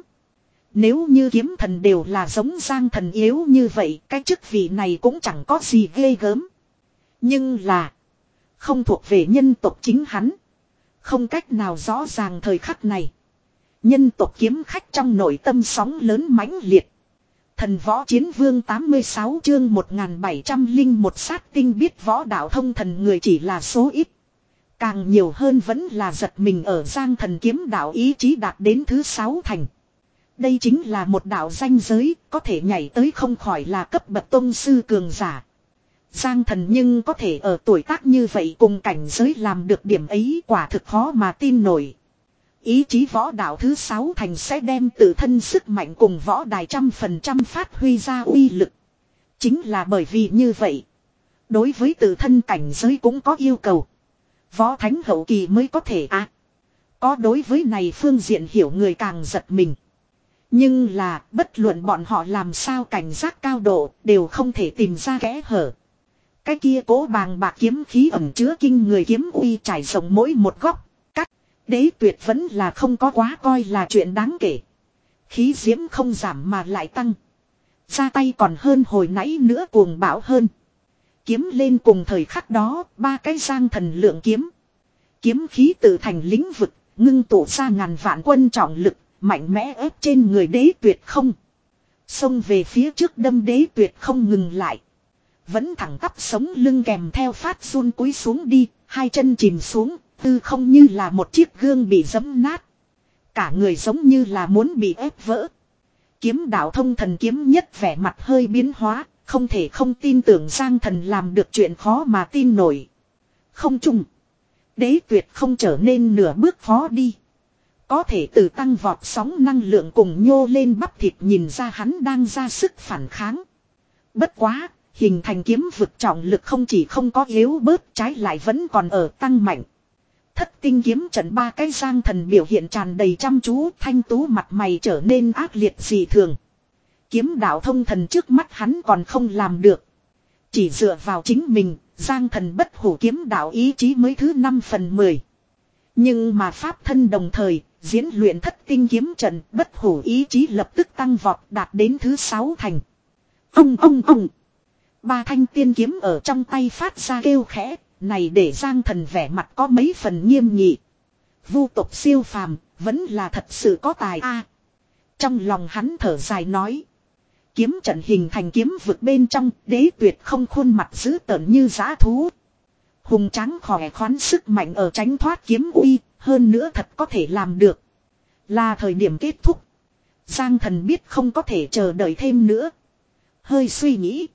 Nếu như kiếm thần đều là giống Giang thần yếu như vậy, cái chức vị này cũng chẳng có gì ghê gớm. Nhưng là, không thuộc về nhân tộc chính hắn. Không cách nào rõ ràng thời khắc này. Nhân tộc kiếm khách trong nội tâm sóng lớn mãnh liệt. Thần võ chiến vương tám mươi sáu chương một nghìn bảy trăm lẻ một sát tinh biết võ đạo thông thần người chỉ là số ít. Càng nhiều hơn vẫn là giật mình ở Giang thần kiếm đạo ý chí đạt đến thứ sáu thành. Đây chính là một đạo danh giới, có thể nhảy tới không khỏi là cấp bậc tông sư cường giả. Giang thần nhưng có thể ở tuổi tác như vậy cùng cảnh giới làm được điểm ấy quả thực khó mà tin nổi. Ý chí võ đạo thứ sáu thành sẽ đem tự thân sức mạnh cùng võ đài trăm phần trăm phát huy ra uy lực. Chính là bởi vì như vậy. Đối với tự thân cảnh giới cũng có yêu cầu. Võ thánh hậu kỳ mới có thể á. À, có đối với này phương diện hiểu người càng giật mình. Nhưng là bất luận bọn họ làm sao cảnh giác cao độ đều không thể tìm ra kẽ hở. Cái kia cố bàng bạc kiếm khí ẩm chứa kinh người kiếm uy trải rộng mỗi một góc. Cắt. Đế tuyệt vẫn là không có quá coi là chuyện đáng kể. Khí diễm không giảm mà lại tăng. Ra tay còn hơn hồi nãy nữa cuồng bão hơn. Kiếm lên cùng thời khắc đó, ba cái Giang thần lượng kiếm. Kiếm khí tự thành lĩnh vực, ngưng tụ ra ngàn vạn quân trọng lực, mạnh mẽ ép trên người đế tuyệt không. Xông về phía trước đâm đế tuyệt không ngừng lại. Vẫn thẳng tắp sống lưng kèm theo phát run cúi xuống đi, hai chân chìm xuống, tư không như là một chiếc gương bị giẫm nát. Cả người giống như là muốn bị ép vỡ. Kiếm đạo thông thần kiếm nhất vẻ mặt hơi biến hóa. Không thể không tin tưởng Giang thần làm được chuyện khó mà tin nổi. Không chung. Đế tuyệt không trở nên nửa bước khó đi. Có thể từ tăng vọt sóng năng lượng cùng nhô lên bắp thịt nhìn ra hắn đang ra sức phản kháng. Bất quá, hình thành kiếm vực trọng lực không chỉ không có yếu bớt trái lại vẫn còn ở tăng mạnh. Thất tinh kiếm trận ba cái Giang thần biểu hiện tràn đầy chăm chú thanh tú mặt mày trở nên ác liệt dị thường. Kiếm đạo thông thần trước mắt hắn còn không làm được. Chỉ dựa vào chính mình, Giang thần bất hủ kiếm đạo ý chí mới thứ năm phần mười. Nhưng mà pháp thân đồng thời, diễn luyện thất tinh kiếm trận bất hủ ý chí lập tức tăng vọt đạt đến thứ sáu thành. Ông ông ông. Ba thanh tiên kiếm ở trong tay phát ra kêu khẽ, này để Giang thần vẻ mặt có mấy phần nghiêm nghị. Vu tộc siêu phàm, vẫn là thật sự có tài a. Trong lòng hắn thở dài nói. Kiếm trận hình thành kiếm vực bên trong, đế tuyệt không khuôn mặt dữ tợn như dã thú. Hùng tráng khỏe khoắn sức mạnh ở tránh thoát kiếm uy, hơn nữa thật có thể làm được. Là thời điểm kết thúc. Giang thần biết không có thể chờ đợi thêm nữa. Hơi suy nghĩ.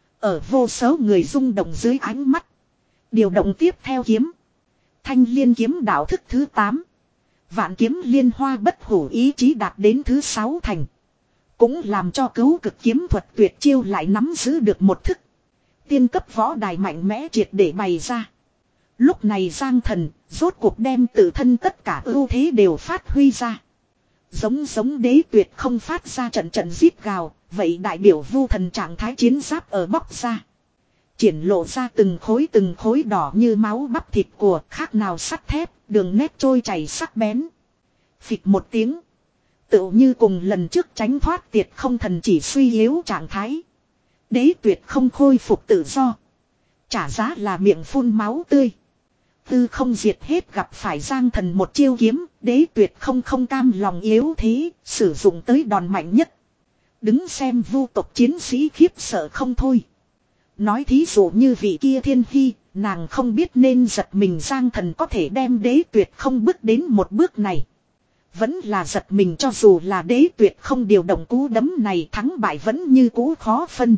Ở vô số người rung động dưới ánh mắt. Điều động tiếp theo kiếm. Thanh liên kiếm đạo thức thứ tám. Vạn kiếm liên hoa bất hủ ý chí đạt đến thứ sáu thành. Cũng làm cho cứu cực kiếm thuật tuyệt chiêu lại nắm giữ được một thức. Tiên cấp võ đài mạnh mẽ triệt để bày ra. Lúc này Giang thần rốt cuộc đem tự thân tất cả ưu thế đều phát huy ra. Giống giống đế tuyệt không phát ra trận trận giết gào. Vậy đại biểu vu thần trạng thái chiến giáp ở bóc ra. Triển lộ ra từng khối từng khối đỏ như máu bắp thịt của khác nào sắt thép, đường nét trôi chảy sắc bén. Phịch một tiếng. Tựu như cùng lần trước tránh thoát tiệt không thần chỉ suy yếu trạng thái. Đế tuyệt không khôi phục tự do. Trả giá là miệng phun máu tươi. Tư không diệt hết gặp phải Giang thần một chiêu kiếm, đế tuyệt không không cam lòng yếu thế, sử dụng tới đòn mạnh nhất. Đứng xem vu tộc chiến sĩ khiếp sợ không thôi. Nói thí dụ như vị kia Thiên Hy, nàng không biết nên giật mình Giang thần có thể đem đế tuyệt không bước đến một bước này. Vẫn là giật mình cho dù là đế tuyệt không điều động cú đấm này thắng bại vẫn như cú khó phân.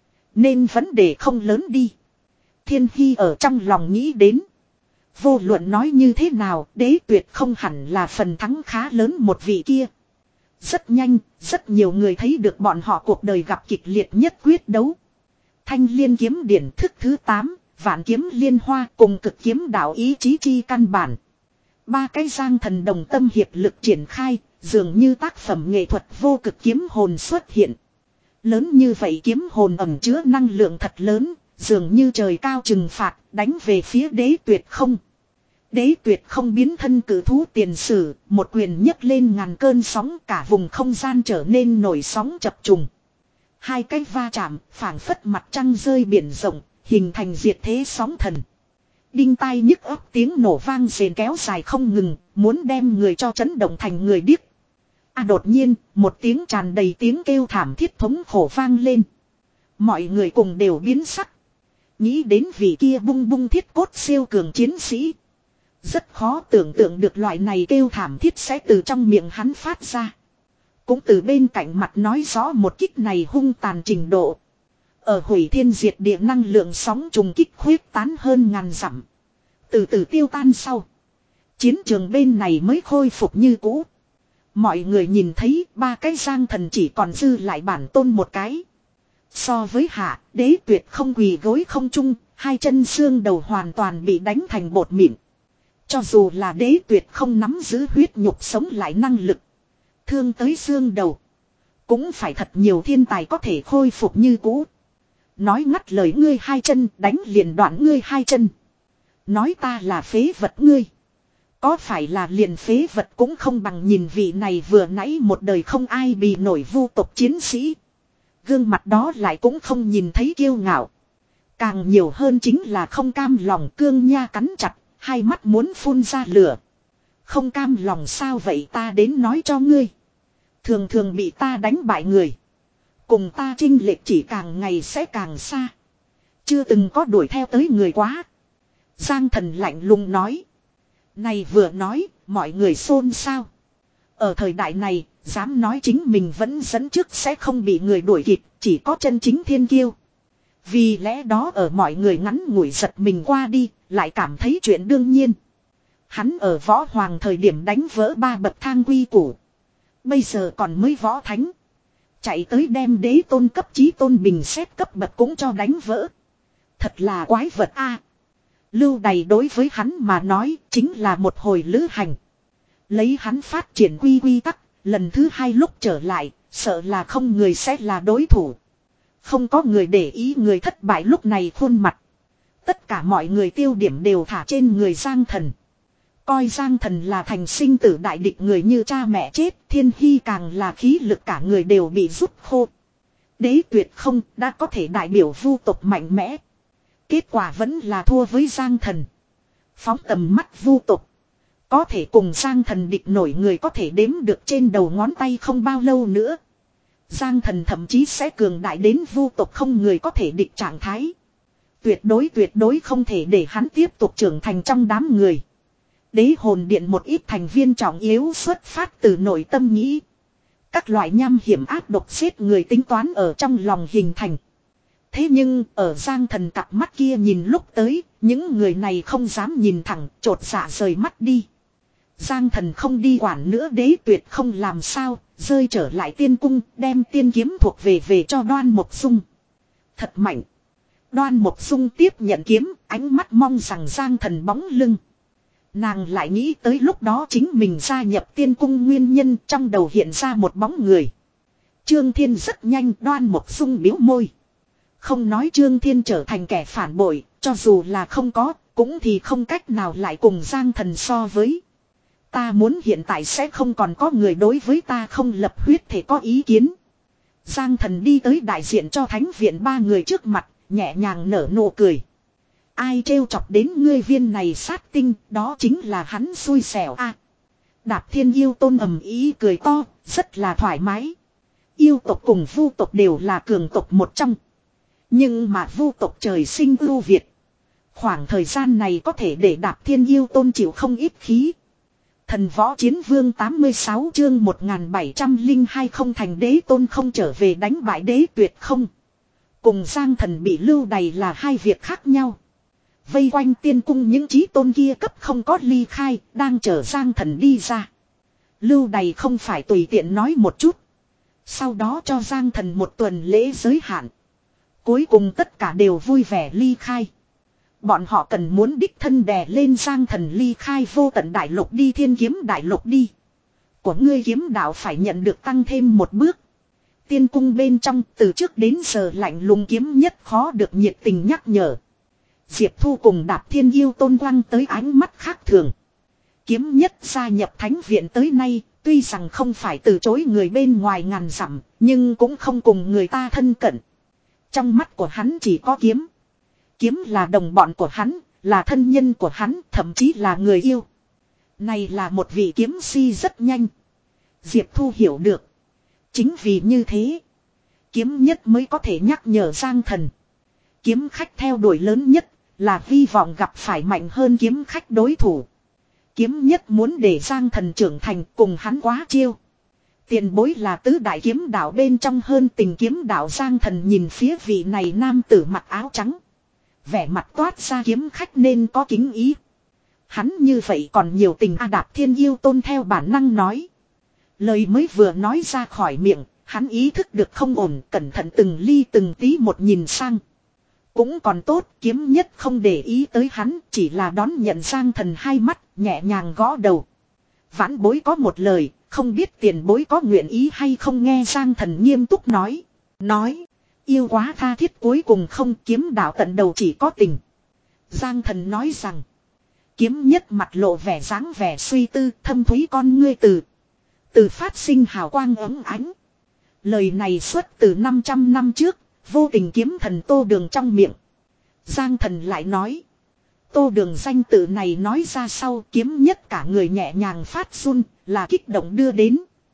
Nên vấn đề không lớn đi. Thiên Hy ở trong lòng nghĩ đến. Vô luận nói như thế nào đế tuyệt không hẳn là phần thắng khá lớn một vị kia. Rất nhanh, rất nhiều người thấy được bọn họ cuộc đời gặp kịch liệt nhất quyết đấu. Thanh liên kiếm điển thức thứ tám, vạn kiếm liên hoa cùng cực kiếm đạo ý chí chi căn bản. Ba cái Giang thần đồng tâm hiệp lực triển khai, dường như tác phẩm nghệ thuật vô cực kiếm hồn xuất hiện. Lớn như vậy kiếm hồn ẩn chứa năng lượng thật lớn, dường như trời cao trừng phạt, đánh về phía đế tuyệt không. Đế tuyệt không biến thân cử thú tiền sử, một quyền nhấc lên ngàn cơn sóng cả vùng không gian trở nên nổi sóng chập trùng. Hai cái va chạm, phảng phất mặt trăng rơi biển rộng, hình thành diệt thế sóng thần. Đinh tai nhức óc tiếng nổ vang rền kéo dài không ngừng, muốn đem người cho chấn động thành người điếc. À đột nhiên, một tiếng tràn đầy tiếng kêu thảm thiết thống khổ vang lên. Mọi người cùng đều biến sắc. Nghĩ đến vị kia bung bung thiết cốt siêu cường chiến sĩ. Rất khó tưởng tượng được loại này kêu thảm thiết sẽ từ trong miệng hắn phát ra. Cũng từ bên cạnh mặt nói rõ một kích này hung tàn trình độ. Ở hủy thiên diệt địa năng lượng sóng trùng kích khuyết tán hơn ngàn dặm. Từ từ tiêu tan sau. Chiến trường bên này mới khôi phục như cũ. Mọi người nhìn thấy ba cái Giang thần chỉ còn dư lại bản tôn một cái. So với hạ, đế tuyệt không quỳ gối không trung, hai chân xương đầu hoàn toàn bị đánh thành bột mịn. Cho dù là đế tuyệt không nắm giữ huyết nhục sống lại năng lực. Thương tới xương đầu. Cũng phải thật nhiều thiên tài có thể khôi phục như cũ. Nói ngắt lời ngươi hai chân đánh liền đoạn ngươi hai chân. Nói ta là phế vật ngươi. Có phải là liền phế vật cũng không bằng nhìn vị này vừa nãy một đời không ai bì nổi vu tộc chiến sĩ. Gương mặt đó lại cũng không nhìn thấy kiêu ngạo. Càng nhiều hơn chính là không cam lòng cương nha cắn chặt, hai mắt muốn phun ra lửa. Không cam lòng sao vậy ta đến nói cho ngươi. Thường thường bị ta đánh bại người. Cùng ta chênh lệch chỉ càng ngày sẽ càng xa. Chưa từng có đuổi theo tới người quá. Giang thần lạnh lùng nói. Này vừa nói, mọi người xôn xao. Ở thời đại này, dám nói chính mình vẫn dẫn trước sẽ không bị người đuổi kịp, chỉ có chân chính thiên kiêu. Vì lẽ đó ở mọi người ngắn ngủi giật mình qua đi, lại cảm thấy chuyện đương nhiên. Hắn ở võ hoàng thời điểm đánh vỡ ba bậc thang quy củ. Bây giờ còn mới võ thánh. Chạy tới đem đế tôn cấp chí tôn bình xét cấp bậc cũng cho đánh vỡ. Thật là quái vật a. Lưu đày đối với hắn mà nói chính là một hồi lữ hành. Lấy hắn phát triển quy quy tắc, lần thứ hai lúc trở lại, sợ là không người sẽ là đối thủ. Không có người để ý người thất bại lúc này khuôn mặt. Tất cả mọi người tiêu điểm đều thả trên người Giang Thần. Coi Giang Thần là thành sinh tử đại địch, người như cha mẹ chết, Thiên Hy càng là khí lực cả người đều bị rút khô. Đế Tuyệt không đã có thể đại biểu vu tộc mạnh mẽ. Kết quả vẫn là thua với Giang Thần. Phóng tầm mắt vu tộc. Có thể cùng Giang Thần địch nổi người có thể đếm được trên đầu ngón tay, không bao lâu nữa. Giang Thần thậm chí sẽ cường đại đến vu tộc không người có thể địch trạng thái. Tuyệt đối tuyệt đối không thể để hắn tiếp tục trưởng thành trong đám người. Đế hồn điện một ít thành viên trọng yếu xuất phát từ nội tâm nghĩ. Các loại nham hiểm ác độc giết người tính toán ở trong lòng hình thành. Thế nhưng ở Giang Thần cặp mắt kia nhìn lúc tới, những người này không dám nhìn thẳng, chột dạ rời mắt đi. Giang Thần không đi quản nữa, Đế Tuyệt không làm sao, rơi trở lại tiên cung, đem tiên kiếm thuộc về về cho Đoan Mộc Dung. Thật mạnh. Đoan Mộc Dung tiếp nhận kiếm, ánh mắt mong rằng Giang Thần bóng lưng. Nàng lại nghĩ tới lúc đó chính mình gia nhập tiên cung nguyên nhân, trong đầu hiện ra một bóng người. Trương Thiên rất nhanh, Đoan Mộc Dung biếu môi. Không nói Trương Thiên trở thành kẻ phản bội, cho dù là không có, cũng thì không cách nào lại cùng Giang Thần so với. Ta muốn hiện tại sẽ không còn có người đối với ta không lập huyết thể có ý kiến. Giang Thần đi tới đại diện cho thánh viện ba người trước mặt, nhẹ nhàng nở nụ cười. Ai trêu chọc đến ngươi viên này sát tinh, đó chính là hắn xui xẻo a. À, Đạp Thiên Yêu Tôn ầm ý cười to, rất là thoải mái. Yêu tộc cùng vu tộc đều là cường tộc một trong. Nhưng mà vu tộc trời sinh ưu việt. Khoảng thời gian này có thể để Đạp Thiên Yêu Tôn chịu không ít khí. Thần Võ Chiến Vương tám mươi sáu chương một nghìn bảy trăm lẻ hai không thành đế tôn không trở về đánh bại Đế Tuyệt không. Cùng Giang Thần bị lưu đày là hai việc khác nhau. Vây quanh tiên cung những chí tôn kia cấp không có ly khai, đang chờ Giang Thần đi ra. Lưu đày không phải tùy tiện nói một chút. Sau đó cho Giang Thần một tuần lễ giới hạn. Cuối cùng tất cả đều vui vẻ ly khai. Bọn họ cần muốn đích thân đè lên Giang Thần ly khai vô tận đại lục đi, thiên kiếm đại lục đi. Của ngươi kiếm đạo phải nhận được tăng thêm một bước. Tiên cung bên trong từ trước đến giờ lạnh lùng kiếm nhất khó được nhiệt tình nhắc nhở. Diệp Thu cùng Đạp Thiên Yêu Tôn quăng tới ánh mắt khác thường. Kiếm nhất gia nhập thánh viện tới nay, tuy rằng không phải từ chối người bên ngoài ngàn dặm, nhưng cũng không cùng người ta thân cận. Trong mắt của hắn chỉ có kiếm. Kiếm là đồng bọn của hắn, là thân nhân của hắn, thậm chí là người yêu. Này là một vị kiếm si rất nhanh. Diệp Thu hiểu được. Chính vì như thế, kiếm nhất mới có thể nhắc nhở Giang Thần. Kiếm khách theo đuổi lớn nhất là hy vọng gặp phải mạnh hơn kiếm khách đối thủ. Kiếm nhất muốn để Giang Thần trưởng thành cùng hắn quá chiêu. Tiền bối là tứ đại kiếm đạo bên trong hơn tình kiếm đạo. Giang Thần nhìn phía vị này nam tử mặc áo trắng. Vẻ mặt toát ra kiếm khách nên có kính ý. Hắn như vậy còn nhiều tình a. Đạp Thiên Yêu Tôn theo bản năng nói. Lời mới vừa nói ra khỏi miệng, hắn ý thức được không ổn, cẩn thận từng ly từng tí một nhìn sang. Cũng còn tốt, kiếm nhất không để ý tới hắn, chỉ là đón nhận Giang Thần hai mắt, nhẹ nhàng gõ đầu. Vãn bối có một lời, không biết tiền bối có nguyện ý hay không. Nghe Giang Thần nghiêm túc nói. Nói, yêu quá tha thiết cuối cùng không, kiếm đạo tận đầu chỉ có tình. Giang Thần nói rằng, kiếm nhất mặt lộ vẻ dáng vẻ suy tư, thâm thúy con ngươi từ. Từ phát sinh hào quang ấm ánh. Lời này xuất từ năm trăm năm trước, vô tình kiếm thần Tô Đường trong miệng. Giang Thần lại nói. Tô Đường danh tự này nói ra sau, kiếm nhất cả người nhẹ nhàng phát run, là kích động đưa đến.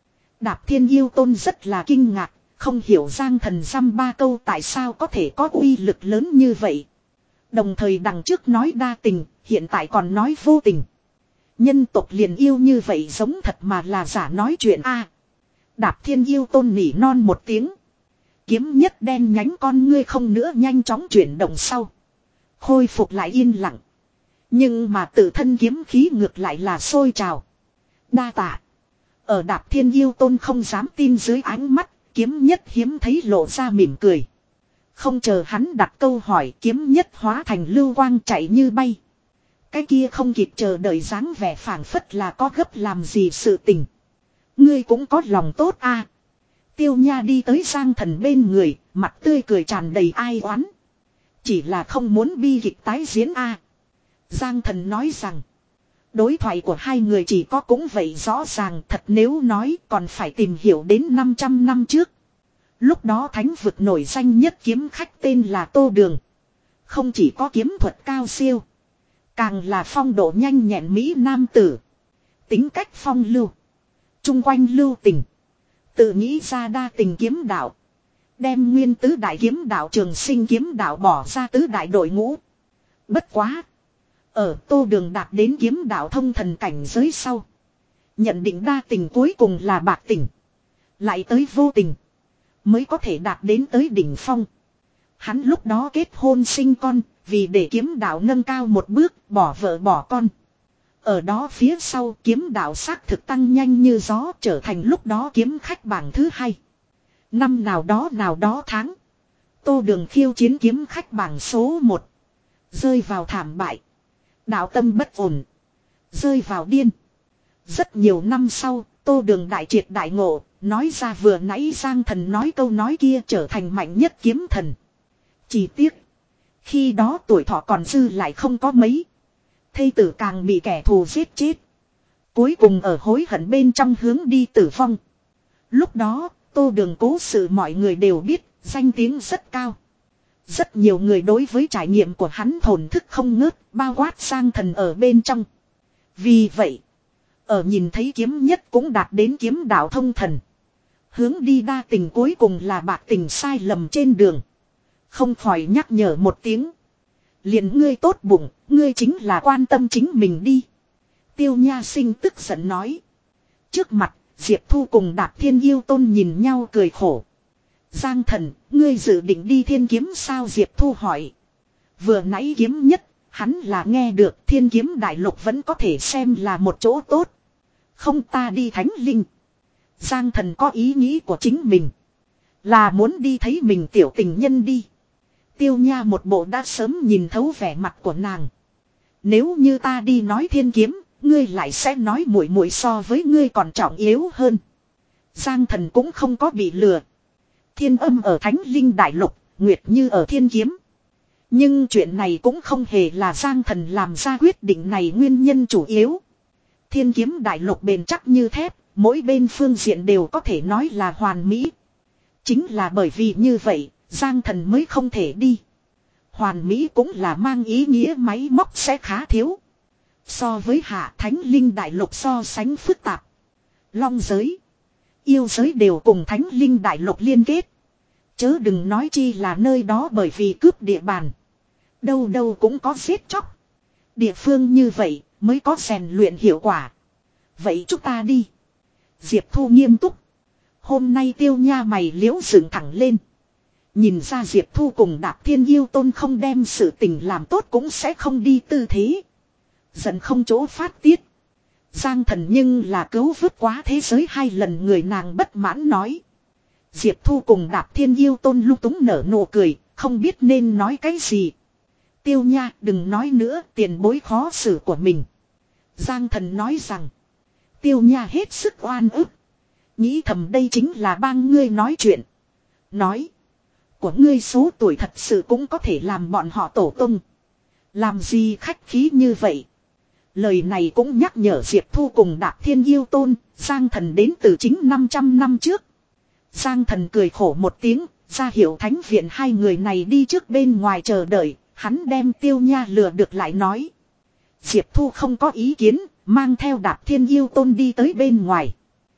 Đạp Thiên Yêu Tôn rất là kinh ngạc, không hiểu Giang Thần dăm ba câu tại sao có thể có uy lực lớn như vậy. Đồng thời đằng trước nói đa tình, hiện tại còn nói vô tình. Nhân tộc liền yêu như vậy giống thật mà là giả nói chuyện a. À, Đạp Thiên Yêu Tôn nỉ non một tiếng. Kiếm nhất đen nhánh con ngươi không nữa nhanh chóng chuyển động sau. Khôi phục lại yên lặng. Nhưng mà tự thân kiếm khí ngược lại là sôi trào. Đa tạ. Ở Đạp Thiên Yêu Tôn không dám tin dưới ánh mắt, kiếm nhất hiếm thấy lộ ra mỉm cười. Không chờ hắn đặt câu hỏi, kiếm nhất hóa thành lưu quang chạy như bay. Cái kia không kịp chờ đợi dáng vẻ phảng phất là có gấp làm gì sự tình. Ngươi cũng có lòng tốt a. À, Tiêu Nha đi tới Giang Thần bên người, mặt tươi cười tràn đầy ai oán. Chỉ là không muốn bi kịch tái diễn a. Giang Thần nói rằng. Đối thoại của hai người chỉ có cũng vậy rõ ràng, thật nếu nói còn phải tìm hiểu đến năm trăm năm trước. Lúc đó thánh vực nổi danh nhất kiếm khách tên là Tô Đường. Không chỉ có kiếm thuật cao siêu. Càng là phong độ nhanh nhẹn mỹ nam tử. Tính cách phong lưu. Trung quanh lưu tình. Tự nghĩ ra đa tình kiếm đạo. Đem nguyên tứ đại kiếm đạo Trường Sinh kiếm đạo bỏ ra tứ đại đội ngũ. Bất quá. Ở Tô Đường đạt đến kiếm đạo thông thần cảnh giới sau. Nhận định đa tình cuối cùng là bạc tình. Lại tới vô tình. Mới có thể đạt đến tới đỉnh phong. Hắn lúc đó kết hôn sinh con. Vì để kiếm đạo nâng cao một bước, bỏ vợ bỏ con. Ở đó phía sau kiếm đạo xác thực tăng nhanh như gió, trở thành lúc đó kiếm khách bảng thứ hai. Năm nào đó nào đó tháng. Tô Đường khiêu chiến kiếm khách bảng số một. Rơi vào thảm bại. Đạo tâm bất ổn. Rơi vào điên. Rất nhiều năm sau, Tô Đường đại triệt đại ngộ, nói ra vừa nãy Giang Thần nói câu nói kia, trở thành mạnh nhất kiếm thần. Chỉ tiếc. Khi đó tuổi thọ còn dư lại không có mấy. Thây tử càng bị kẻ thù giết chết. Cuối cùng ở hối hận bên trong hướng đi tử vong. Lúc đó, Tô Đường cố sự mọi người đều biết, danh tiếng rất cao. Rất nhiều người đối với trải nghiệm của hắn thổn thức không ngớt, bao quát Giang Thần ở bên trong. Vì vậy, ở nhìn thấy kiếm nhất cũng đạt đến kiếm đạo thông thần. Hướng đi đa tình cuối cùng là bạc tình sai lầm trên đường. Không khỏi nhắc nhở một tiếng. Liền ngươi tốt bụng, ngươi chính là quan tâm chính mình đi. Tiêu Nha Sinh tức giận nói. Trước mặt, Diệp Thu cùng Đạp Thiên Yêu Tôn nhìn nhau cười khổ. Giang Thần, ngươi dự định đi thiên kiếm sao? Diệp Thu hỏi. Vừa nãy kiếm nhất, hắn là nghe được thiên kiếm đại lục vẫn có thể xem là một chỗ tốt. Không, ta đi Thánh Linh. Giang Thần có ý nghĩ của chính mình. Là muốn đi thấy mình tiểu tình nhân đi. Tiêu Nha một bộ đã sớm nhìn thấu vẻ mặt của nàng. Nếu như ta đi nói thiên kiếm, ngươi lại sẽ nói muội muội so với ngươi còn trọng yếu hơn. Giang Thần cũng không có bị lừa. Thiên Âm ở Thánh Linh đại lục, Nguyệt Như ở thiên kiếm. Nhưng chuyện này cũng không hề là Giang Thần làm ra quyết định này nguyên nhân chủ yếu. Thiên kiếm đại lục bền chắc như thép, mỗi bên phương diện đều có thể nói là hoàn mỹ. Chính là bởi vì như vậy, Giang Thần mới không thể đi. Hoàn mỹ cũng là mang ý nghĩa máy móc sẽ khá thiếu. So với Hạ Thánh Linh đại lục so sánh phức tạp. Long giới, yêu giới đều cùng Thánh Linh đại lục liên kết. Chớ đừng nói chi là nơi đó bởi vì cướp địa bàn. Đâu đâu cũng có giết chóc. Địa phương như vậy mới có rèn luyện hiệu quả. Vậy chúng ta đi. Diệp Thu nghiêm túc. Hôm nay Tiêu Nha mày liễu dựng thẳng lên. Nhìn ra Diệp Thu cùng Đạp Thiên Yêu Tôn không đem sự tình làm tốt cũng sẽ không đi tư thế. Giận không chỗ phát tiết. Giang Thần nhưng là cứu vớt quá thế giới hai lần, người nàng bất mãn nói. Diệp Thu cùng Đạp Thiên Yêu Tôn lung túng nở nụ cười, không biết nên nói cái gì. Tiêu Nha đừng nói nữa, tiền bối khó xử của mình. Giang Thần nói rằng. Tiêu Nha hết sức oan ức. Nghĩ thầm đây chính là bang ngươi nói chuyện. Nói. Của ngươi số tuổi thật sự cũng có thể làm bọn họ tổ tung. Làm gì khách khí như vậy. Lời này cũng nhắc nhở Diệp Thu cùng Đạp Thiên Yêu Tôn. Giang Thần đến từ chính năm trăm năm trước. Giang Thần cười khổ một tiếng. Ra hiệu thánh viện hai người này đi trước bên ngoài chờ đợi. Hắn đem Tiêu Nha lừa được lại nói. Diệp Thu không có ý kiến. Mang theo Đạp Thiên Yêu Tôn đi tới bên ngoài.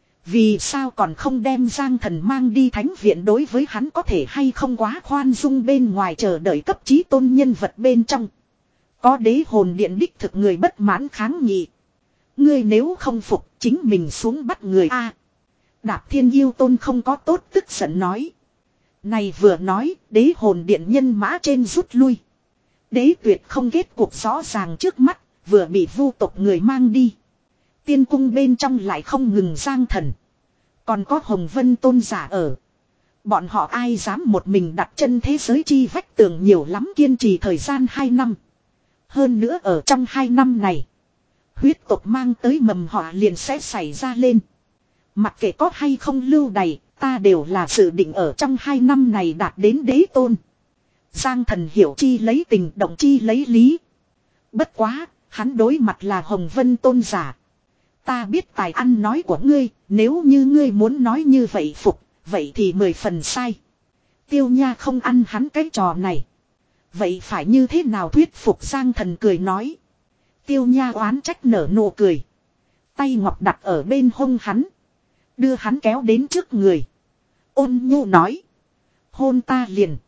Vì sao còn không đem Giang Thần mang đi thánh viện, đối với hắn có thể hay không quá khoan dung, bên ngoài chờ đợi cấp chí tôn nhân vật bên trong. Có đế hồn điện đích thực người bất mãn kháng nghị. Ngươi nếu không phục chính mình xuống bắt người a. Đạp Thiên Yêu Tôn không có tốt tức giận nói. Này vừa nói đế hồn điện nhân mã trên rút lui. Đế tuyệt không kết cuộc rõ ràng trước mắt, vừa bị vu tộc người mang đi. Tiên cung bên trong lại không ngừng Giang Thần. Còn có Hồng Vân Tôn giả ở. Bọn họ ai dám một mình đặt chân thế giới chi vách tường, nhiều lắm kiên trì thời gian hai năm. Hơn nữa ở trong hai năm này, huyết tộc mang tới mầm họa liền sẽ xảy ra lên. Mặc kệ có hay không lưu đày, ta đều là dự định ở trong hai năm này đạt đến đế tôn. Giang Thần hiểu chi lấy tình, động chi lấy lý. Bất quá, hắn đối mặt là Hồng Vân tôn giả. Ta biết tài ăn nói của ngươi, nếu như ngươi muốn nói như vậy phục, vậy thì mười phần sai. Tiêu Nha không ăn hắn cái trò này. Vậy phải như thế nào thuyết phục? Giang Thần cười nói. Tiêu Nha oán trách nở nụ cười. Tay ngọc đặt ở bên hông hắn. Đưa hắn kéo đến trước người. Ôn nhu nói. Hôn ta liền.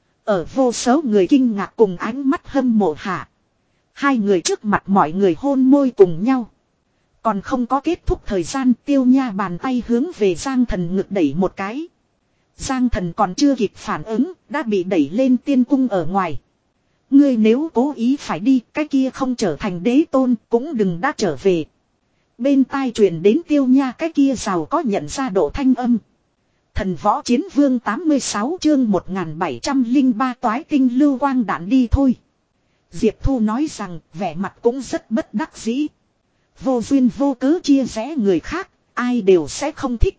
Ở vô số người kinh ngạc cùng ánh mắt hâm mộ hạ. Hai người trước mặt mọi người hôn môi cùng nhau. Còn không có kết thúc thời gian, Tiêu Nha bàn tay hướng về Giang Thần ngực đẩy một cái. Giang Thần còn chưa kịp phản ứng, đã bị đẩy lên tiên cung ở ngoài. Ngươi nếu cố ý phải đi, cái kia không trở thành đế tôn, cũng đừng đã trở về. Bên tai truyền đến Tiêu Nha cái kia giàu có nhận ra độ thanh âm. Thần võ chiến vương tám mươi sáu chương một nghìn bảy trăm lẻ ba toái tinh lưu quang đạn đi thôi. Diệp Thu nói rằng vẻ mặt cũng rất bất đắc dĩ. Vô duyên vô cớ chia rẽ người khác, ai đều sẽ không thích.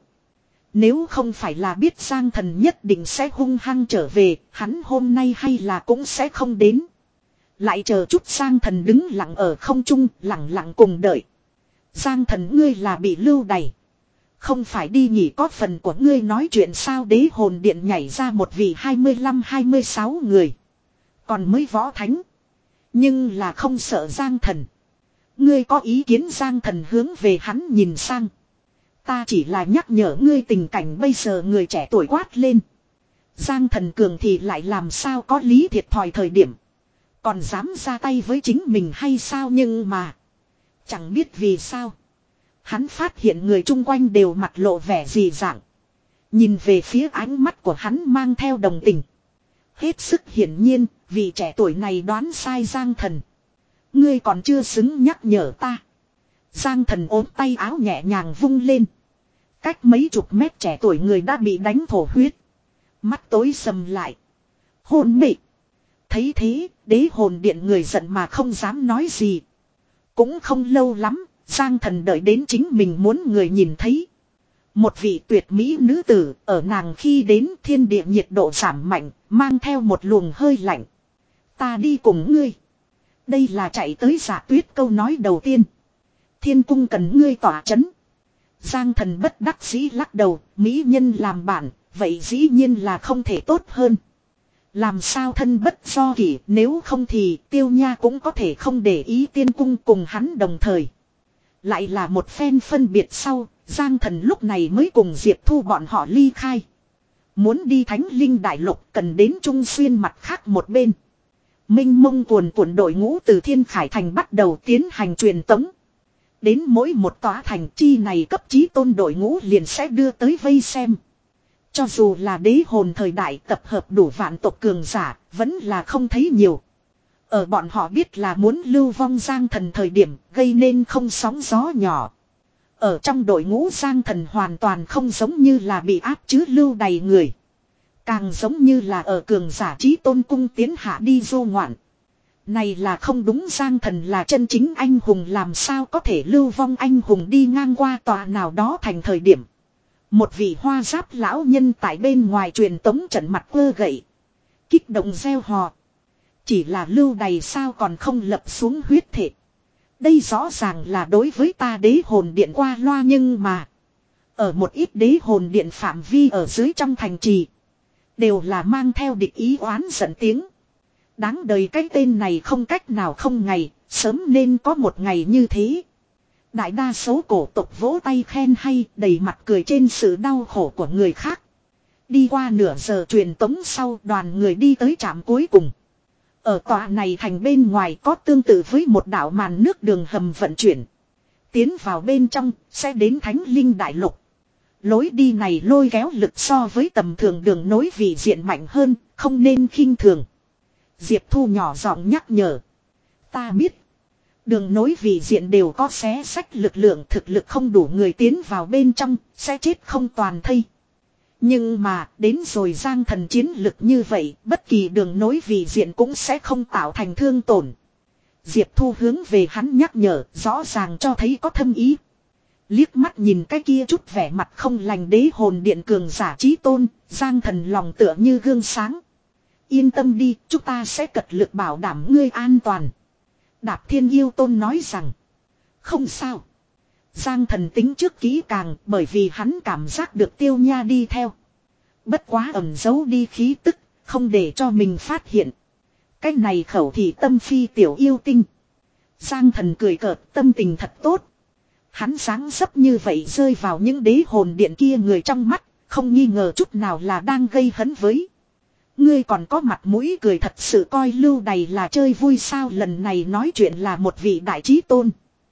Nếu không phải là biết Giang Thần nhất định sẽ hung hăng trở về, hắn hôm nay hay là cũng sẽ không đến. Lại chờ chút Giang Thần đứng lặng ở không trung, lặng lặng cùng đợi. Giang Thần ngươi là bị lưu đày. Không phải đi nhỉ, có phần của ngươi nói chuyện sao? Đế hồn điện nhảy ra một vị hai mươi lăm hai mươi sáu người. Còn mới võ thánh. Nhưng là không sợ Giang Thần. Ngươi có ý kiến? Giang Thần hướng về hắn nhìn sang. Ta chỉ là nhắc nhở ngươi tình cảnh bây giờ, người trẻ tuổi quát lên. Giang Thần cường thì lại làm sao có lý thiệt thòi thời điểm. Còn dám ra tay với chính mình hay sao? Nhưng mà. Chẳng biết vì sao. Hắn phát hiện người chung quanh đều mặt lộ vẻ dị dạng. Nhìn về phía ánh mắt của hắn mang theo đồng tình. Hết sức hiển nhiên, vị trẻ tuổi này đoán sai Giang Thần. Ngươi còn chưa xứng nhắc nhở ta. Giang Thần ốm tay áo nhẹ nhàng vung lên. Cách mấy chục mét trẻ tuổi người đã bị đánh thổ huyết. Mắt tối sầm lại. Hôn mị. Thấy thế, đế hồn điện người giận mà không dám nói gì. Cũng không lâu lắm, Giang Thần đợi đến chính mình muốn người nhìn thấy. Một vị tuyệt mỹ nữ tử, ở nàng khi đến thiên địa nhiệt độ giảm mạnh, mang theo một luồng hơi lạnh. Ta đi cùng ngươi. Đây là chạy tới Giả Tuyết câu nói đầu tiên. Thiên cung cần ngươi tỏa chấn. Giang Thần bất đắc dĩ lắc đầu, mỹ nhân làm bạn, vậy dĩ nhiên là không thể tốt hơn. Làm sao thân bất do kỷ, nếu không thì Tiêu Nha cũng có thể không để ý tiên cung cùng hắn đồng thời. Lại là một phen phân biệt sau, Giang Thần lúc này mới cùng Diệp Thu bọn họ ly khai. Muốn đi Thánh Linh Đại Lục cần đến Trung Xuyên mặt khác một bên. Minh mông cuồn cuộn đội ngũ từ Thiên Khải Thành bắt đầu tiến hành truyền tống. Đến mỗi một tòa thành chi này cấp chí tôn đội ngũ liền sẽ đưa tới vây xem. Cho dù là đế hồn thời đại tập hợp đủ vạn tộc cường giả, vẫn là không thấy nhiều. Ở bọn họ biết là muốn lưu vong Giang Thần thời điểm, gây nên không sóng gió nhỏ. Ở trong đội ngũ Giang Thần hoàn toàn không giống như là bị áp chứ lưu đầy người. Càng giống như là ở cường giả chí tôn cung tiến hạ đi du ngoạn. Này là không đúng, Giang Thần là chân chính anh hùng, làm sao có thể lưu vong anh hùng đi ngang qua tòa nào đó thành thời điểm. Một vị hoa giáp lão nhân tại bên ngoài truyền tống trận mặt quơ gậy. Kích động gieo hò. Chỉ là lưu đày sao còn không lập xuống huyết thể. Đây rõ ràng là đối với ta đế hồn điện qua loa, nhưng mà. Ở một ít đế hồn điện phạm vi ở dưới trong thành trì. Đều là mang theo địch ý oán giận tiếng. Đáng đời cái tên này không cách nào không ngày, sớm nên có một ngày như thế. Đại đa số cổ tộc vỗ tay khen hay, đầy mặt cười trên sự đau khổ của người khác. Đi qua nửa giờ truyền tống sau, đoàn người đi tới trạm cuối cùng. Ở tòa này thành bên ngoài có tương tự với một đảo màn nước đường hầm vận chuyển. Tiến vào bên trong, sẽ đến Thánh Linh Đại Lục. Lối đi này lôi kéo lực so với tầm thường đường nối vị diện mạnh hơn, không nên khinh thường. Diệp Thu nhỏ giọng nhắc nhở. Ta biết. Đường nối vị diện đều có xé sách lực lượng, thực lực không đủ người tiến vào bên trong, sẽ chết không toàn thây. Nhưng mà, đến rồi Giang Thần chiến lực như vậy, bất kỳ đường nối vị diện cũng sẽ không tạo thành thương tổn. Diệp Thu hướng về hắn nhắc nhở, rõ ràng cho thấy có thâm ý. Liếc mắt nhìn cái kia chút vẻ mặt không lành đế hồn điện cường giả chí tôn, Giang Thần lòng tựa như gương sáng. yên tâm đi, chúng ta sẽ cật lực bảo đảm ngươi an toàn. Đạp Thiên Yêu Tôn nói rằng. Không sao. Giang Thần tính trước kỹ càng bởi vì hắn cảm giác được Tiêu Nha đi theo. Bất quá ẩn giấu đi khí tức, không để cho mình phát hiện. Cái này khẩu thị tâm phi tiểu yêu tinh. Giang Thần cười cợt, tâm tình thật tốt. Hắn sáng dấp như vậy rơi vào những đế hồn điện kia người trong mắt, không nghi ngờ chút nào là đang gây hấn với. Ngươi còn có mặt mũi cười thật sự coi lưu đày là chơi vui sao. Lần này nói chuyện là một vị đại trí tôn.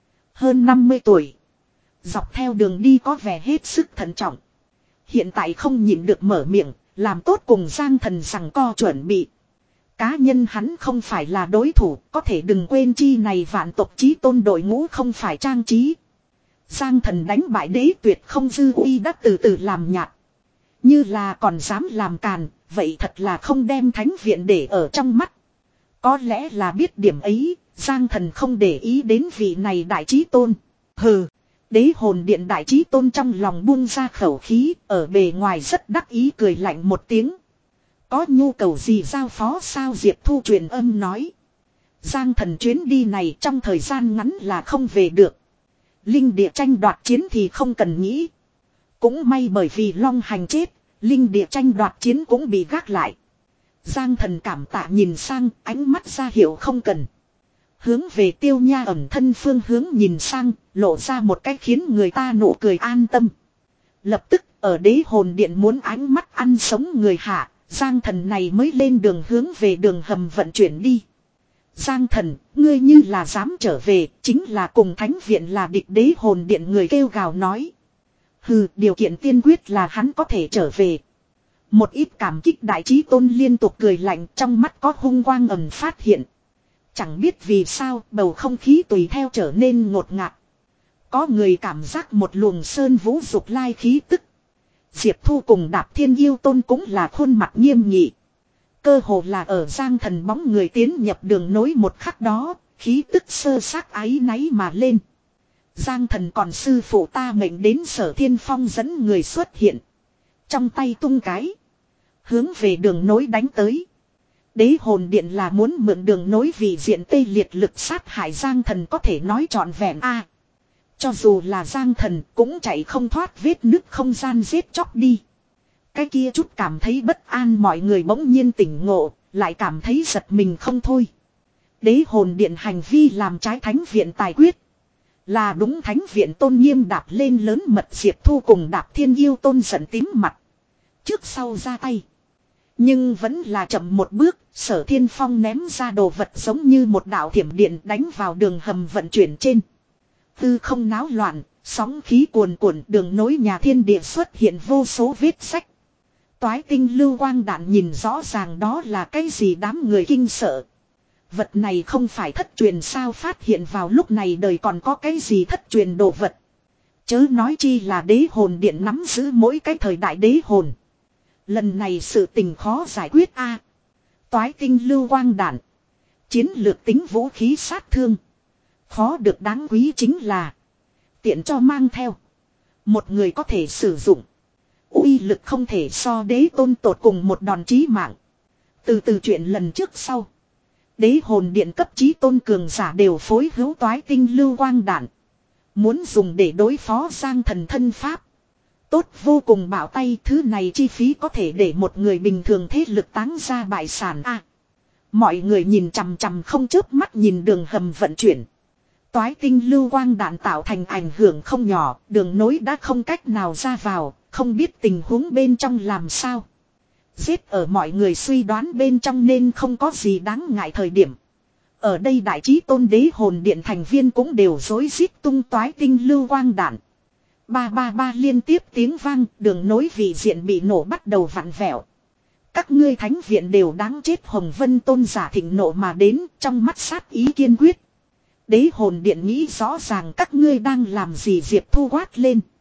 Hơn năm mươi tuổi. Dọc theo đường đi có vẻ hết sức thận trọng. Hiện tại không nhịn được mở miệng, làm tốt cùng Giang Thần rằng co chuẩn bị. Cá nhân hắn không phải là đối thủ, có thể đừng quên chi này vạn tộc chí tôn đội ngũ không phải trang trí. Giang Thần đánh bại đế tuyệt không dư uy đã từ từ làm nhạt. Như là còn dám làm càn, vậy thật là không đem thánh viện để ở trong mắt. Có lẽ là biết điểm ấy, Giang Thần không để ý đến vị này đại chí tôn. Hừ, đế hồn điện đại chí tôn trong lòng buông ra khẩu khí, ở bề ngoài rất đắc ý cười lạnh một tiếng. Có nhu cầu gì giao phó sao Diệp Thu truyền âm nói. Giang Thần chuyến đi này trong thời gian ngắn là không về được. Linh địa tranh đoạt chiến thì không cần nghĩ. Cũng may bởi vì Long Hành chết, linh địa tranh đoạt chiến cũng bị gác lại. Giang Thần cảm tạ nhìn sang, ánh mắt ra hiệu không cần. Hướng về Tiêu Nha ẩn thân phương hướng nhìn sang, lộ ra một cách khiến người ta nụ cười an tâm. Lập tức ở đế hồn điện muốn ánh mắt ăn sống người hạ, Giang Thần này mới lên đường hướng về đường hầm vận chuyển đi. Giang Thần, ngươi như là dám trở về, chính là cùng thánh viện là địch đế hồn điện người kêu gào nói. Hừ, điều kiện tiên quyết là hắn có thể trở về. Một ít cảm kích đại trí tôn liên tục cười lạnh, trong mắt có hung quang ẩn phát hiện. Chẳng biết vì sao bầu không khí tùy theo trở nên ngột ngạt. Có người cảm giác một luồng sơn vũ dục lai khí tức. Diệp Thu cùng Đạp Thiên Yêu Tôn cũng là khuôn mặt nghiêm nghị. Cơ hồ là ở Giang Thần bóng người tiến nhập đường nối một khắc đó, khí tức sơ xác áy náy mà lên. Giang Thần còn sư phụ ta mệnh đến Sở Thiên Phong dẫn người xuất hiện. Trong tay tung cái. Hướng về đường nối đánh tới. Đế hồn điện là muốn mượn đường nối vì diện tê liệt lực sát hại Giang Thần có thể nói trọn vẹn a. À, cho dù là Giang Thần cũng chạy không thoát vết nứt không gian giết chóc đi. Cái kia chút cảm thấy bất an mọi người bỗng nhiên tỉnh ngộ, lại cảm thấy giật mình không thôi. Đế hồn điện hành vi làm trái thánh viện tài quyết. Là đúng thánh viện tôn nghiêm đạp lên lớn mật Diệp Thu cùng Đạp Thiên Yêu Tôn giận tím mặt. Trước sau ra tay. Nhưng vẫn là chậm một bước, Sở Thiên Phong ném ra đồ vật giống như một đạo thiểm điện đánh vào đường hầm vận chuyển trên. Tư không náo loạn, sóng khí cuồn cuộn đường nối nhà thiên địa xuất hiện vô số vết sách. Toái tinh lưu quang đạn nhìn rõ ràng đó là cái gì đám người kinh sợ. Vật này không phải thất truyền sao phát hiện vào lúc này đời còn có cái gì thất truyền đồ vật. Chớ nói chi là đế hồn điện nắm giữ mỗi cái thời đại đế hồn. Lần này sự tình khó giải quyết a. Toái tinh lưu quang đạn. Chiến lược tính vũ khí sát thương. Khó được đáng quý chính là. Tiện cho mang theo. Một người có thể sử dụng. Uy lực không thể so đế tôn tột cùng một đòn chí mạng. Từ từ chuyện lần trước sau. Đế hồn điện cấp chí tôn cường giả đều phối hữu toái tinh lưu quang đạn. Muốn dùng để đối phó Giang Thần thân pháp. Tốt vô cùng bảo tay thứ này chi phí có thể để một người bình thường thế lực táng ra bại sản a. À, mọi người nhìn chằm chằm không chớp mắt nhìn đường hầm vận chuyển. Toái tinh lưu quang đạn tạo thành ảnh hưởng không nhỏ, đường nối đã không cách nào ra vào, không biết tình huống bên trong làm sao. Giết ở mọi người suy đoán bên trong nên không có gì đáng ngại thời điểm. Ở đây đại chí tôn đế hồn điện thành viên cũng đều rối rít tung toái tinh lưu quang đạn. Ba ba ba liên tiếp tiếng vang, đường nối vị diện bị nổ bắt đầu vặn vẹo. Các ngươi thánh viện đều đáng chết. Hồng Vân Tôn giả thịnh nộ mà đến, trong mắt sát ý kiên quyết. Đế hồn điện nghĩ rõ ràng các ngươi đang làm gì. Diệp Thu quát lên.